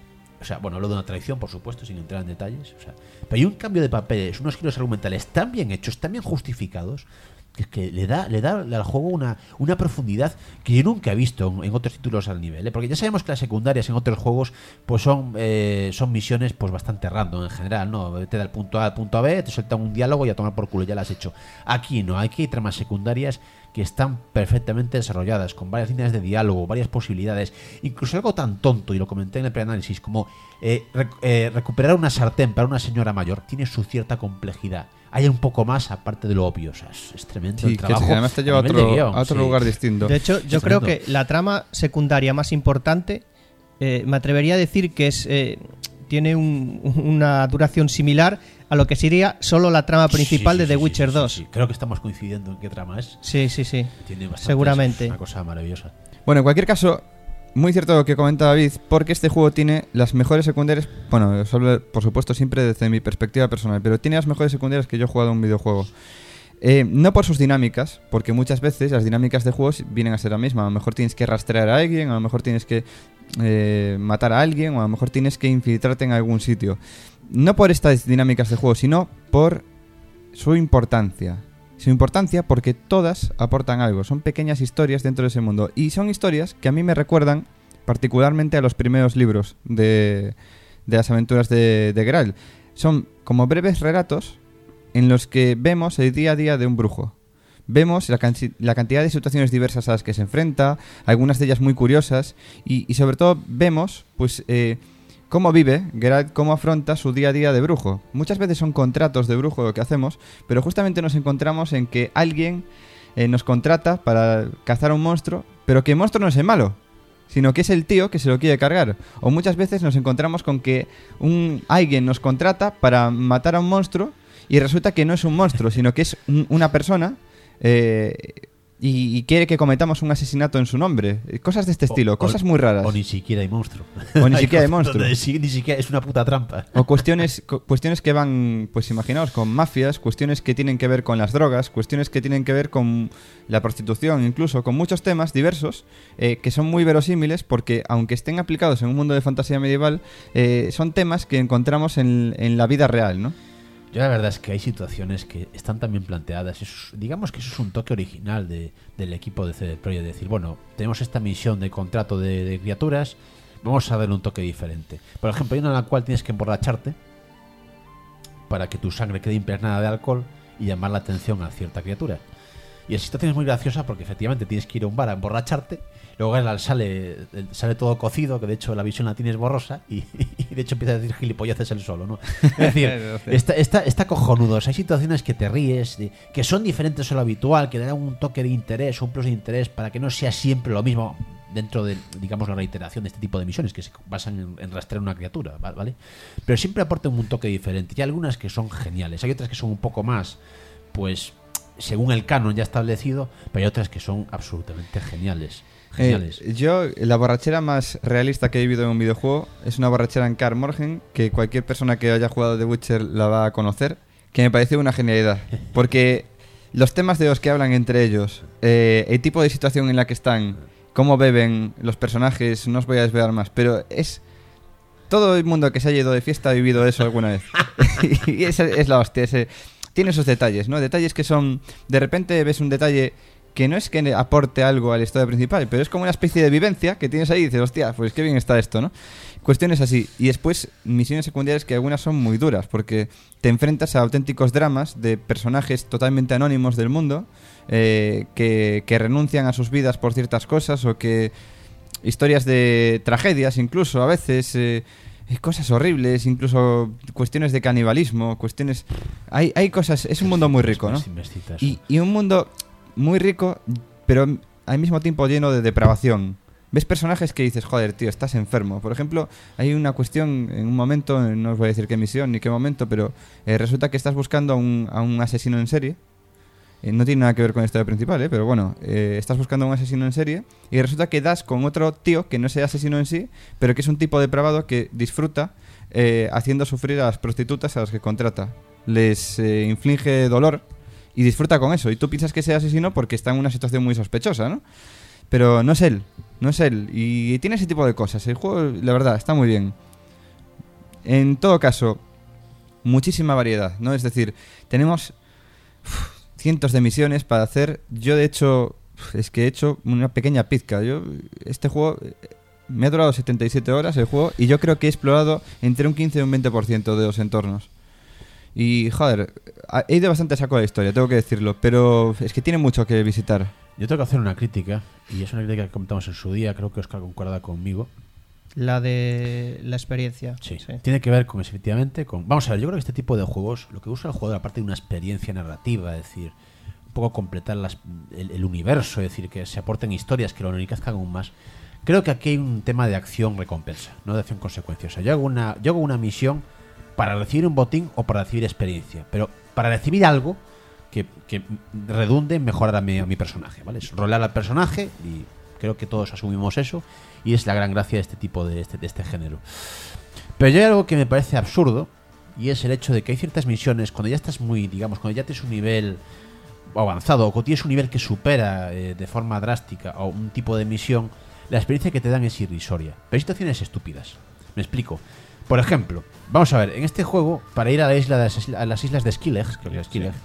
O sea, bueno, hablo de una traición, por supuesto, sin entrar en detalles. O sea, pero hay un cambio de papeles, unos giros argumentales tan bien hechos, tan bien justificados, que, que le da le da al juego una, una profundidad que yo nunca he visto en, en otros títulos al nivel, ¿eh? Porque ya sabemos que las secundarias en otros juegos pues son eh, son misiones pues bastante random en general, ¿no? Te da el punto A al punto B, te suelta un diálogo y a tomar por culo, ya lo has hecho. Aquí no, aquí hay tramas secundarias que están perfectamente desarrolladas, con varias líneas de diálogo, varias posibilidades, incluso algo tan tonto, y lo comenté en el preanálisis, como eh, rec eh, recuperar una sartén para una señora mayor, tiene su cierta complejidad. Hay un poco más aparte de lo obvio, o sea, es, es tremendo Sí, el trabajo. que además te lleva a otro, guión, a otro sí. lugar distinto. De hecho, yo Es creo tremendo. que la trama secundaria más importante, eh, me atrevería a decir que es eh, tiene un, una duración similar a lo que sería solo la trama principal Sí, sí, de The sí, Witcher sí, sí, dos. sí. Creo que estamos coincidiendo en qué trama es. Sí, sí, sí. Tiene bastante, Seguramente. Es una cosa maravillosa. Bueno, en cualquier caso, muy cierto lo que comenta David, porque este juego tiene las mejores secundarias. Bueno, os hablo, por supuesto, siempre desde mi perspectiva personal, pero tiene las mejores secundarias que yo he jugado en un videojuego. Eh, no por sus dinámicas, porque muchas veces las dinámicas de juegos vienen a ser la misma. A lo mejor tienes que rastrear a alguien, a lo mejor tienes que eh, matar a alguien, o a lo mejor tienes que infiltrarte en algún sitio. No por estas dinámicas de juego, sino por su importancia. Su importancia porque todas aportan algo. Son pequeñas historias dentro de ese mundo. Y son historias que a mí me recuerdan particularmente a los primeros libros de, de las aventuras de, de Geralt. Son como breves relatos en los que vemos el día a día de un brujo. Vemos la, canti- la cantidad de situaciones diversas a las que se enfrenta, algunas de ellas muy curiosas, y, y sobre todo vemos pues eh, cómo vive Geralt, cómo afronta su día a día de brujo. Muchas veces son contratos de brujo lo que hacemos, pero justamente nos encontramos en que alguien eh, nos contrata para cazar a un monstruo, pero que el monstruo no es el malo, sino que es el tío que se lo quiere cargar. O muchas veces nos encontramos con que un alguien nos contrata para matar a un monstruo y resulta que no es un monstruo, sino que es un, una persona eh, y, y quiere que cometamos un asesinato en su nombre. Cosas de este estilo, O- cosas o- muy raras. O ni siquiera hay monstruo. O ni siquiera hay monstruo. Donde sí, ni siquiera es una puta trampa. O cuestiones, cu- cuestiones que van, pues imaginaos, con mafias, cuestiones que tienen que ver con las drogas, cuestiones que tienen que ver con la prostitución, incluso con muchos temas diversos eh, que son muy verosímiles porque, aunque estén aplicados en un mundo de fantasía medieval, eh, son temas que encontramos en, en la vida real, ¿no? Yo la verdad es que hay situaciones que están tan bien planteadas. Eso es- digamos que eso es un toque original de, del equipo de C D Projekt. Decir, bueno, tenemos esta misión de contrato de, de criaturas, vamos a darle un toque diferente. Por ejemplo, hay una en la cual tienes que emborracharte para que tu sangre quede impregnada de alcohol y llamar la atención a cierta criatura. Y la situación es muy graciosa porque efectivamente tienes que ir a un bar a emborracharte, luego Geralt sale, sale todo cocido, que de hecho la visión la tienes borrosa, y, y de hecho empieza a decir gilipolleces él solo, ¿no? Es decir, está, está, está cojonudo. O sea, hay situaciones que te ríes, de- que son diferentes a lo habitual, que le dan un toque de interés, un plus de interés, para que no sea siempre lo mismo dentro de, digamos, la reiteración de este tipo de misiones que se basan en, en rastrear una criatura, ¿va- ¿vale? Pero siempre aportan un toque diferente. Y hay algunas que son geniales, hay otras que son un poco más, pues, según el canon ya establecido, pero hay otras que son absolutamente geniales. Geniales. Eh, yo, la borrachera más realista que he vivido en un videojuego es una borrachera en Kaer Morhen, que cualquier persona que haya jugado The Witcher la va a conocer, que me pareció una genialidad. Porque los temas de los que hablan entre ellos, eh, el tipo de situación en la que están, cómo beben los personajes, no os voy a desvelar más, pero es... Todo el mundo que se haya ido de fiesta ha vivido eso alguna vez. Y esa es la hostia, ese... Tiene esos detalles, ¿no? Detalles que son... De repente ves un detalle que no es que aporte algo a la historia principal, pero es como una especie de vivencia que tienes ahí y dices, hostia, pues qué bien está esto, ¿no? Cuestiones así. Y después, misiones secundarias que algunas son muy duras, porque te enfrentas a auténticos dramas de personajes totalmente anónimos del mundo, eh, que, que renuncian a sus vidas por ciertas cosas, o que... Historias de tragedias incluso, a veces... Eh, cosas horribles, incluso cuestiones de canibalismo, cuestiones... Hay, hay cosas... Es un mundo muy rico, ¿no? Y, y un mundo muy rico, pero al mismo tiempo lleno de depravación. Ves personajes que dices, joder, tío, estás enfermo. Por ejemplo, hay una cuestión en un momento, no os voy a decir qué misión ni qué momento, pero eh, resulta que estás buscando a un, a un asesino en serie. eh, no tiene nada que ver con la historia principal, ¿eh? Pero bueno, eh, estás buscando a un asesino en serie y resulta que das con otro tío que no es asesino en sí, pero que es un tipo depravado que disfruta eh, haciendo sufrir a las prostitutas a las que contrata. Les eh, inflige dolor y disfruta con eso. Y tú piensas que es asesino porque está en una situación muy sospechosa, ¿no? Pero no es él, no es él. Y tiene ese tipo de cosas. El juego, la verdad, está muy bien. En todo caso, muchísima variedad, ¿no? Es decir, tenemos uf, cientos de misiones para hacer. Yo, de hecho, uf, es que he hecho una pequeña pizca. Yo, este juego me ha durado setenta y siete horas el juego y yo creo que he explorado entre un quince y un veinte por ciento de los entornos. Y, joder, he ido bastante a saco de la historia, tengo que decirlo, pero es que tiene mucho que visitar. Yo tengo que hacer una crítica, y es una crítica que comentamos en su día, creo que Oscar concuerda conmigo. La de la experiencia. Sí, sí. Tiene que ver con, efectivamente, con... Vamos a ver, yo creo que este tipo de juegos, lo que usa el jugador, aparte de una experiencia narrativa, es decir, un poco completar las, el, el universo, es decir, que se aporten historias que lo enriquezcan aún más. Creo que aquí hay un tema de acción-recompensa, no de acción-consecuencia. O sea, yo hago una, yo hago una misión para recibir un botín o para recibir experiencia, pero para recibir algo que, que redunde en mejorar a mi, a mi personaje, ¿vale? Es rolar al personaje y creo que todos asumimos eso y es la gran gracia de este tipo de este, de este género. Pero yo hay algo que me parece absurdo y es el hecho de que hay ciertas misiones cuando ya estás muy, digamos, cuando ya tienes un nivel avanzado o cuando tienes un nivel que supera eh, de forma drástica o un tipo de misión, la experiencia que te dan es irrisoria. Pero hay situaciones estúpidas. Me explico. Por ejemplo, vamos a ver, en este juego, para ir a, la isla de, a las islas de Skellig, que es Skellig,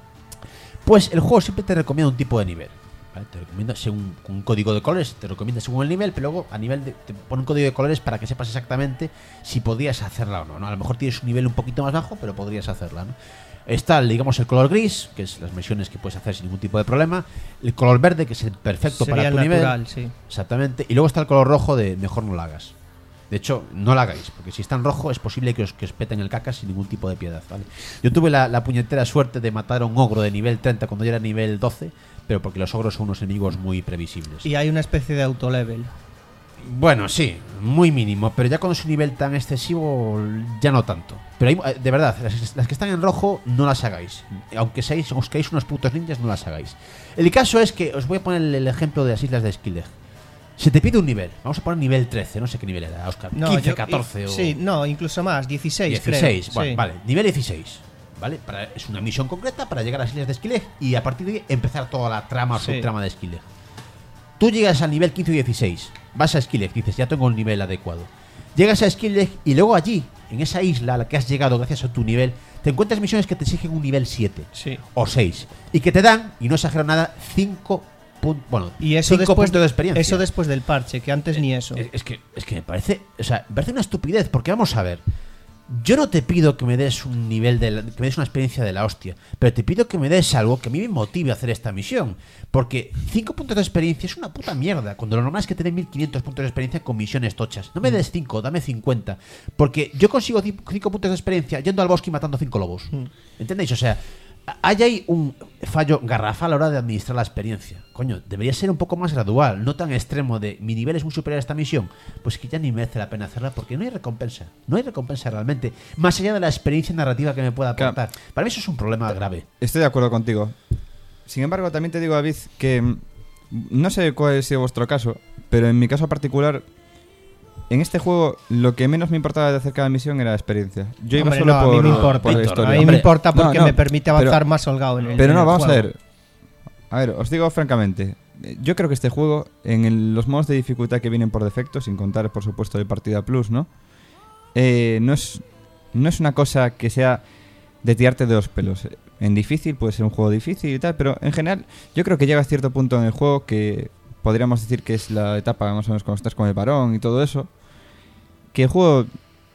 pues el juego siempre te recomienda un tipo de nivel, ¿vale? Te recomienda según un código de colores, te recomienda según el nivel, pero luego a nivel de, te pone un código de colores para que sepas exactamente si podrías hacerla o no, ¿no? A lo mejor tienes un nivel un poquito más bajo, pero podrías hacerla, ¿no? Está, digamos, el color gris, que es las misiones que puedes hacer sin ningún tipo de problema. El color verde, que es el perfecto Sería para tu el natural, nivel. sí. Exactamente. Y luego está el color rojo de mejor no lo hagas. De hecho, no lo hagáis, porque si está en rojo es posible que os, que os peten el caca sin ningún tipo de piedad, ¿vale? Yo tuve la, la puñetera suerte de matar a un ogro de nivel treinta cuando yo era nivel doce, pero porque los ogros son unos enemigos muy previsibles. Y hay una especie de autolevel. Bueno, sí, muy mínimo, pero ya cuando es un nivel tan excesivo, ya no tanto. Pero hay, de verdad, las, las que están en rojo, no las hagáis. Aunque seáis, os quedáis unos putos ninjas, no las hagáis. El caso es que os voy a poner el ejemplo de las islas de Skellig. Se te pide un nivel, vamos a poner nivel trece, no sé qué nivel era, Oscar, No, quince, yo- catorce y- o... Sí, no, incluso más, dieciséis, dieciséis, creo. bueno, Sí. vale, nivel dieciséis, ¿vale? Para, es una misión concreta para llegar a las islas de Skellig y a partir de ahí empezar toda la trama o Sí. subtrama de Skellig. Tú llegas al nivel quince o dieciséis, vas a Skellig, dices, ya tengo el nivel adecuado. Llegas a Skellig y luego allí, en esa isla a la que has llegado gracias a tu nivel, te encuentras misiones que te exigen un nivel siete Sí. o seis y que te dan, y no exagero nada, cinco puntos, bueno, Y eso cinco después puntos de experiencia. Eso después del parche, que antes ni eso. Es, es que, es que me parece, o sea, me parece una estupidez, porque vamos a ver, yo no te pido que me des un nivel de la- que me des una experiencia de la hostia, pero te pido que me des algo que a mí me motive a hacer esta misión, porque cinco puntos de experiencia es una puta mierda, cuando lo normal es que te den mil quinientos puntos de experiencia con misiones tochas. No me des cinco, dame cincuenta, porque yo consigo cinco puntos de experiencia yendo al bosque y matando cinco lobos. ¿Entendéis? O sea, hay ahí un fallo garrafal a la hora de administrar la experiencia. Coño, debería ser un poco más gradual, no tan extremo de mi nivel es muy superior a esta misión, pues que ya ni merece la pena hacerla porque no hay recompensa. No hay recompensa realmente, más allá de la experiencia narrativa que me pueda aportar. Para mí eso es un problema grave. Estoy de acuerdo contigo. Sin embargo, también te digo, David, que mm, no sé cuál ha sido vuestro caso, pero en mi caso particular, en este juego lo que menos me importaba de hacer cada misión era la experiencia. Yo iba Hombre, solo no, a por, mí me importa, por la Víctor, historia. a mí Hombre, me importa no, porque no, me permite avanzar pero- más holgado en el Pero en no, el vamos a juego. ver. A ver, os digo francamente, yo creo que este juego, en el- los modos de dificultad que vienen por defecto, sin contar por supuesto el Partida Plus, ¿no? Eh, no es no es una cosa que sea de tirarte de los pelos. En difícil puede ser un juego difícil y tal, pero en general yo creo que llega a cierto punto en el juego que podríamos decir que es la etapa más o menos cuando estás con el varón y todo eso, que el juego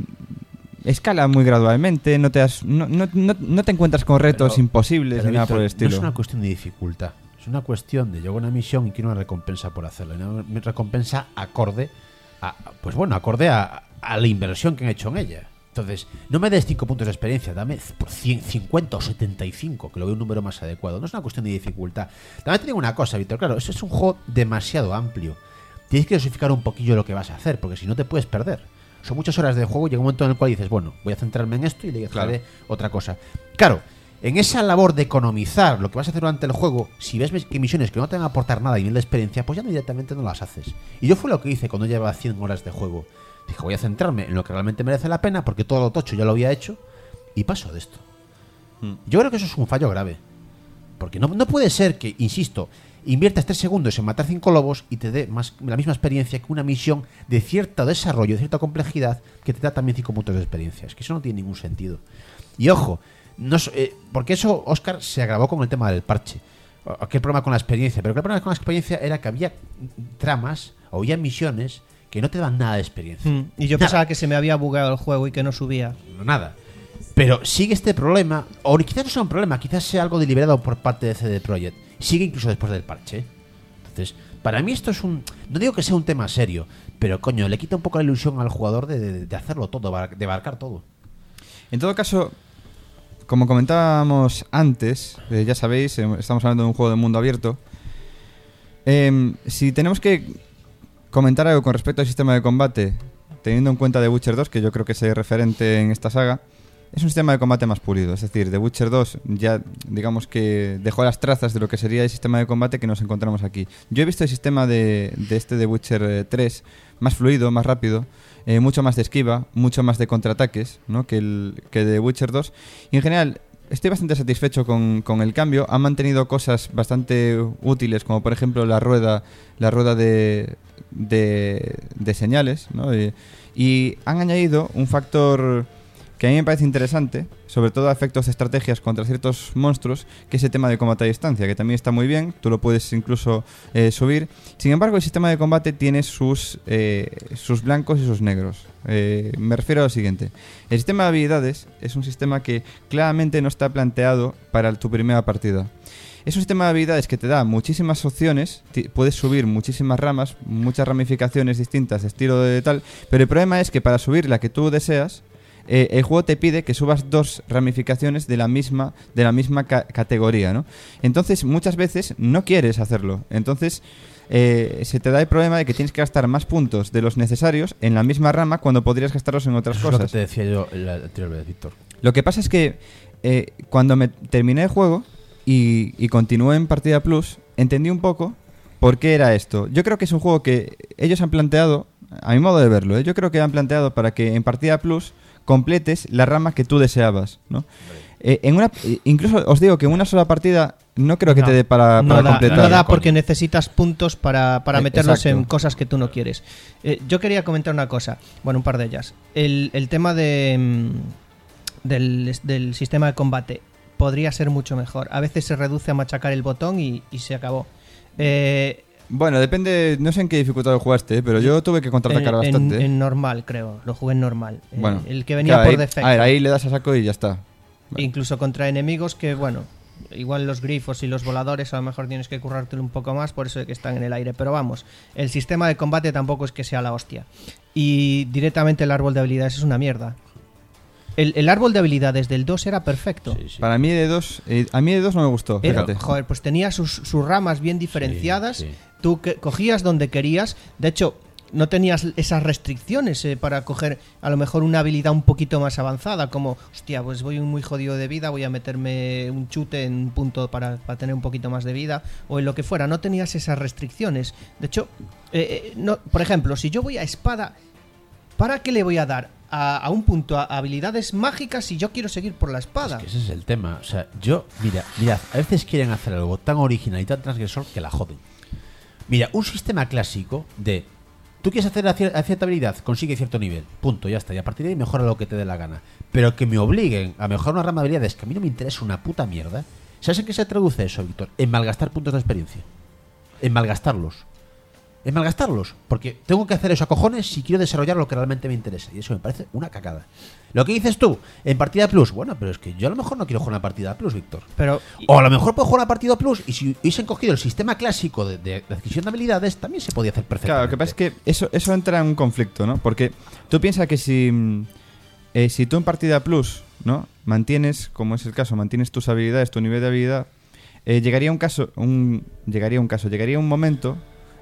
escala muy gradualmente, no te has, no, no, no, no te encuentras con retos Pero- imposibles Pero, ni nada Víctor, por el estilo. No es una cuestión de dificultad, es una cuestión de yo hago una misión y quiero una recompensa por hacerla. y Una recompensa acorde a, pues bueno, acorde a, a la inversión que han hecho en ella. Entonces, no me des cinco puntos de experiencia, dame por cien, cincuenta o setenta y cinco, que lo veo un número más adecuado. No es una cuestión de dificultad. También te digo una cosa, Víctor, claro, eso es un juego demasiado amplio. Tienes que dosificar un poquillo lo que vas a hacer, porque si no te puedes perder. Son muchas horas de juego y llega un momento en el cual dices, bueno, voy a centrarme en esto y le dejaré Claro. otra cosa. Claro, en esa labor de economizar lo que vas a hacer durante el juego, si ves que misiones que no te van a aportar nada a nivel de experiencia, pues ya no directamente no las haces. Y yo fue lo que hice cuando llevaba cien horas de juego. Dije, voy a centrarme en lo que realmente merece la pena, porque todo lo tocho ya lo había hecho, y paso de esto. Hmm. Yo creo que eso es un fallo grave. Porque no, no puede ser que, insisto, inviertas tres segundos en matar cinco lobos y te dé más, la misma experiencia que una misión de cierto desarrollo, de cierta complejidad, que te da también cinco puntos de experiencia. Es que eso no tiene ningún sentido. Y ojo, no, eh, porque eso, Óscar, se agravó con el tema del parche. Aquel problema con la experiencia. Pero el problema con la experiencia era que había tramas o había misiones que no te daban nada de experiencia. Mm, y yo nada. pensaba que se me había bugado el juego y que no subía. No, nada. Pero sigue este problema, o quizás no sea un problema, quizás sea algo deliberado por parte de C D Projekt. Sigue incluso después del parche. Entonces, para mí esto es un... No digo que sea un tema serio, pero coño, le quita un poco la ilusión al jugador de, de, de hacerlo todo, de abarcar todo. En todo caso, como comentábamos antes, eh, ya sabéis, eh, estamos hablando de un juego de mundo abierto. Eh, si tenemos que comentar algo con respecto al sistema de combate, teniendo en cuenta The Witcher dos, que yo creo que es el referente en esta saga, es un sistema de combate más pulido. Es decir, The Witcher dos ya, digamos que dejó las trazas de lo que sería el sistema de combate que nos encontramos aquí. Yo he visto el sistema de, de este The Witcher tres más fluido, más rápido, eh, mucho más de esquiva, mucho más de contraataques, ¿no? que, el, que The Witcher dos. Y en general estoy bastante satisfecho con, con el cambio. Han mantenido cosas bastante útiles, como por ejemplo la rueda, la rueda de, de, de señales, ¿no? y, y han añadido un factor que a mí me parece interesante, sobre todo a efectos de estrategias contra ciertos monstruos, que es el tema de combate a distancia, que también está muy bien, tú lo puedes incluso eh, subir. Sin embargo, el sistema de combate tiene sus, eh, sus blancos y sus negros. Eh, me refiero a lo siguiente. El sistema de habilidades es un sistema que claramente no está planteado para tu primera partida. Es un sistema de habilidades que te da muchísimas opciones, puedes subir muchísimas ramas, muchas ramificaciones distintas de estilo de tal, pero el problema es que para subir la que tú deseas, Eh, el juego te pide que subas dos ramificaciones de la misma de la misma ca- categoría, ¿no? Entonces, muchas veces no quieres hacerlo. Entonces, eh, se te da el problema de que tienes que gastar más puntos de los necesarios en la misma rama cuando podrías gastarlos en otras Eso cosas. Es lo que te decía yo la anterior vez, Víctor. Lo que pasa es que eh, cuando me terminé el juego y, y continué en Partida Plus, entendí un poco por qué era esto. Yo creo que es un juego que ellos han planteado, a mi modo de verlo, ¿eh? yo creo que han planteado para que en Partida Plus completes la rama que tú deseabas, ¿no? Eh, en una, incluso os digo que en una sola partida no creo que no, te dé para, no para da, completar. No da porque necesitas puntos para, para Eh, meterlos exacto. en cosas que tú no quieres. Eh, yo quería comentar una cosa, bueno, un par de ellas. El, el tema de mm, del, del sistema de combate podría ser mucho mejor. A veces se reduce a machacar el botón y, y se acabó. Eh... Bueno, depende, no sé en qué dificultad lo jugaste, ¿eh? pero yo tuve que contraatacar en, bastante. En, ¿eh? en normal, creo. Lo jugué en normal. Bueno, el, el que venía claro, por ahí, defecto. A ver, ahí le das a saco y ya está. Vale. Incluso contra enemigos que, bueno, igual los grifos y los voladores a lo mejor tienes que currártelo un poco más, por eso de que están en el aire. Pero vamos, el sistema de combate tampoco es que sea la hostia. Y directamente el árbol de habilidades es una mierda. El, el árbol de habilidades del dos era perfecto. Sí, sí. Para mí de dos, eh, a mí de dos no me gustó, Era- fíjate. joder, pues tenía sus, sus ramas bien diferenciadas. Sí, sí. Tú que, cogías donde querías. De hecho, no tenías esas restricciones eh, para coger a lo mejor una habilidad un poquito más avanzada. Como, hostia, pues voy muy jodido de vida, voy a meterme un chute en un punto para, para tener un poquito más de vida. O en lo que fuera, no tenías esas restricciones. De hecho, eh, eh, no, por ejemplo, si yo voy a espada, ¿para qué le voy a dar a, a un punto a habilidades mágicas si yo quiero seguir por la espada? Es que ese es el tema. O sea, yo, mira, mirad, a veces quieren hacer algo tan original y tan transgresor que la joden. Mira, un sistema clásico de tú quieres hacer a cier- a cierta habilidad, consigue cierto nivel, punto, ya está, y a partir de ahí mejora lo que te dé la gana. Pero que me obliguen a mejorar una rama de habilidades que a mí no me interesa una puta mierda. ¿Sabes en qué se traduce eso, Víctor? En malgastar puntos de experiencia. En malgastarlos. En malgastarlos. Porque tengo que hacer eso a cojones si quiero desarrollar lo que realmente me interesa. Y eso me parece una cagada. Lo que dices tú, en partida plus, bueno, pero es que yo a lo mejor no quiero jugar una partida plus, Víctor. Pero O a lo mejor puedo jugar una partida plus y si hubiesen cogido el sistema clásico de, de adquisición de habilidades, también se podía hacer perfectamente. Claro, lo que pasa es que eso, eso entra en un conflicto, ¿no? Porque tú piensas que si, mm, eh, si tú en partida plus, ¿no? Mantienes, como es el caso, mantienes tus habilidades, tu nivel de habilidad, eh, llegaría un caso, un, llegaría un caso, llegaría un momento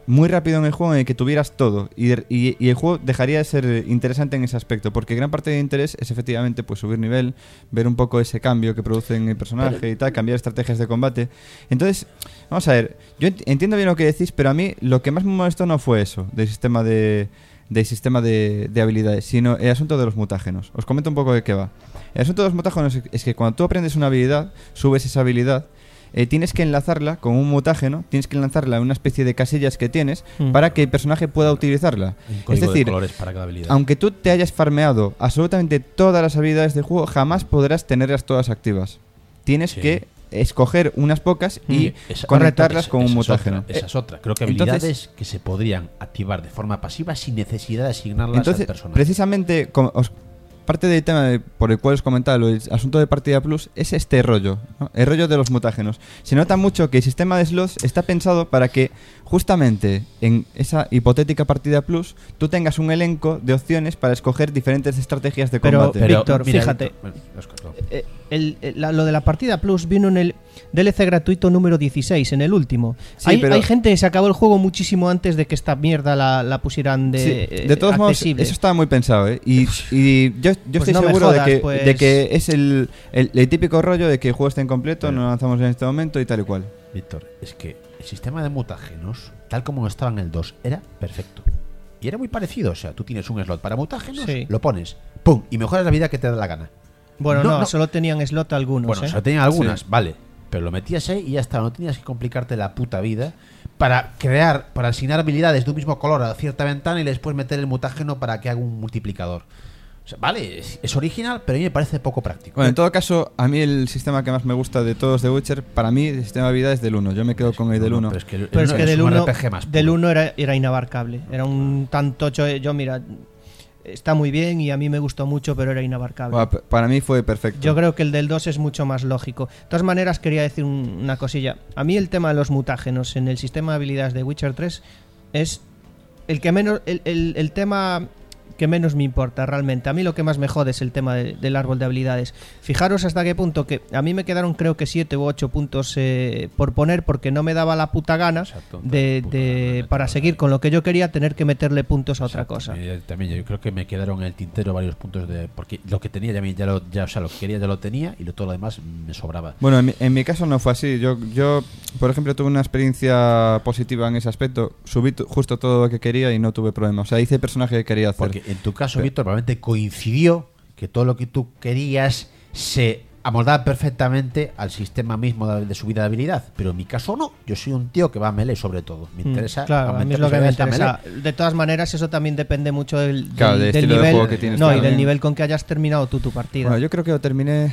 muy rápido en el juego en el que tuvieras todo y, y, y el juego dejaría de ser interesante en ese aspecto, porque gran parte del interés es efectivamente pues subir nivel, ver un poco ese cambio que produce en el personaje pero, y tal, cambiar estrategias de combate. Entonces, vamos a ver, yo ent- entiendo bien lo que decís, pero a mí lo que más me molestó no fue eso del sistema de del sistema de, de habilidades, sino el asunto de los mutágenos. Os comento un poco de qué va. El asunto de los mutágenos es que cuando tú aprendes una habilidad, subes esa habilidad, Eh, tienes que enlazarla con un mutágeno, tienes que enlazarla en una especie de casillas que tienes mm. para que el personaje pueda utilizarla. Es decir, de colores para cada habilidad. Aunque tú te hayas farmeado absolutamente todas las habilidades del juego, jamás podrás tenerlas todas activas. Tienes sí. que escoger unas pocas y mm. esa, conectarlas con un mutágeno. Esa es otra. Creo que habilidades entonces, que se podrían activar de forma pasiva sin necesidad de asignarlas entonces, al personaje. Precisamente, como os parte del tema de, por el cual os comentaba, el asunto de Partida Plus, es este rollo, ¿no? El rollo de los mutágenos. Se nota mucho que el sistema de slots está pensado para que justamente en esa hipotética Partida Plus tú tengas un elenco de opciones para escoger diferentes estrategias de pero, combate. Pero, Víctor, fíjate, Víctor, eh, el, el, la, lo de la Partida Plus vino en el D L C gratuito número dieciséis, en el último. Sí, hay, pero hay gente que se acabó el juego muchísimo antes de que esta mierda la, la pusieran de sí, de todos eh, modos, eso estaba muy pensado, ¿eh? Y, y yo, yo pues estoy no seguro jodas, de, que, pues... de que es el, el, el típico rollo de que el juego está incompleto, no lo lanzamos en este momento y tal y cual. Víctor, es que el sistema de mutágenos, tal como estaba en el dos, era perfecto. Y era muy parecido, o sea, tú tienes un slot para mutágenos, sí. lo pones, ¡pum! Y mejoras la vida que te da la gana. Bueno, no, no, no. solo tenían slot algunos. Bueno, ¿eh? solo tenían algunas, sí. vale. Pero lo metías ahí y ya está, no tenías que complicarte la puta vida para crear, para asignar habilidades de un mismo color a cierta ventana y después meter el mutágeno para que haga un multiplicador. O sea, vale, es, es original, pero a mí me parece poco práctico. Bueno, en todo caso, a mí el sistema que más me gusta de todos de Witcher, para mí el sistema de habilidades es del uno. Yo me quedo con el del uno. Pero es que, el, pero el es que es del uno, del uno era, era inabarcable. Era un tan tocho. Yo, mira, está muy bien y a mí me gustó mucho, pero era inabarcable. Bueno, para mí fue perfecto. Yo creo que el del dos es mucho más lógico. De todas maneras, quería decir un, una cosilla. A mí el tema de los mutágenos en el sistema de habilidades de Witcher tres es el que menos el, el, el tema que menos me importa realmente. A mí lo que más me jode es el tema de, del árbol de habilidades. Fijaros hasta qué punto que a mí me quedaron creo que siete u ocho puntos eh, por poner porque no me daba la puta gana Exacto, de, puta de gana, para seguir con lo que yo quería tener que meterle puntos a Exacto, otra cosa. Yo, también yo creo que me quedaron en el tintero varios puntos de porque lo que tenía ya, ya lo ya o sea, lo que quería ya lo tenía y lo, todo lo demás me sobraba. Bueno, en mi, en mi caso no fue así. Yo yo por ejemplo tuve una experiencia positiva en ese aspecto. Subí t- justo todo lo que quería y no tuve problema. O sea, hice el personaje que quería hacer. Porque en tu caso, Víctor, probablemente coincidió que todo lo que tú querías se amoldaba perfectamente al sistema mismo de, de subida de habilidad. Pero en mi caso no. Yo soy un tío que va a melee sobre todo. Me interesa. Mm, claro, a mí es lo que me interesa. De todas maneras, eso también depende mucho del, del, claro, del, del nivel, de juego que tienes no, también. Y del nivel con que hayas terminado tú tu partida. Bueno, yo creo que lo terminé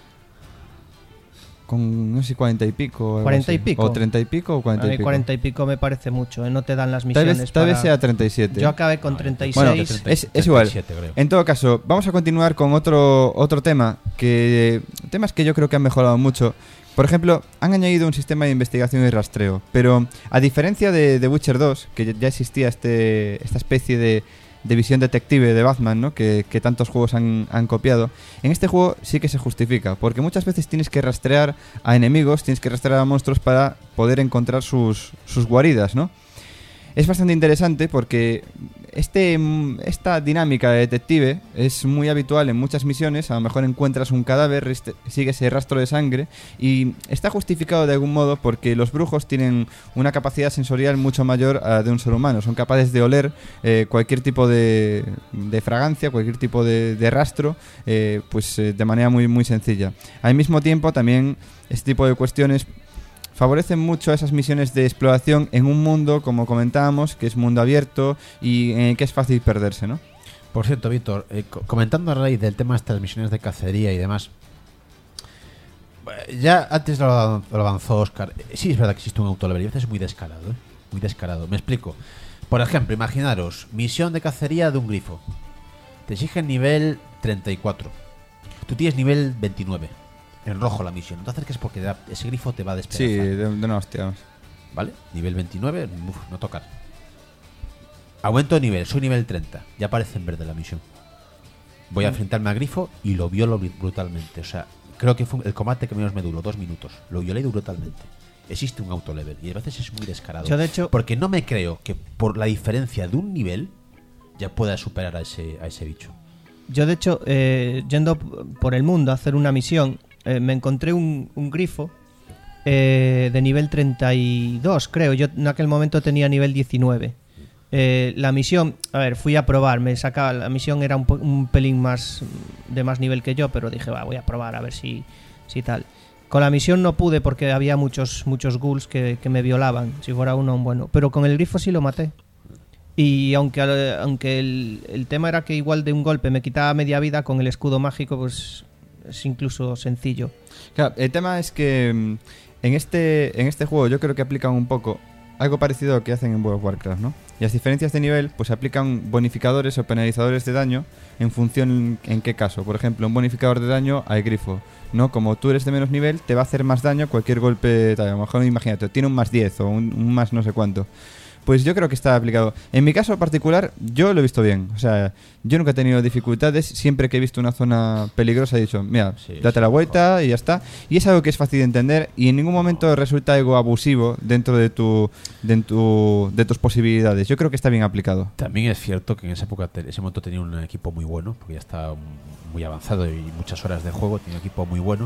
con, no sé, cuarenta y pico. ¿cuarenta y pico? O treinta y pico o cuarenta y pico. cuarenta y pico me parece mucho, ¿eh? No te dan las misiones. Tal vez, tal para... vez sea treinta y siete. Yo acabé con treinta y seis. Bueno, treinta, es, es igual. treinta y siete, creo. En todo caso, vamos a continuar con otro, otro tema. Que temas que yo creo que han mejorado mucho. Por ejemplo, han añadido un sistema de investigación y rastreo. Pero a diferencia de, de Witcher dos, que ya existía este, esta especie de... de visión detective de Batman, ¿no? que, que tantos juegos han, han copiado. En este juego sí que se justifica, porque muchas veces tienes que rastrear a enemigos, tienes que rastrear a monstruos para poder encontrar sus, sus guaridas, ¿no? Es bastante interesante porque este, esta dinámica de detective es muy habitual en muchas misiones. A lo mejor encuentras un cadáver, sigues ese rastro de sangre y está justificado de algún modo porque los brujos tienen una capacidad sensorial mucho mayor a de un ser humano. Son capaces de oler eh, cualquier tipo de, de fragancia, cualquier tipo de, de rastro, eh, pues eh, de manera muy, muy sencilla. Al mismo tiempo también este tipo de cuestiones favorecen mucho esas misiones de exploración en un mundo, como comentábamos, que es mundo abierto y en el que es fácil perderse, ¿no? Por cierto, Víctor, eh, comentando a raíz del tema de estas misiones de cacería y demás, ya antes lo, lo avanzó Oscar. Sí, es verdad que existe un autolevel y a veces es muy descarado, ¿eh? Muy descarado. Me explico. Por ejemplo, imaginaros, misión de cacería de un grifo. Te exigen nivel treinta y cuatro. Tú tienes nivel veintinueve. En rojo la misión. Entonces, ¿qué es? Porque ese grifo te va a despedazar. Sí, de, de una hostia. ¿Vale? Nivel veintinueve, uf, no tocar. Aumento de nivel, soy nivel treinta. Ya aparece en verde la misión. Voy a enfrentarme al grifo y lo violo brutalmente. O sea, creo que fue el combate que menos me duró, dos minutos. Lo violé brutalmente. existe un autolevel. Y a veces es muy descarado. Yo, de hecho- Porque no me creo que por la diferencia de un nivel ya pueda superar a ese, a ese bicho. Yo, de hecho, eh, yendo p- por el mundo a hacer una misión, eh, me encontré un, un grifo eh, de nivel treinta y dos, creo. Yo en aquel momento tenía nivel diecinueve. Eh, la misión, a ver, fui a probar, me sacaba, la misión era un, po- un pelín más de más nivel que yo, pero dije, va, voy a probar a ver si, si tal. Con la misión no pude porque había muchos muchos ghouls que, que me violaban, si fuera uno un bueno. Pero con el grifo sí lo maté. Y aunque, aunque el, el tema era que igual de un golpe me quitaba media vida, con el escudo mágico pues es incluso sencillo. Claro, el tema es que mm, en este, en este juego yo creo que aplican un poco algo parecido a lo que hacen en World of Warcraft, ¿no? Y las diferencias de nivel pues aplican bonificadores o penalizadores de daño en función en qué caso. Por ejemplo, un bonificador de daño al grifo, ¿no? Como tú eres de menos nivel, te va a hacer más daño cualquier golpe, tal, a lo mejor imagínate, tiene un más diez o un, un más no sé cuánto. Pues yo creo que está aplicado. En mi caso particular, yo lo he visto bien. O sea, yo nunca he tenido dificultades. Siempre que he visto una zona peligrosa he dicho, mira, Sí, date sí, la vuelta mejor. y ya está. Y es algo que es fácil de entender y en ningún momento resulta algo abusivo dentro de tu, de tu de tus posibilidades. Yo creo que está bien aplicado. También es cierto que en esa época, te- ese momento tenía un equipo muy bueno, porque ya estaba muy avanzado y muchas horas de juego, tenía un equipo muy bueno.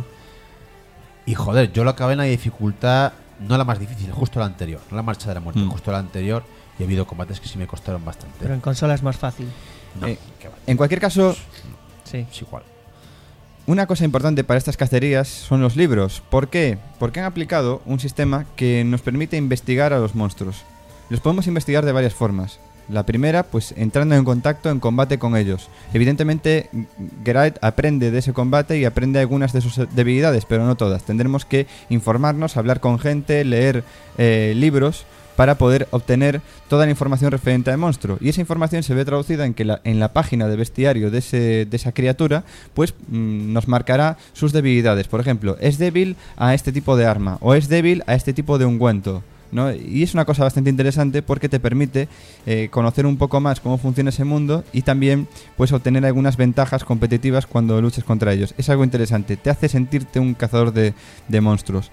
Y joder, yo lo acabé en la dificultad, no la más difícil, justo la anterior, no la marcha de la muerte, Mm. justo la anterior, y ha habido combates que sí me costaron bastante. Pero en consola es más fácil. No, Eh, que va, En cualquier caso, Sí. es igual. una cosa importante para estas cacerías son los libros. ¿Por qué? Porque han aplicado un sistema que nos permite investigar a los monstruos. Los podemos investigar de varias formas. La primera, pues entrando en contacto en combate con ellos. Evidentemente, Geralt aprende de ese combate y aprende algunas de sus debilidades, pero no todas. Tendremos que informarnos, hablar con gente, leer eh, libros para poder obtener toda la información referente al monstruo. Y esa información se ve traducida en que la, en la página de bestiario de, ese, de esa criatura, pues mm, nos marcará sus debilidades. Por ejemplo, es débil a este tipo de arma o es débil a este tipo de ungüento, ¿no? Y es una cosa bastante interesante porque te permite eh, conocer un poco más cómo funciona ese mundo y también pues obtener algunas ventajas competitivas cuando luches contra ellos. Es algo interesante, te hace sentirte un cazador de, de monstruos.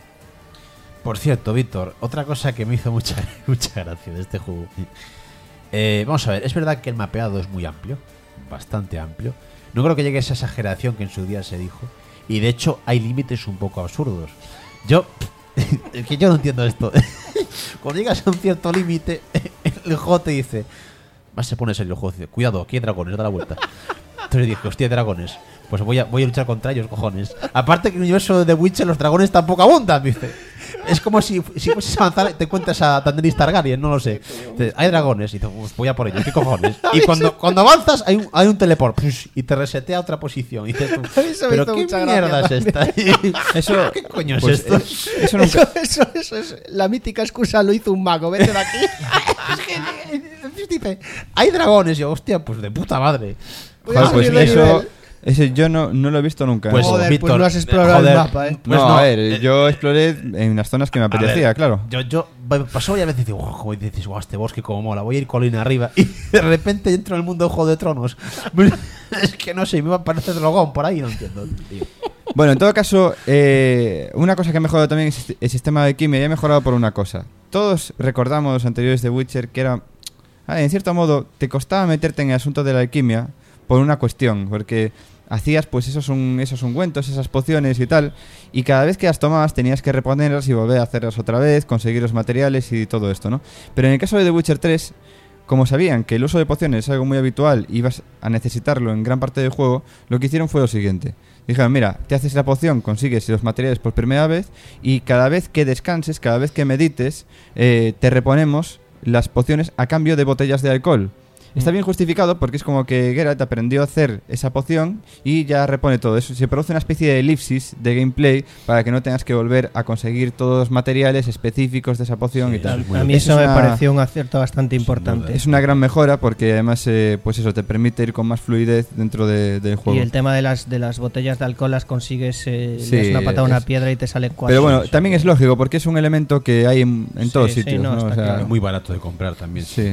Por cierto, Víctor, otra cosa que me hizo mucha, mucha gracia de este juego. Eh, vamos a ver, es verdad que el mapeado es muy amplio, bastante amplio. No creo que llegue a esa exageración que en su día se dijo. Y de hecho hay límites un poco absurdos. Yo, es que yo no entiendo esto. Cuando llegas a un cierto límite, el juego te dice, más se pone serio el juego, dice, cuidado, aquí hay dragones, da la vuelta. Entonces dije, hostia, dragones. Pues voy a, voy a luchar contra ellos, cojones. Aparte que en el universo de The Witcher los dragones tampoco abundan, dice. Es como si, si fueses a avanzar y te encuentras a Daenerys Targaryen, no lo sé. Dices, hay dragones y dices, pues voy a por ellos, ¿qué cojones? Y cuando, cuando avanzas hay un, hay un teleport push, y te resetea a otra posición. Y dices tú, Eso me pero hizo qué mucha mierda gracia es esta. Eso- ¿Qué coño pues, es esto? eh, eso nunca- Eso, eso, eso es la mítica excusa, lo hizo un mago, vete de aquí. Dice, hay dragones. Y yo, hostia, pues de puta madre. Voy a Joder, pues subir de eso, nivel. ese yo no, no lo he visto nunca. Pues, Joder, pues Víctor, no has explorado el joder, mapa, ¿eh? Pues no, no, a ver, eh, yo exploré en las zonas que me A apetecía, ver, claro. Yo, yo me pasó varias veces y digo, "Oh", y dices, guau, este bosque como mola, voy a ir colina arriba. Y de repente entro en el mundo de Juego de Tronos. Es que no sé, me va a parecer dragón por ahí, no entiendo, tío. Bueno, en todo caso, eh, una cosa que ha mejorado también es el sistema de alquimia y ha mejorado por una cosa. Todos recordamos los anteriores de Witcher que era, ah, en cierto modo, te costaba meterte en el asunto de la alquimia por una cuestión, porque hacías pues esos, un, esos ungüentos, esas pociones y tal, y cada vez que las tomabas tenías que reponerlas y volver a hacerlas otra vez, conseguir los materiales y todo esto, ¿no? Pero en el caso de The Witcher tres, como sabían que el uso de pociones es algo muy habitual y ibas a necesitarlo en gran parte del juego, lo que hicieron fue lo siguiente. Dijeron, mira, te haces la poción, consigues los materiales por primera vez y cada vez que descanses, cada vez que medites, eh, te reponemos las pociones a cambio de botellas de alcohol. Está bien justificado porque es como que Geralt aprendió a hacer esa poción y ya repone todo eso. Se produce una especie de elipsis de gameplay para que no tengas que volver a conseguir todos los materiales específicos de esa poción Sí, y tal. eso es muy A mí Eso eso es me una- pareció un acierto bastante importante. Es una gran mejora porque además, eh, pues eso, te permite ir con más fluidez dentro de- del juego. Y el tema de las de las botellas de alcohol las consigues, eh, Sí, le das una patada a una es- piedra y te salen cuatro. Pero bueno, también es lógico porque es un elemento que hay en, en Sí, todos sí, sitios. no, ¿no? está O sea, claro. Es muy barato de comprar también. Sí. Claro.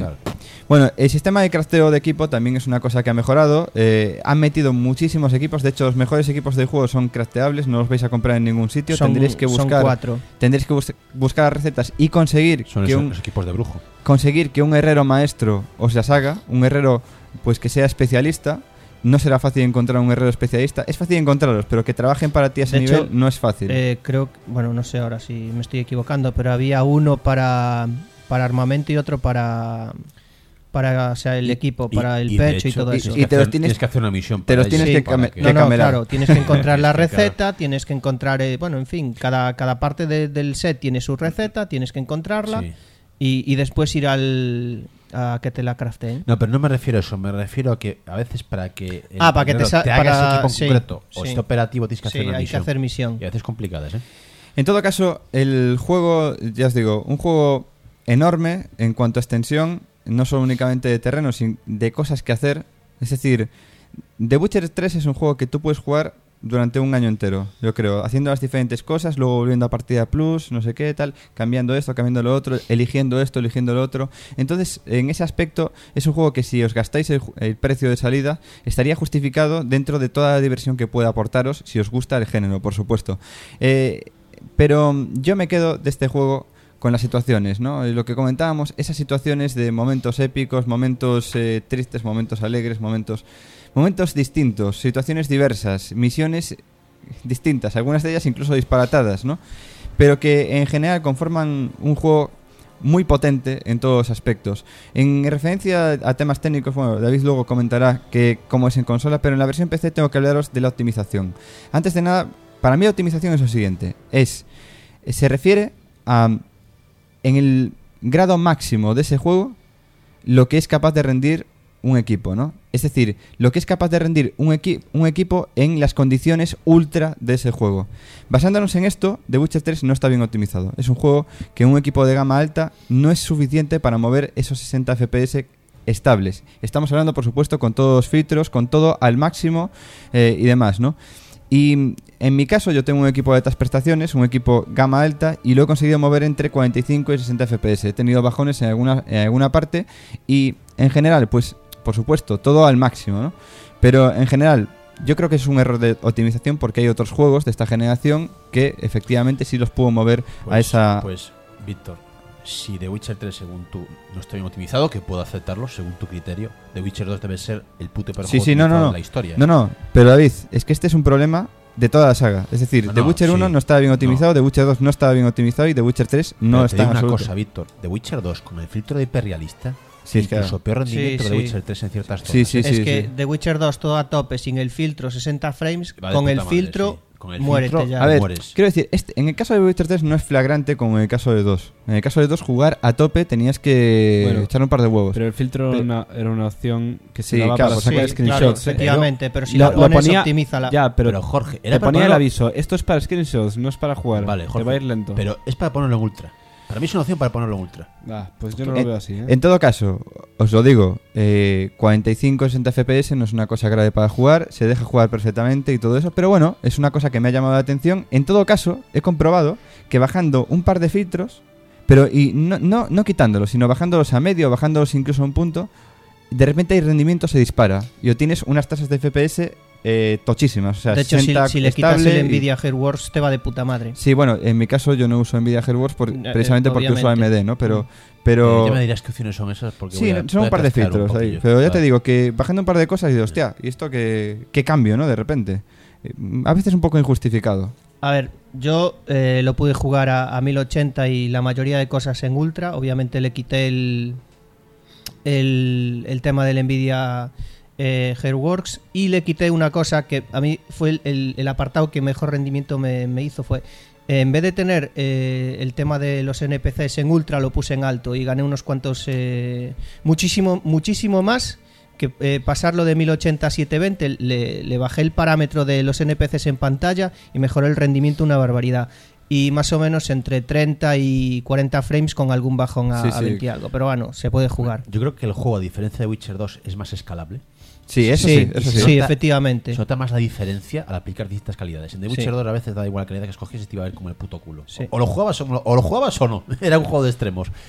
Bueno, el sistema de crafteo de equipo también es una cosa que ha mejorado. Eh, han metido muchísimos equipos. De hecho, los mejores equipos del juego son crafteables. No los vais a comprar en ningún sitio. Son- tendréis que son buscar, cuatro. tendréis que bus- buscar las recetas y conseguir Son que esos, un, los equipos de brujo. conseguir que un herrero maestro os las haga. Un herrero, pues que sea especialista. No será fácil encontrar un herrero especialista. Es fácil encontrarlos, pero que trabajen para ti a ese De hecho, nivel no es fácil. Eh, creo, que- bueno, no sé ahora si me estoy equivocando, pero había uno para, para armamento y otro para, para o sea, el equipo, Y- para el y de pecho y hecho, todo y- eso. y tienes, te que los hacer, tienes- tienes que hacer una misión. te los para tienes ello, que para came- que- No, no, camelar. claro, tienes que encontrar la Tienes que, claro. receta, tienes que encontrar, eh, bueno, en fin, cada, cada parte de- del set tiene su receta, tienes que encontrarla Sí. y, y después ir al a que te la crafteen. No, pero no me refiero a eso, me refiero a que a veces para que el Ah, para que te guerrero sa- haga para- ese equipo en sí, concreto o sí. esté operativo tienes que Sí, hacer una hay que misión. hacer misión. Y a veces complicadas, ¿eh? En todo caso, el juego, ya os digo, un juego enorme en cuanto a extensión, no solo únicamente de terreno, sino de cosas que hacer. Es decir, The Witcher tres es un juego que tú puedes jugar durante un año entero, yo creo, haciendo las diferentes cosas, luego volviendo a partida plus, no sé qué, tal, cambiando esto, cambiando lo otro, eligiendo esto, eligiendo lo otro. Entonces, en ese aspecto, es un juego que si os gastáis el, ju- el precio de salida, estaría justificado dentro de toda la diversión que puede aportaros, si os gusta el género, por supuesto. Eh, pero mm, yo me quedo de este juego con las situaciones, ¿no? Lo que comentábamos, esas situaciones de momentos épicos, momentos eh, tristes, momentos alegres, momentos momentos distintos, situaciones diversas, misiones distintas, algunas de ellas incluso disparatadas, ¿no? Pero que en general conforman un juego muy potente en todos los aspectos. En referencia a temas técnicos, bueno, David luego comentará que cómo es en consola, pero en la versión P C tengo que hablaros de la optimización. Antes de nada, para mí la optimización es lo siguiente, es se refiere a en el grado máximo de ese juego lo que es capaz de rendir un equipo, ¿no? Es decir, lo que es capaz de rendir un, equi- un equipo en las condiciones ultra de ese juego. Basándonos en esto, The Witcher tres no está bien optimizado. Es un juego que un equipo de gama alta no es suficiente para mover esos sesenta F P S estables. Estamos hablando, por supuesto, con todos los filtros, con todo al máximo eh, y demás, ¿no? Y en mi caso yo tengo un equipo de altas prestaciones, un equipo gama alta, y lo he conseguido mover entre cuarenta y cinco y sesenta F P S. He tenido bajones en alguna, en alguna parte y en general, pues, por supuesto, todo al máximo, ¿no? Pero en general, yo creo que es un error de optimización porque hay otros juegos de esta generación que efectivamente sí los puedo mover Pues, a esa... Pues, Víctor, si The Witcher tres, según tú, no está bien optimizado, que puedo aceptarlo, según tu criterio, The Witcher dos debe ser el puto peor Sí, juego sí, no, no, optimizado no. de la historia. No, no, pero David, es que este es un problema de toda la saga. Es decir, No, The no, Witcher sí. uno no estaba bien optimizado, No. The Witcher dos no estaba bien optimizado y The Witcher tres no Pero te está digo en una absoluto. cosa, Víctor, The Witcher dos con el filtro de hiperrealista, Sí, es que- incluso peor rendimiento Sí, de The sí. Witcher tres en ciertas zonas. Sí, sí, es sí, que sí. The Witcher dos todo a tope, sin el filtro, sesenta frames, Va de con puta el madre, filtro, sí. Con el muérete filtro, ya. A ver, mueres. quiero decir, este, en el caso de The Witcher tres no es flagrante como en el caso de dos. En el caso de dos, jugar a tope tenías que Bueno, echar un par de huevos. Pero el filtro Pe- era una, era una opción que se Sí, daba claro, para pues sacar sí, claro, screenshots. efectivamente, pero si Lo- la lo pones, ponía- optimízala. Ya, pero, Pero, Jorge, era te para ponía el ponerlo- aviso. Esto es para screenshots, no es para jugar. Vale, Jorge, te va a ir lento. Pero es para ponerlo en ultra. Para mí es una opción para ponerlo en ultra. Ah, pues yo no lo en, veo así. ¿eh? en todo caso, os lo digo, eh, cuarenta y cinco sesenta F P S no es una cosa grave para jugar, se deja jugar perfectamente y todo eso, pero bueno, es una cosa que me ha llamado la atención. En todo caso, he comprobado que bajando un par de filtros, pero y no, no, no quitándolos, sino bajándolos a medio, bajándolos incluso a un punto, de repente el rendimiento se dispara y obtienes unas tasas de F P S eh, tochísimas. O sea, De hecho, si, sesenta si le quitas estable el y- Nvidia Hairworks te va de puta madre. Sí, bueno, en mi caso yo no uso Nvidia Hairworks por- Eh, precisamente eh, porque uso A M D, obviamente. ¿no? Pero... Eh, pero ya me dirás qué opciones son esas porque sí, voy a- son voy un a par de trastear un filtros ahí. poquillo. Pero ya te Vale. digo que bajando un par de cosas y digo, hostia, ¿y esto qué, qué cambio, no? De repente. Eh, A veces un poco injustificado. A ver, yo eh, lo pude jugar a, a mil ochenta y la mayoría de cosas en ultra. Obviamente le quité el, el, el tema del Nvidia eh, Hairworks y le quité una cosa que a mí fue el, el- el apartado que mejor rendimiento me, me hizo. Fue, eh, en vez de tener eh, el tema de los N P Cs en ultra, lo puse en alto y gané unos cuantos, eh, muchísimo, muchísimo más que eh, pasarlo de mil ochenta a setecientos veinte. Le, le bajé el parámetro de los N P Cs en pantalla y mejoré el rendimiento una barbaridad. Y más o menos entre treinta y cuarenta frames con algún bajón a, Sí, a sí. veinte y algo. Pero bueno, se puede jugar. Yo creo que el juego, a diferencia de Witcher dos, es más escalable. Sí, eso sí, eso sí. sí, nota- efectivamente. Se nota más la diferencia al aplicar distintas calidades. En The Sí. Witcher dos a veces da igual la calidad que escogiese, te iba a ver como el puto culo. Sí. O lo jugabas o no, o lo jugabas o no. Era un juego de extremos.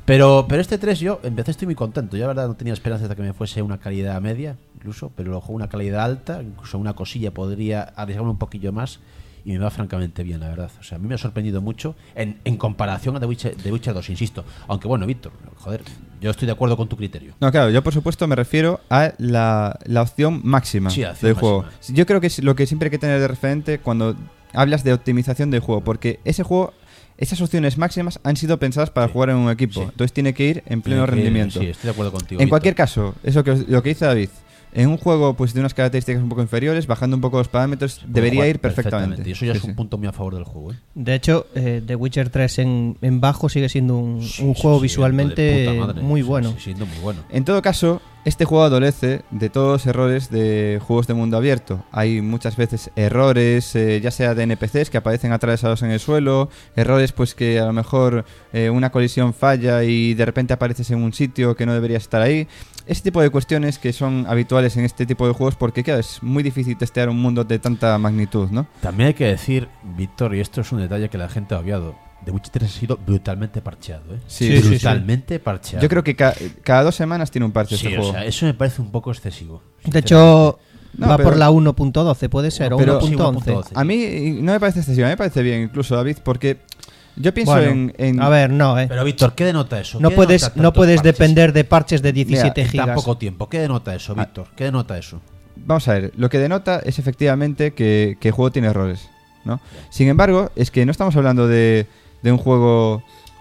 Pero, pero este tres yo empecé, estoy muy contento. Yo la verdad no tenía esperanza de que me fuese una calidad media, incluso, pero lo juego una calidad alta, incluso una cosilla podría arriesgarme un poquillo más y me va francamente bien, la verdad. O sea, a mí me ha sorprendido mucho en, en comparación a The Witcher, The Witcher dos, insisto. Aunque bueno, Víctor, joder, yo estoy de acuerdo con tu criterio. No, claro, yo por supuesto me refiero a la, la opción máxima Sí, la opción del juego. máxima. Yo creo que es lo que siempre hay que tener de referente cuando hablas de optimización del juego, porque ese juego, esas opciones máximas han sido pensadas para Sí. jugar en un equipo. Sí. Entonces tiene que ir en pleno Tiene que- rendimiento. Sí, estoy de acuerdo contigo. En Víctor. cualquier caso, eso que os- lo que dice David, en un juego pues de unas características un poco inferiores, bajando un poco los parámetros, Puede debería jugar ir perfectamente. Y eso ya Sí, es un sí. punto muy a favor del juego, ¿eh? De hecho, eh, The Witcher tres en, en bajo sigue siendo un, Sí, un sí, juego sí, visualmente de puta madre. muy Sí, bueno. sí, siendo muy bueno. En todo caso, este juego adolece de todos los errores de juegos de mundo abierto. Hay muchas veces errores, eh, ya sea de N P Cs que aparecen atravesados en el suelo, errores pues que a lo mejor eh, una colisión falla y de repente apareces en un sitio que no deberías estar ahí. Ese tipo de cuestiones que son habituales en este tipo de juegos porque, claro, es muy difícil testear un mundo de tanta magnitud, ¿no? También hay que decir, Víctor, y esto es un detalle que la gente ha obviado, The Witcher tres ha sido brutalmente parcheado, ¿eh? Sí, sí, sí. brutalmente parcheado. Yo creo que ca- cada dos semanas tiene un parche sí, este o juego. sea, eso me parece un poco excesivo. De hecho, No, va pero- por la uno punto doce, puede ser, o pero- uno punto sí, once. uno punto doce. A mí no me parece excesivo, a mí me parece bien incluso, David, porque yo pienso Bueno, en, en- a ver, no, eh. Pero Víctor, ¿qué denota eso? No ¿Qué puedes, denota no tantos puedes parches depender de parches de diecisiete Mira, en tan gigas. poco tiempo? ¿Qué denota eso, Víctor? ¿Qué denota eso? Vamos a ver, lo que denota es efectivamente que, que el juego tiene errores, ¿no? Sin embargo, es que no estamos hablando de, de un juego,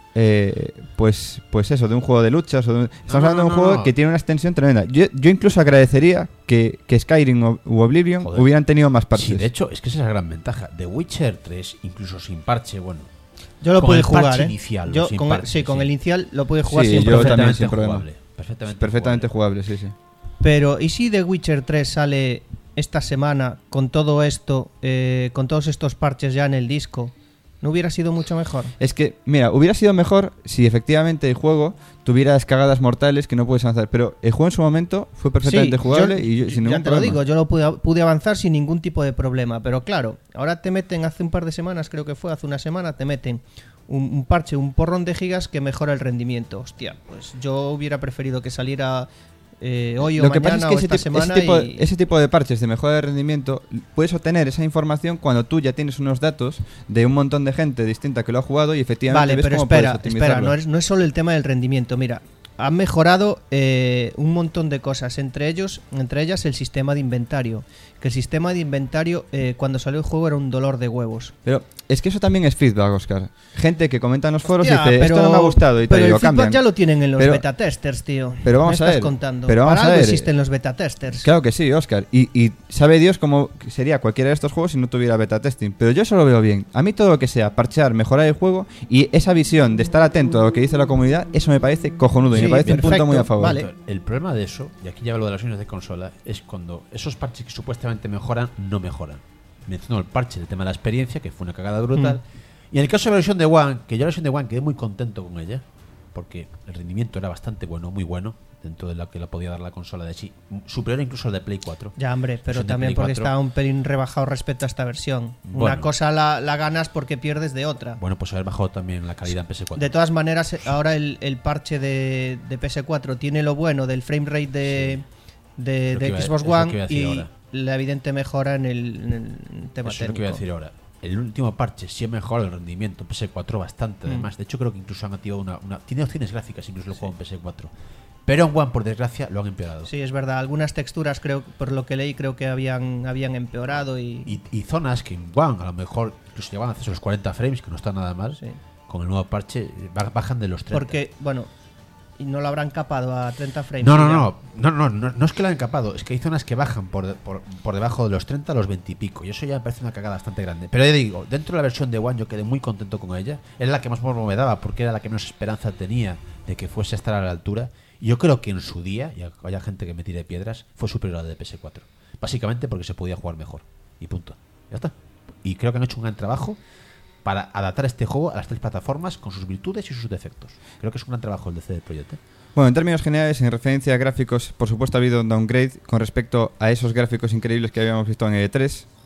eh, pues pues eso, de un juego de luchas. O de un- estamos no, hablando de un no, juego no. que tiene una extensión tremenda. Yo, yo incluso agradecería que, que Skyrim o, u Oblivion Joder. hubieran tenido más parches. Sí, de hecho, es que esa es la gran ventaja. The Witcher tres, incluso sin parche, bueno, Yo lo con pude el jugar, parche ¿eh? inicial, Yo sin con el- parche, sí, con sí. el inicial lo pude jugar Sí, sin yo problema. también perfectamente sin problema. jugable. Perfectamente, Perfectamente jugable. jugable, sí, sí. Pero, ¿y si The Witcher tres sale esta semana con todo esto, eh, con todos estos parches ya en el disco? ¿No hubiera sido mucho mejor? Es que, mira, hubiera sido mejor si efectivamente el juego tuviera descargadas mortales que no puedes avanzar. Pero el juego en su momento fue perfectamente Sí, jugable yo- y yo- sin ya ningún te lo problema. digo, yo lo pude, pude avanzar sin ningún tipo de problema. Pero claro, ahora te meten, hace un par de semanas, creo que fue hace una semana, te meten un, un parche, un porrón de gigas que mejora el rendimiento. Hostia, pues yo hubiera preferido que saliera eh, hoy o Lo que mañana pasa es que o ese, esta tip- semana ese tipo, y... ese tipo de parches de mejora de rendimiento puedes obtener esa información cuando tú ya tienes unos datos de un montón de gente distinta que lo ha jugado y efectivamente Vale, ves pero cómo espera, puedes espera, optimizarlo. no es, no es solo el tema del rendimiento. Mira, han mejorado eh, un montón de cosas, entre ellos, entre ellas el sistema de inventario. Que el sistema de inventario eh, cuando salió el juego era un dolor de huevos. Pero es que eso también es feedback, Oscar. Gente que comenta en los foros Hostia, y dice, esto no me ha gustado y pero te digo, el feedback cambian. ya lo tienen en los Pero- beta testers, tío. pero vamos Me a estás ver, contando. pero vamos Para a algo ver. existen los beta testers. Claro que sí, Oscar. Y, y sabe Dios cómo sería cualquiera de estos juegos si no tuviera beta testing. Pero yo eso lo veo bien. A mí todo lo que sea parchear, mejorar el juego y esa visión de estar atento a lo que dice la comunidad, eso me parece cojonudo y Sí, me parece un punto perfecto, muy a favor. vale. El problema de eso, y aquí ya hablo de las versiones de consola, es cuando esos parches que supuestamente mejoran, no mejoran. Menciono el parche del tema de la experiencia, que fue una cagada brutal. Y en el caso de la versión de One, que yo la versión de One quedé muy contento con ella, porque el rendimiento era bastante bueno, muy bueno, dentro de lo que la podía dar la consola de sí, superior incluso al de Play cuatro. Ya, hombre, pero Versión de también Play porque cuatro. está un pelín rebajado respecto a esta versión. Una Bueno. cosa la, la ganas porque pierdes de otra. Bueno, pues haber bajado también la calidad en P S cuatro. De todas maneras, ahora el, el parche de, de P S cuatro tiene lo bueno del frame rate de, de, Lo de que iba- Xbox es lo que One iba a decir y ahora. la evidente mejora en el, en el tema Eso es lo que técnico. iba a decir ahora. El último parche sí ha mejorado el rendimiento en P S cuatro bastante, Mm. además. De hecho, creo que incluso han activado una, una- tiene opciones gráficas incluso el juego en P S cuatro. Pero en One, por desgracia, lo han empeorado. Sí, es verdad. Algunas texturas, creo, por lo que leí, creo que habían, habían empeorado y... Y, y zonas que en One a lo mejor incluso llegaban a hacer los cuarenta frames, que no está nada mal, Sí. con el nuevo parche ba- bajan de los treinta. Porque, bueno, y no lo habrán capado a treinta frames. No, no, ya. no, no, no, no, no es que lo han capado, es que hay zonas que bajan por, de- por, por debajo de los treinta a los veinte y pico, y eso ya me parece una cagada bastante grande. Pero ya digo, dentro de la versión de One yo quedé muy contento con ella, era la que más morbo me daba, porque era la que menos esperanza tenía de que fuese a estar a la altura, y yo creo que en su día, y haya gente que me tire piedras, fue superior a la de P S cuatro. Básicamente porque se podía jugar mejor, y punto. Ya está. Y creo que han hecho un gran trabajo para adaptar este juego a las tres plataformas con sus virtudes y sus defectos. Creo que es un gran trabajo el de C D Projekt, ¿eh? Bueno, en términos generales, en referencia a gráficos, por supuesto ha habido un downgrade con respecto a esos gráficos increíbles que habíamos visto en E tres.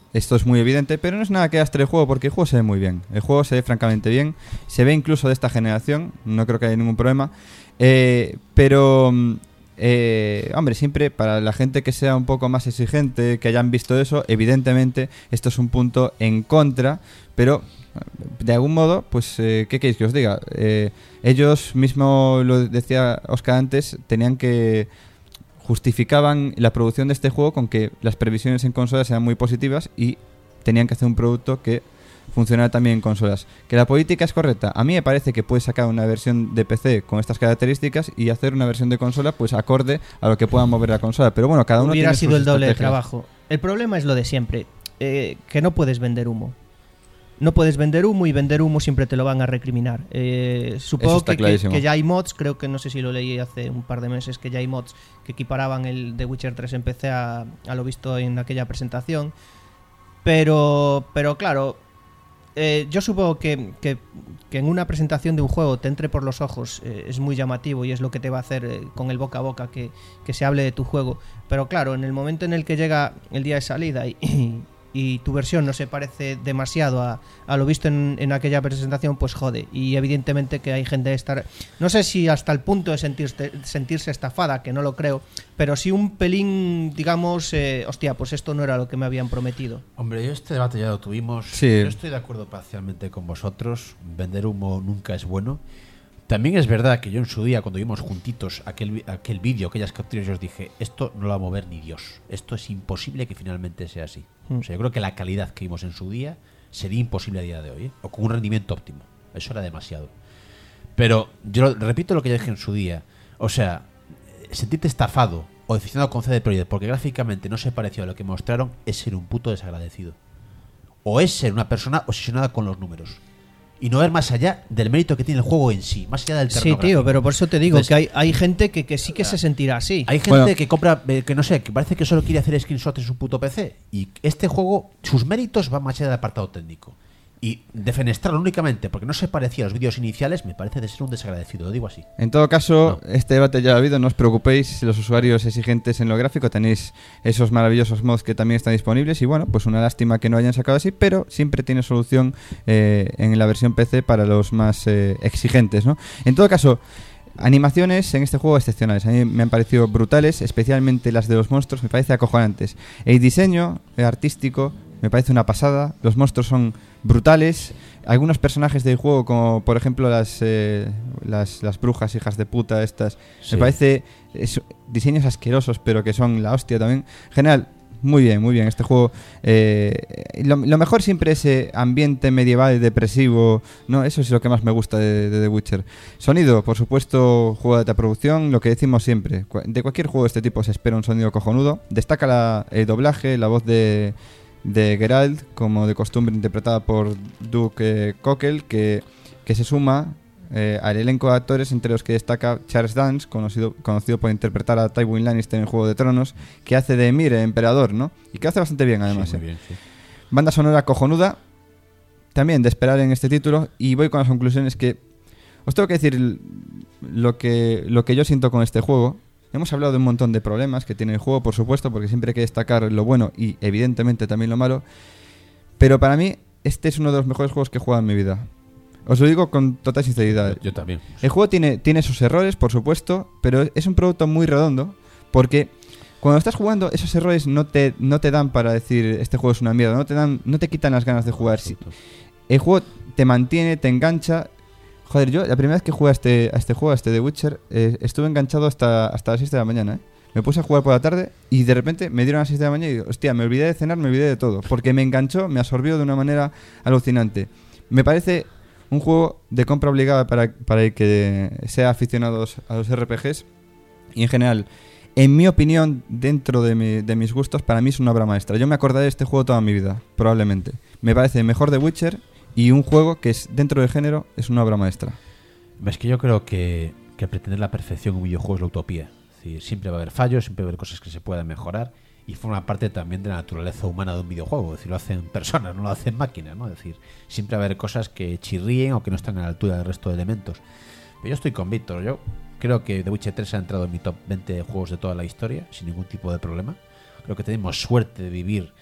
esto es muy evidente, pero no es nada que astre el juego, porque el juego se ve muy bien. El juego se ve francamente bien, se ve incluso de esta generación, no creo que haya ningún problema. Eh, pero, eh, hombre, siempre para la gente que sea un poco más exigente, que hayan visto eso, evidentemente esto es un punto en contra, pero de algún modo, pues, eh, ¿qué queréis que os diga? Eh, ellos mismo, lo decía Oscar antes, tenían que... justificaban la producción de este juego con que las previsiones en consolas eran muy positivas y tenían que hacer un producto que funcionara también en consolas. ¿Que la política es correcta? A mí me parece que puedes sacar una versión de P C con estas características y hacer una versión de consola pues acorde a lo que pueda mover la consola. Pero bueno, cada uno hubiera tiene sido sus el doble de estrategias. trabajo. El problema es lo de siempre, eh, que no puedes vender humo. No puedes vender humo y vender humo siempre te lo van a recriminar. Eh, supongo que, que, que ya hay mods, creo que no sé si lo leí hace un par de meses, que ya hay mods que equiparaban el The Witcher tres en P C a, a lo visto en aquella presentación. Pero, pero claro, eh, yo supongo que, que, que en una presentación de un juego te entre por los ojos, eh, es muy llamativo y es lo que te va a hacer eh, con el boca a boca que, que se hable de tu juego. Pero claro, en el momento en el que llega el día de salida y... y y tu versión no se parece demasiado a, a lo visto en, en aquella presentación, pues jode. Y evidentemente que hay gente de estar... No sé si hasta el punto de sentirse, sentirse estafada, que no lo creo, pero sí un pelín, digamos, eh, hostia, pues esto no era lo que me habían prometido. Hombre, yo este debate ya lo tuvimos. Sí. Yo estoy de acuerdo parcialmente con vosotros. Vender humo nunca es bueno. También es verdad que yo en su día, cuando vimos juntitos aquel, aquel vídeo, aquellas capturas, yo os dije, esto no lo va a mover ni Dios. Esto es imposible que finalmente sea así. Mm. O sea, yo creo que la calidad que vimos en su día sería imposible a día de hoy, ¿eh? O con un rendimiento óptimo. Eso era demasiado. Pero yo lo, repito lo que yo dije en su día. O sea, sentirte estafado o decepcionado con C D Projekt porque gráficamente no se pareció a lo que mostraron es ser un puto desagradecido. O es ser una persona obsesionada con los números. Y no ver más allá del mérito que tiene el juego en sí, más allá del terreno. Sí, tío, gráfico. pero por eso te digo Entonces, que hay, hay gente que, que sí que se sentirá así. Hay gente Bueno. que compra, eh, que no sé, que parece que solo quiere hacer screenshots en su puto P C. Y este juego, sus méritos van más allá del apartado técnico. Y defenestrarlo únicamente porque no se parecía a los vídeos iniciales me parece de ser un desagradecido, lo digo así. En todo caso, No. este debate ya ha habido, no os preocupéis, los usuarios exigentes en lo gráfico tenéis esos maravillosos mods que también están disponibles y bueno, pues una lástima que no hayan sacado así, pero siempre tiene solución eh, en la versión P C para los más eh, exigentes, ¿no? En todo caso, animaciones en este juego excepcionales, a mí me han parecido brutales, especialmente las de los monstruos, me parece acojonantes. El diseño eh, artístico me parece una pasada, los monstruos son brutales. Algunos personajes del juego, como por ejemplo las eh, las, las brujas hijas de puta estas, Sí. me parece es, diseños asquerosos, pero que son la hostia también. General, muy bien, muy bien este juego. Eh, lo, lo mejor siempre ese ambiente medieval depresivo, no, eso es lo que más me gusta de, de The Witcher. Sonido, por supuesto, juego de alta producción, lo que decimos siempre. De cualquier juego de este tipo se espera un sonido cojonudo. Destaca la, el doblaje, la voz de de Geralt, como de costumbre interpretada por Duke eh, Cockle, que, que se suma eh, al elenco de actores entre los que destaca Charles Dance, conocido, conocido por interpretar a Tywin Lannister en Juego de Tronos, que hace de Emir, el emperador, ¿no? Y que hace bastante bien además. Sí, muy eh. bien, sí. Banda sonora cojonuda, también de esperar en este título, y voy con las conclusiones que os tengo que decir lo que, lo que yo siento con este juego. Hemos hablado de un montón de problemas que tiene el juego, por supuesto, porque siempre hay que destacar lo bueno y evidentemente también lo malo. Pero para mí, este es uno de los mejores juegos que he jugado en mi vida. Os lo digo con total sinceridad. Yo también. El juego tiene, tiene sus errores, por supuesto, pero es un producto muy redondo porque cuando estás jugando, esos errores no te, no te dan para decir este juego es una mierda, no te dan, no te quitan las ganas de jugar. Sí, el juego te mantiene, te engancha. Joder, yo la primera vez que jugué a este, a este juego, a este The Witcher, eh, estuve enganchado hasta, hasta las seis de la mañana, ¿eh? Me puse a jugar por la tarde y de repente me dieron a las seis de la mañana y digo, hostia, me olvidé de cenar, me olvidé de todo. Porque me enganchó, me absorbió de una manera alucinante. Me parece un juego de compra obligada para, para el que sea aficionado a los R P Gs. Y en general, en mi opinión, dentro de, mi, de mis gustos, para mí es una obra maestra. Yo me acordaré de este juego toda mi vida, probablemente. Me parece mejor The Witcher y un juego que es dentro del género es una obra maestra. Es que yo creo que, que pretender la perfección en un videojuego es la utopía. Es decir, siempre va a haber fallos, siempre va a haber cosas que se puedan mejorar y forma parte también de la naturaleza humana de un videojuego. Es decir, lo hacen personas, no lo hacen máquinas, ¿no? Es decir, siempre va a haber cosas que chirríen o que no están a la altura del resto de elementos. Pero yo estoy con Víctor. Yo creo que The Witcher tres ha entrado en mi top veinte de juegos de toda la historia sin ningún tipo de problema. Creo que tenemos suerte de vivir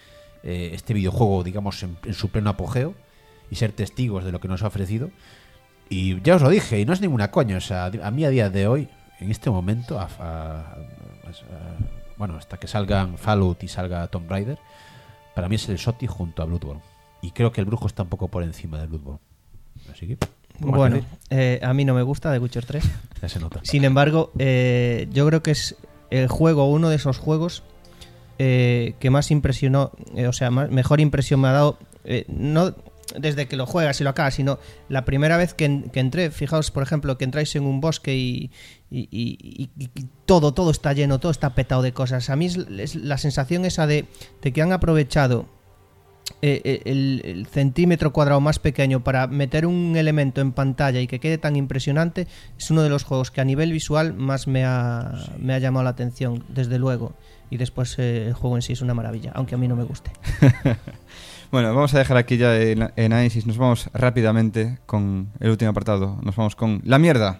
eh, este videojuego, digamos, en, en su pleno apogeo y ser testigos de lo que nos ha ofrecido. Y ya os lo dije, y no es ninguna coña, o sea, a mí a día de hoy, en este momento, a, a, a, a, bueno, hasta que salgan Fallout y salga Tomb Raider, para mí es el S O T I junto a Bloodborne. Y creo que el Brujo está un poco por encima del Bloodborne. Así que... Bueno, eh, a mí no me gusta The Witcher tres. Ya se nota. Sin embargo, eh, yo creo que es el juego, uno de esos juegos eh, que más impresionó, eh, o sea, más, mejor impresión me ha dado, eh, no desde que lo juegas y lo acabas, sino la primera vez que, en, que entré. Fijaos, por ejemplo, que entráis en un bosque y, y, y, y, y todo, todo está lleno, todo está petado de cosas. A mí es, es la sensación esa de, de que han aprovechado Eh, el, el centímetro cuadrado más pequeño para meter un elemento en pantalla y que quede tan impresionante. Es uno de los juegos que a nivel visual más me ha, sí. me ha llamado la atención, desde luego. Y después eh, el juego en sí es una maravilla, aunque a mí no me guste. Bueno, vamos a dejar aquí ya el, el análisis. Nos vamos rápidamente con el último apartado. Nos vamos con la mierda.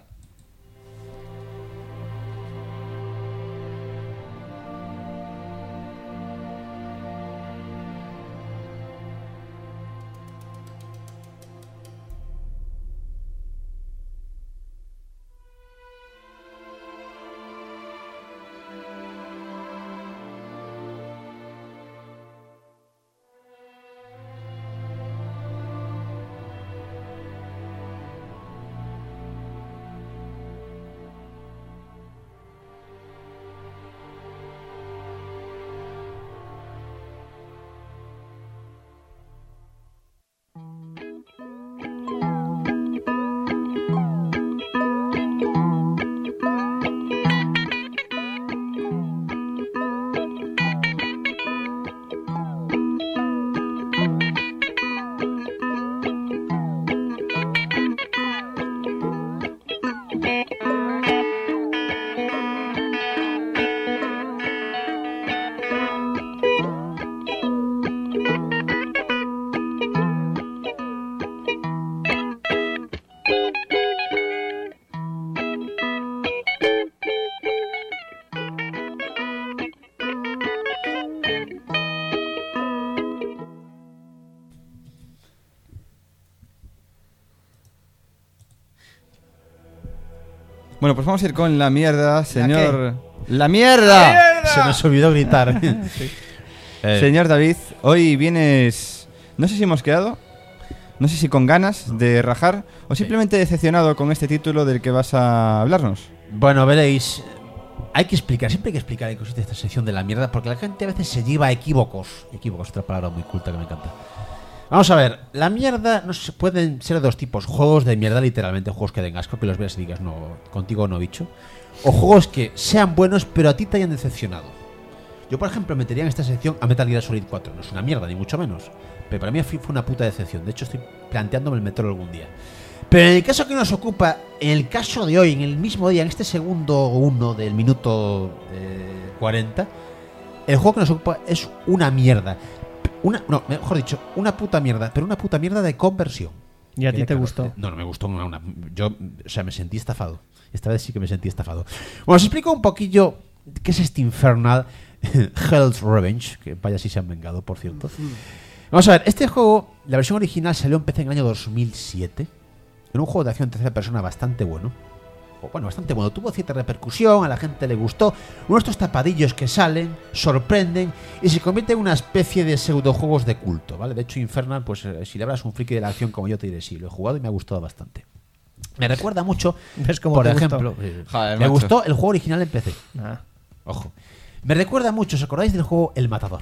Bueno, pues vamos a ir con la mierda, señor... ¡La, ¿La mierda! ¡La mierda! Se nos olvidó gritar. Sí. eh. Señor David, hoy vienes... No sé si hemos quedado, no sé si con ganas de rajar o simplemente sí. decepcionado con este título del que vas a hablarnos. Bueno, veréis, hay que explicar, siempre hay que explicar en qué consiste esta sección de la mierda, porque la gente a veces se lleva a equívocos. Equívocos, otra palabra muy culta que me encanta. Vamos a ver, la mierda no se pueden ser de dos tipos. Juegos de mierda, literalmente, juegos que den asco, que los veas y digas, no, contigo no, bicho. O juegos que sean buenos, pero a ti te hayan decepcionado. Yo, por ejemplo, metería en esta sección a Metal Gear Solid cuatro. No es una mierda, ni mucho menos. Pero para mí fue una puta decepción. De hecho, estoy planteándome el meterlo algún día. Pero en el caso que nos ocupa, en el caso de hoy, en el mismo día, en este segundo uno del minuto eh, cuarenta, el juego que nos ocupa es una mierda. Una, no, mejor dicho, una puta mierda, pero una puta mierda de conversión. ¿Y a ti te gustó? No, no me gustó. Una, una, yo, o sea, me sentí estafado. Esta vez sí que me sentí estafado. Bueno, os explico un poquillo qué es este Infernal Hell's Revenge, que vaya si se han vengado, por cierto. Vamos a ver, este juego, la versión original salió en P C en el año dos mil siete. Era un juego de acción en tercera persona bastante bueno. O, bueno, bastante bueno. Tuvo cierta repercusión, a la gente le gustó. Uno de estos tapadillos que salen, sorprenden y se convierte en una especie de pseudojuegos de culto, ¿vale? De hecho, Infernal, pues eh, si le hablas un friki de la acción como yo, te diré sí, lo he jugado y me ha gustado bastante. Me recuerda mucho, ¿ves cómo por te ejemplo, gustó? Eh, Joder, me macho. gustó el juego original en P C. Ah. Ojo. Me recuerda mucho, ¿os acordáis del juego El Matador?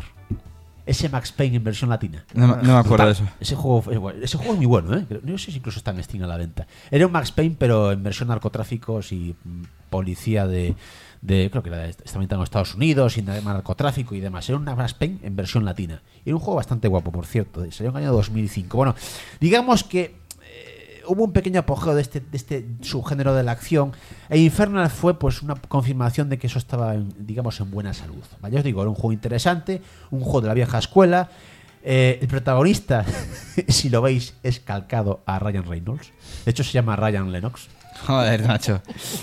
Ese Max Payne en versión latina. No, no me acuerdo de eso. Ese juego, ese juego es muy bueno, ¿eh? No sé si incluso está en Steam a la venta. Era un Max Payne, pero en versión narcotráficos y policía de... de creo que era de, estaba en Estados Unidos y narcotráfico y demás. Era un Max Payne en versión latina. Era un juego bastante guapo, por cierto. Salió en el año dos mil cinco. Bueno, digamos que hubo un pequeño apogeo de este, de este subgénero de la acción, e Infernal fue pues una confirmación de que eso estaba en, digamos en buena salud, ¿vale? Ya os digo, era un juego interesante, un juego de la vieja escuela. Eh, el protagonista, si lo veis, es calcado a Ryan Reynolds. De hecho se llama Ryan Lennox. Joder, macho.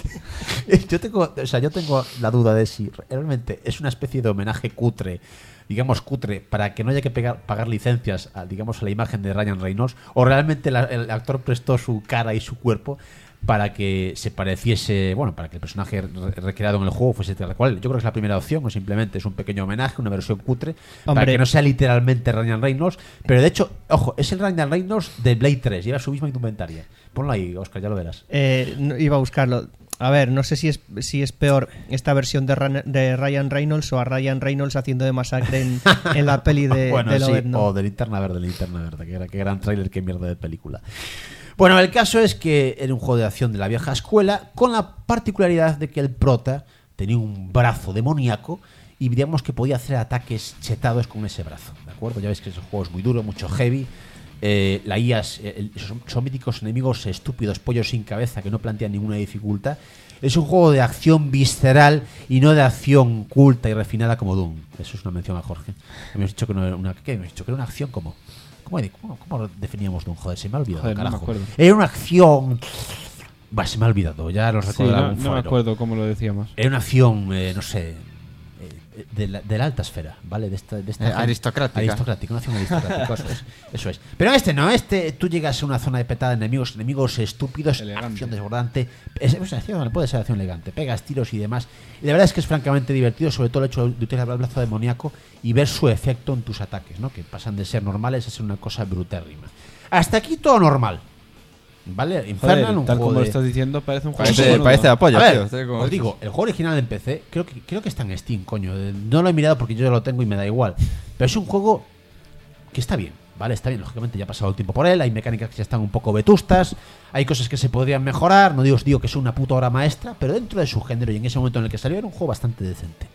Yo tengo, o sea, yo tengo la duda de si realmente es una especie de homenaje cutre, digamos cutre, para que no haya que pegar, pagar licencias a, digamos, a la imagen de Ryan Reynolds, o realmente la, el actor prestó su cara y su cuerpo para que se pareciese, bueno, para que el personaje re recreado en el juego fuese tal cual. Yo creo que es la primera opción, o simplemente es un pequeño homenaje, una versión cutre, Hombre. para que no sea literalmente Ryan Reynolds, pero de hecho, ojo, es el Ryan Reynolds de Blade tres, lleva su misma indumentaria. Ponlo ahí, Oscar, ya lo verás. Eh, no, iba a buscarlo. A ver, no sé si es si es peor esta versión de, Ran de Ryan Reynolds o a Ryan Reynolds haciendo de masacre en, en la peli de, bueno, de sí, Lobezno. o de Linterna Verde, Linterna Verde, que, era, que gran tráiler, que mierda de película. Bueno, el caso es que era un juego de acción de la vieja escuela, con la particularidad de que el prota tenía un brazo demoníaco y digamos que podía hacer ataques chetados con ese brazo, ¿de acuerdo? Ya veis que ese juego es muy duro, mucho heavy. Eh, la I A es, eh, son, son míticos enemigos estúpidos, pollos sin cabeza que no plantean ninguna dificultad. Es un juego de acción visceral y no de acción culta y refinada como Doom. Eso es una mención a Jorge. Hemos dicho que no era una, ¿qué hemos dicho? Que era una acción como... ¿Cómo, cómo, cómo definíamos Doom? Joder, se me ha olvidado, Joder, no me carajo. acuerdo. Era una acción... Bah, se me ha olvidado, ya lo Sí, recordará no, algún no me forero. acuerdo cómo lo decíamos. Era una acción, eh, no sé, eh, de, la, de la alta esfera, ¿vale? De esta, de esta Eh, aristocrática. Aristocrática, una acción aristocrática, eso es, eso es. Pero en este no, este tú llegas a una zona de petada de enemigos, enemigos estúpidos, Elegante. acción desbordante, es, es una acción, puede ser acción elegante, pegas tiros y demás. Y la verdad es que es francamente divertido, sobre todo el hecho de utilizar el brazo demoníaco y ver su efecto en tus ataques, ¿no? Que pasan de ser normales a ser una cosa brutérrima. Hasta aquí todo normal. ¿Vale? Infernal, Joder, un tal juego como lo de... estás diciendo, parece un juego Parece, cojonudo. parece apoyo, A ver, tío. Estoy como- os digo, el juego original en P C creo que, creo que está en Steam, coño. No lo he mirado porque yo ya lo tengo y me da igual. Pero es un juego que está bien, ¿vale? Está bien, lógicamente ya ha pasado el tiempo por él. Hay mecánicas que ya están un poco vetustas. Hay cosas que se podrían mejorar. No digo, os digo que es una puta obra maestra, pero dentro de su género y en ese momento en el que salió era un juego bastante decente.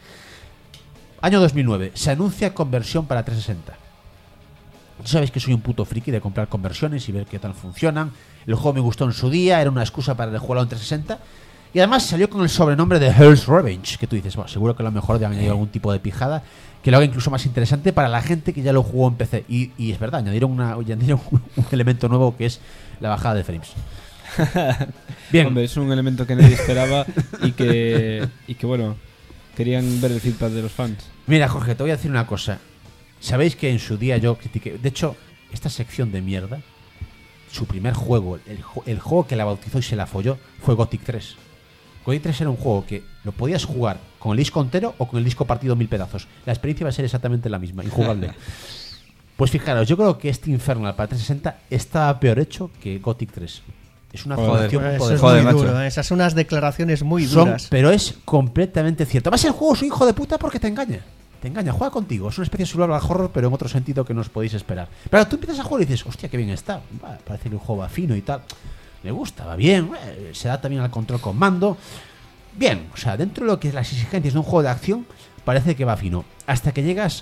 Año dos mil nueve. Se anuncia conversión para trescientos sesenta. Ya sabéis que soy un puto friki de comprar conversiones y ver qué tal funcionan. El juego me gustó en su día, era una excusa para el juego en trescientos sesenta. Y además salió con el sobrenombre de Hell's Revenge, que tú dices, bueno, seguro que a lo mejor le han añadido algún tipo de pijada que lo haga incluso más interesante para la gente que ya lo jugó en P C. Y, y es verdad, añadieron, una, añadieron un, un elemento nuevo que es la bajada de frames. Bien. Hombre, es un elemento que nadie esperaba y que, y que, bueno, querían ver el feedback de los fans. Mira, Jorge, te voy a decir una cosa. Sabéis que en su día yo critiqué... De hecho, esta sección de mierda, su primer juego, el, el juego que la bautizó y se la folló, fue Gothic tres. Gothic tres era un juego que lo podías jugar con el disco entero o con el disco partido en mil pedazos. La experiencia va a ser exactamente la misma, injugable. Pues fijaros, yo creo que este Infernal para trescientos sesenta estaba peor hecho que Gothic tres. Es una Joder, jodación Eso poderosa. es Joder, muy macho. duro, ¿eh? Esas son unas declaraciones muy Son- duras. pero es completamente cierto. Además, el juego es un hijo de puta porque te engaña. Te engaña, juega contigo. Es una especie de survival horror, pero en otro sentido que no os podéis esperar. Pero tú empiezas a jugar y dices, hostia, qué bien está. Va, parece que el juego va fino y tal. Me gusta, va bien. eh, Se da también al control con mando. Bien, o sea, dentro de lo que es las exigencias de un juego de acción, parece que va fino. Hasta que llegas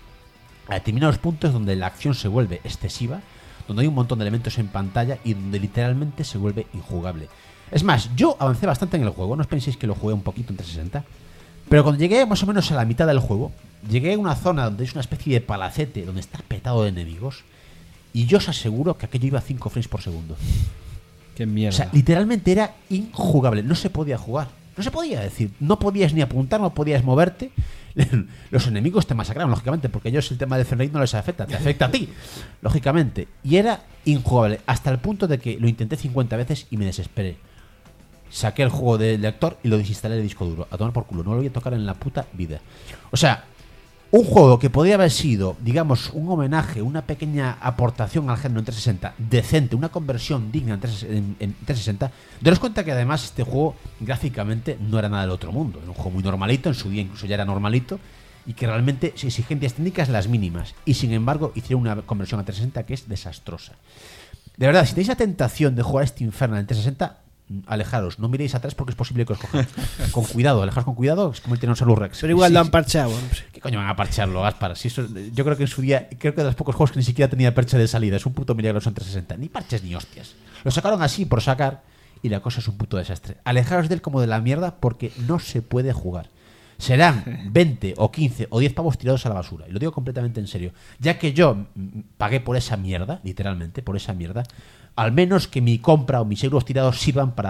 a determinados puntos donde la acción se vuelve excesiva, donde hay un montón de elementos en pantalla y donde literalmente se vuelve injugable. Es más, yo avancé bastante en el juego, no os penséis que lo jugué un poquito en trescientos sesenta, pero cuando llegué más o menos a la mitad del juego, llegué a una zona donde es una especie de palacete, donde está petado de enemigos, y yo os aseguro que aquello iba a cinco frames por segundo. Qué O mierda. sea, literalmente era injugable, no se podía jugar. No se podía decir, no podías ni apuntar, no podías moverte. Los enemigos te masacraron, lógicamente, porque a ellos el tema de frame rate no les afecta, te afecta a ti, lógicamente. Y era injugable, hasta el punto de que lo intenté cincuenta veces y me desesperé. Saqué el juego del lector y lo desinstalé del disco duro. A tomar por culo, no lo voy a tocar en la puta vida. O sea, un juego que podría haber sido, digamos, un homenaje, una pequeña aportación al género en trescientos sesenta, decente, una conversión digna en trescientos sesenta, daros cuenta que además este juego gráficamente no era nada del otro mundo. Era un juego muy normalito, en su día incluso ya era normalito, y que realmente exigencias técnicas las mínimas. Y sin embargo hicieron una conversión a trescientos sesenta que es desastrosa. De verdad, si tenéis la tentación de jugar este Infernal en trescientos sesenta, alejaros, no miréis atrás porque es posible que os cojan. Con cuidado, alejaros con cuidado, es como el Tyrannosaurus Rex. Pero igual Sí, lo han sí. parchado, hombre. ¿Qué coño van a parchearlo, Gaspar? Si eso, yo creo que en su día, creo que de los pocos juegos que ni siquiera tenía percha de salida. Es un puto milagro en trescientos sesenta. Ni parches ni hostias. Lo sacaron así por sacar y la cosa es un puto desastre. Alejaros de él como de la mierda porque no se puede jugar. Serán veinte o quince o diez pavos tirados a la basura. Y lo digo completamente en serio. Ya que yo mm, pagué por esa mierda, literalmente, por esa mierda, al menos que mi compra o mis euros tirados sirvan para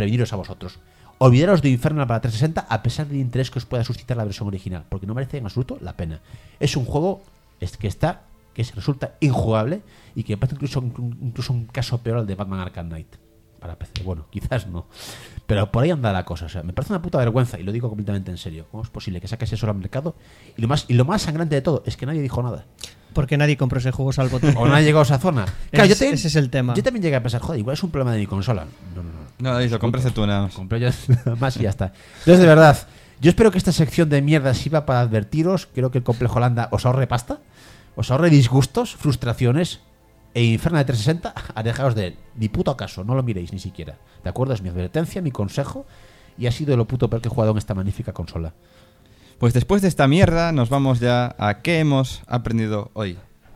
preveniros a vosotros. Olvidaros de Infernal para trescientos sesenta a pesar del interés que os pueda suscitar la versión original, porque no merece en absoluto la pena. Es un juego es que está que resulta injugable y que me parece incluso, incluso un caso peor al de Batman Arkham Knight para P C. Bueno, quizás no, pero por ahí anda la cosa. O sea, me parece una puta vergüenza y lo digo completamente en serio. ¿Cómo es posible que saques eso al mercado? Y lo más y lo más sangrante de todo es que nadie dijo nada. Porque nadie compró ese juego salvo tú. O no ha llegado a esa zona. Claro, Es- yo te- ese es el tema. Yo también llegué a pensar, joder, igual es un problema de mi consola. No, no, no. No, David, lo compraste tú nada más. Compré yo nada más y ya está. Entonces, de verdad, yo espero que esta sección de mierda sirva para advertiros. Creo que el Complejo Holanda os ahorre pasta, os ahorre disgustos, frustraciones. E Inferno de trescientos sesenta, alejaos de él. Ni puto caso, no lo miréis ni siquiera. ¿De acuerdo? Es mi advertencia, mi consejo. Y ha sido lo puto peor que he jugado en esta magnífica consola. Pues después de esta mierda, nos vamos ya a qué hemos aprendido hoy.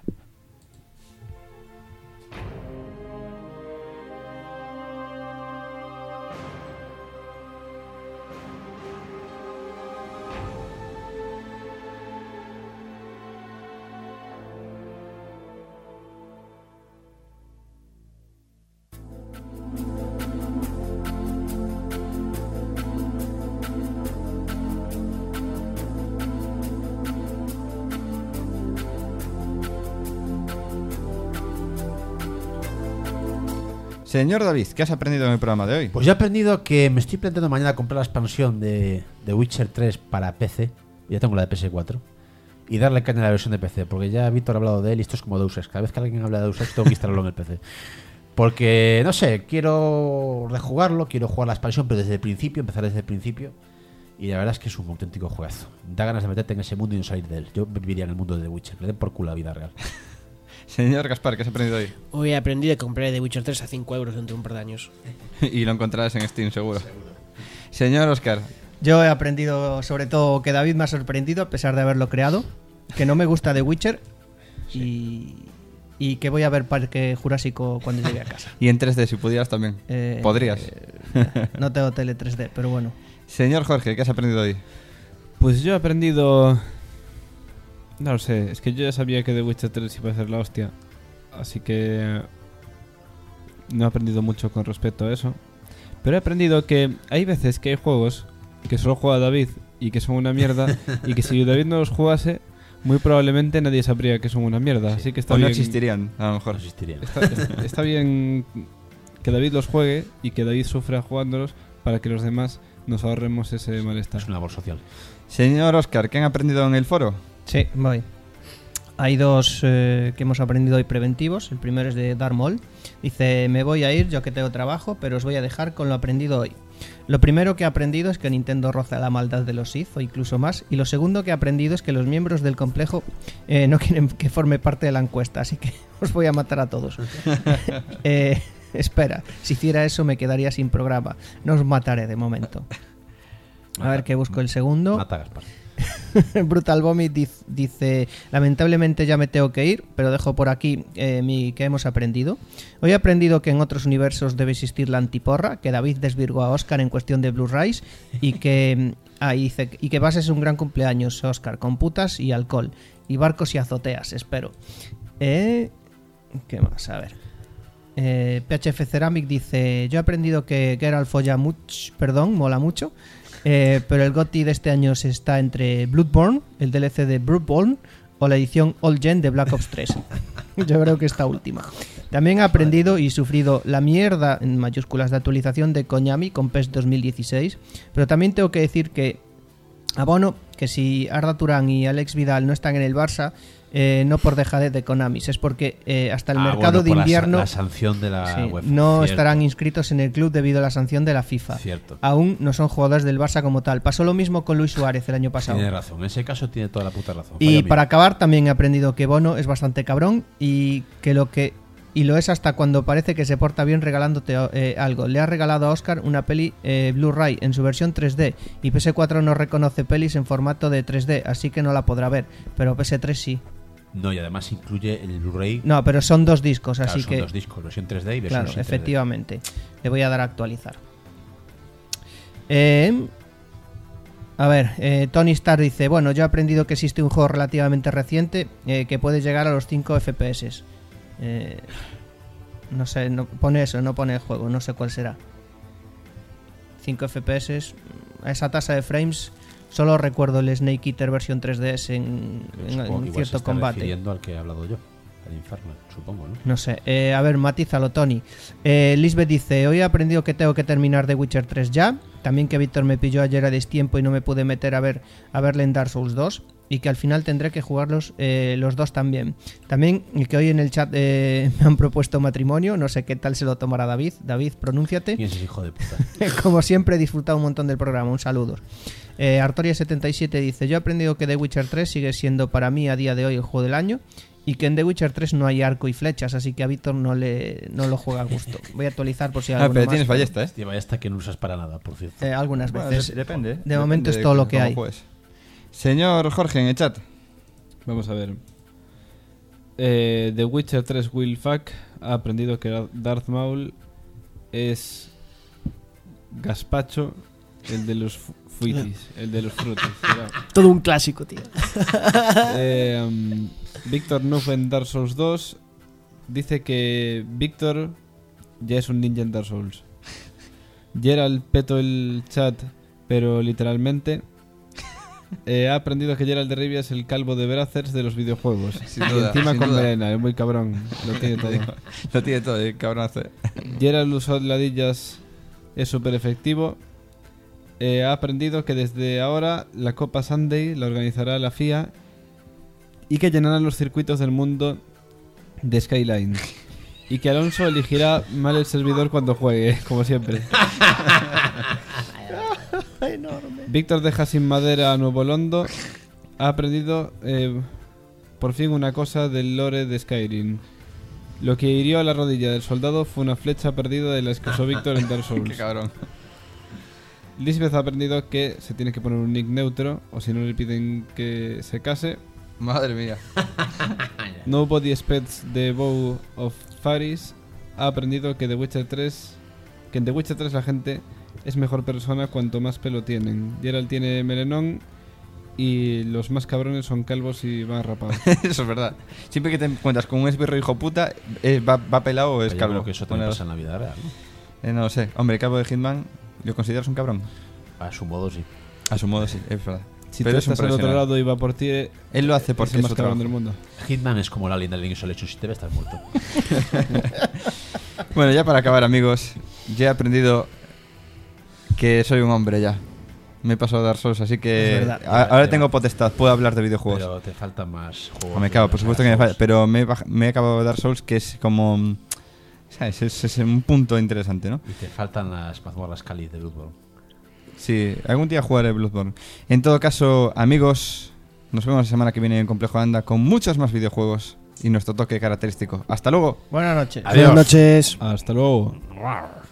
Señor David, ¿qué has aprendido en el programa de hoy? Pues yo he aprendido que me estoy planteando mañana comprar la expansión de, de Witcher tres para P C. Ya tengo la de P S cuatro. Y darle caña a la versión de P C. Porque ya Víctor ha hablado de él y esto es como Deus Ex. Cada vez que alguien habla de Deus Ex tengo que instalarlo en el P C. Porque, no sé, quiero rejugarlo, quiero jugar la expansión, pero desde el principio, empezar desde el principio. Y la verdad es que es un auténtico juegazo. Da ganas de meterte en ese mundo y no salir de él. Yo viviría en el mundo de The Witcher. Que le den por culo la vida real. Señor Gaspar, ¿qué has aprendido hoy? Hoy he aprendido a comprar The Witcher tres a cinco euros dentro de un par de años. Y lo encontrarás en Steam, seguro. Señor Oscar, Yo he aprendido, sobre todo, que David me ha sorprendido a pesar de haberlo creado. Que no me gusta The Witcher. Y, y que voy a ver Parque Jurásico cuando llegue a casa. y en tres D, si pudieras también. Eh, Podrías. eh, no tengo tele tres D, pero bueno. Señor Jorge, ¿qué has aprendido hoy? Pues yo he aprendido... No lo sé, es que yo ya sabía que The Witcher tres iba a ser la hostia. Así que... No he aprendido mucho con respecto a eso. Pero he aprendido que hay veces que hay juegos que solo juega David y que son una mierda. Y que si David no los jugase, muy probablemente nadie sabría que son una mierda. Así que está O no bien... existirían, a lo mejor. No existiría. Está, está- está bien que David los juegue y que David sufra jugándolos para que los demás nos ahorremos ese malestar. Es una labor social. Señor Oscar, ¿qué han aprendido en el foro? Sí, voy. Hay dos eh, que hemos aprendido hoy preventivos. El primero es de Darmol. Dice, me voy a ir, yo que tengo trabajo, pero os voy a dejar con lo aprendido hoy. Lo primero que he aprendido es que Nintendo roza la maldad de los Sith, o incluso más. Y lo segundo que he aprendido es que los miembros del complejo eh, no quieren que forme parte de la encuesta, así que os voy a matar a todos. eh, espera, si hiciera eso me quedaría sin programa. No os mataré de momento. A ver que busco el segundo. Mata a Gaspar. Brutal Vomit diz- dice, lamentablemente ya me tengo que ir, pero dejo por aquí eh, mi que hemos aprendido. Hoy he aprendido que en otros universos debe existir la antiporra, que David desvirgó a Oscar en cuestión de Blu-rays y que ah, y dice, y que pases un gran cumpleaños, Oscar, con putas y alcohol y barcos y azoteas, espero. Eh, ¿Qué más? A ver. Eh, P H F Ceramic dice, yo he aprendido que Geralt folla much, perdón, mola mucho. Eh, pero el GOTY de este año se está entre Bloodborne, el D L C de Bloodborne o la edición All Gen de Black Ops tres. Yo creo que esta última. También he aprendido y sufrido la mierda, en mayúsculas, de actualización de Konami con PES dos mil dieciséis. Pero también tengo que decir que abono que si Arda Turán y Alex Vidal no están en el Barça, eh, no por dejadez de Konami, es porque eh, hasta el Ah, mercado bueno, de por la sa- invierno La, sanción de la sí, UEFA. no Cierto, estarán inscritos en el club debido a la sanción de la FIFA. Cierto. Aún no son jugadores del Barça como tal. Pasó lo mismo con Luis Suárez el año pasado. Tiene razón. En ese caso tiene toda la puta razón. Y Fallo para mío. acabar también he aprendido que Bono es bastante cabrón y que lo que y lo es hasta cuando parece que se porta bien regalándote eh, algo. Le ha regalado a Oscar una peli eh, Blu-ray en su versión tres D y P S cuatro no reconoce pelis en formato de tres D, así que no la podrá ver, pero P S tres sí. No, y además incluye el Blu-ray. No, pero son dos discos, Claro, así son que dos discos, versión tres D y versión claro, sin tres D. efectivamente. Le voy a dar a actualizar. Eh, a ver, eh, Tony Starr dice, bueno, yo he aprendido que existe un juego relativamente reciente eh, que puede llegar a los cinco F P S. Eh, no sé, no, pone eso, no pone el juego, no sé cuál será. cinco F P S, a esa tasa de frames, solo recuerdo el Snake Eater versión tres D S en, en, Supongo que en igual se cierto está combate. refiriendo al que he hablado yo, al Infernal, supongo, ¿no? No sé, eh, a ver, matízalo, Tony. Eh, Lisbeth dice: hoy he aprendido que tengo que terminar The Witcher tres ya. También que Víctor me pilló ayer a destiempo y no me pude meter a ver a verle en Dark Souls dos. Y que al final tendré que jugarlos eh, los dos también. También que hoy en el chat eh, me han propuesto matrimonio. No sé qué tal se lo tomará David. David, pronúnciate. ¿Quién es ese hijo de puta? Como siempre, he disfrutado un montón del programa. Un saludo. Eh, Artoria setenta y siete dice: yo he aprendido que The Witcher tres sigue siendo para mí a día de hoy el juego del año. Y que en The Witcher tres no hay arco y flechas, así que a Víctor no le no lo juega a gusto. Voy a actualizar por si hay Ah, alguno pero más, tienes ballesta, ¿eh? Hostia, vaya hasta que no usas para nada, por cierto. Eh, algunas Bueno, veces. de- depende. ¿eh? De momento Depende es todo de lo que cómo hay. juegues. Señor Jorge, en el chat. Vamos a ver. Eh, The Witcher tres Will Fuck ha aprendido que Darth Maul es Gaspacho, el de los fu- fuitis, el de los frutis. Será. Todo un clásico, tío. Eh, um, Víctor Noob en Dark Souls dos dice que Víctor ya es un ninja en Dark Souls. Gerald peto el chat, pero literalmente. Eh, ha aprendido que Gerald de Rivia es el calvo de Brazzers de los videojuegos. Sin Y duda, encima sin con duda. melena, es muy cabrón. Lo tiene todo. Lo tiene todo, el cabronazo. Gerald usó ladillas, es súper efectivo. Eh, ha aprendido que desde ahora la Copa Sunday la organizará la F I A y que llenarán los circuitos del mundo de Skyline. Y que Alonso elegirá mal el servidor cuando juegue, como siempre. Víctor deja sin madera a Nuevo Londo. Ha aprendido eh, por fin una cosa del lore de Skyrim. Lo que hirió a la rodilla del soldado fue una flecha perdida de la que usó Víctor en Dark Souls. Qué cabrón. Lisbeth ha aprendido que se tiene que poner un nick neutro, o si no le piden que se case. Madre mía. Nobody Expects the Bow of Faris ha aprendido que The Witcher tres, que en The Witcher tres la gente es mejor persona cuanto más pelo tienen. Geralt tiene melenón y los más cabrones son calvos y van rapados. Eso es verdad. Siempre que te encuentras con un esbirro hijo puta, eh, va, va pelado o es Oye, cabrón. creo que eso también Bueno, pasa en la vida real, ¿no? eh, no lo sé. Hombre, calvo de Hitman, ¿lo consideras un cabrón? A su modo, sí. A su modo, sí, es verdad. Si Pero tú es un estás al otro profesional. lado y va por ti, Él lo hace es porque el es más su cabrón trabajo. del mundo. Hitman es como la leyenda del Insolation. Si te ves, estás muerto. Bueno, ya para acabar, amigos, ya he aprendido que soy un hombre ya. Me he pasado a Dark Souls, así que Es verdad. a- ahora tengo potestad, puedo hablar de videojuegos. Pero te faltan más juegos. O me cago, de por supuesto que me Dark falta, pero me he, baj- me he acabado de Dark Souls, que es como... mm, ¿Sabes? Es, es un punto interesante, ¿no? Y te faltan las mazmorras cáliz de Bloodborne. Sí, algún día jugaré Bloodborne. En todo caso, amigos, nos vemos la semana que viene en Complejo Anda con muchos más videojuegos y nuestro toque característico. ¡Hasta luego! Buenas noches. Adiós. Buenas noches. Hasta luego.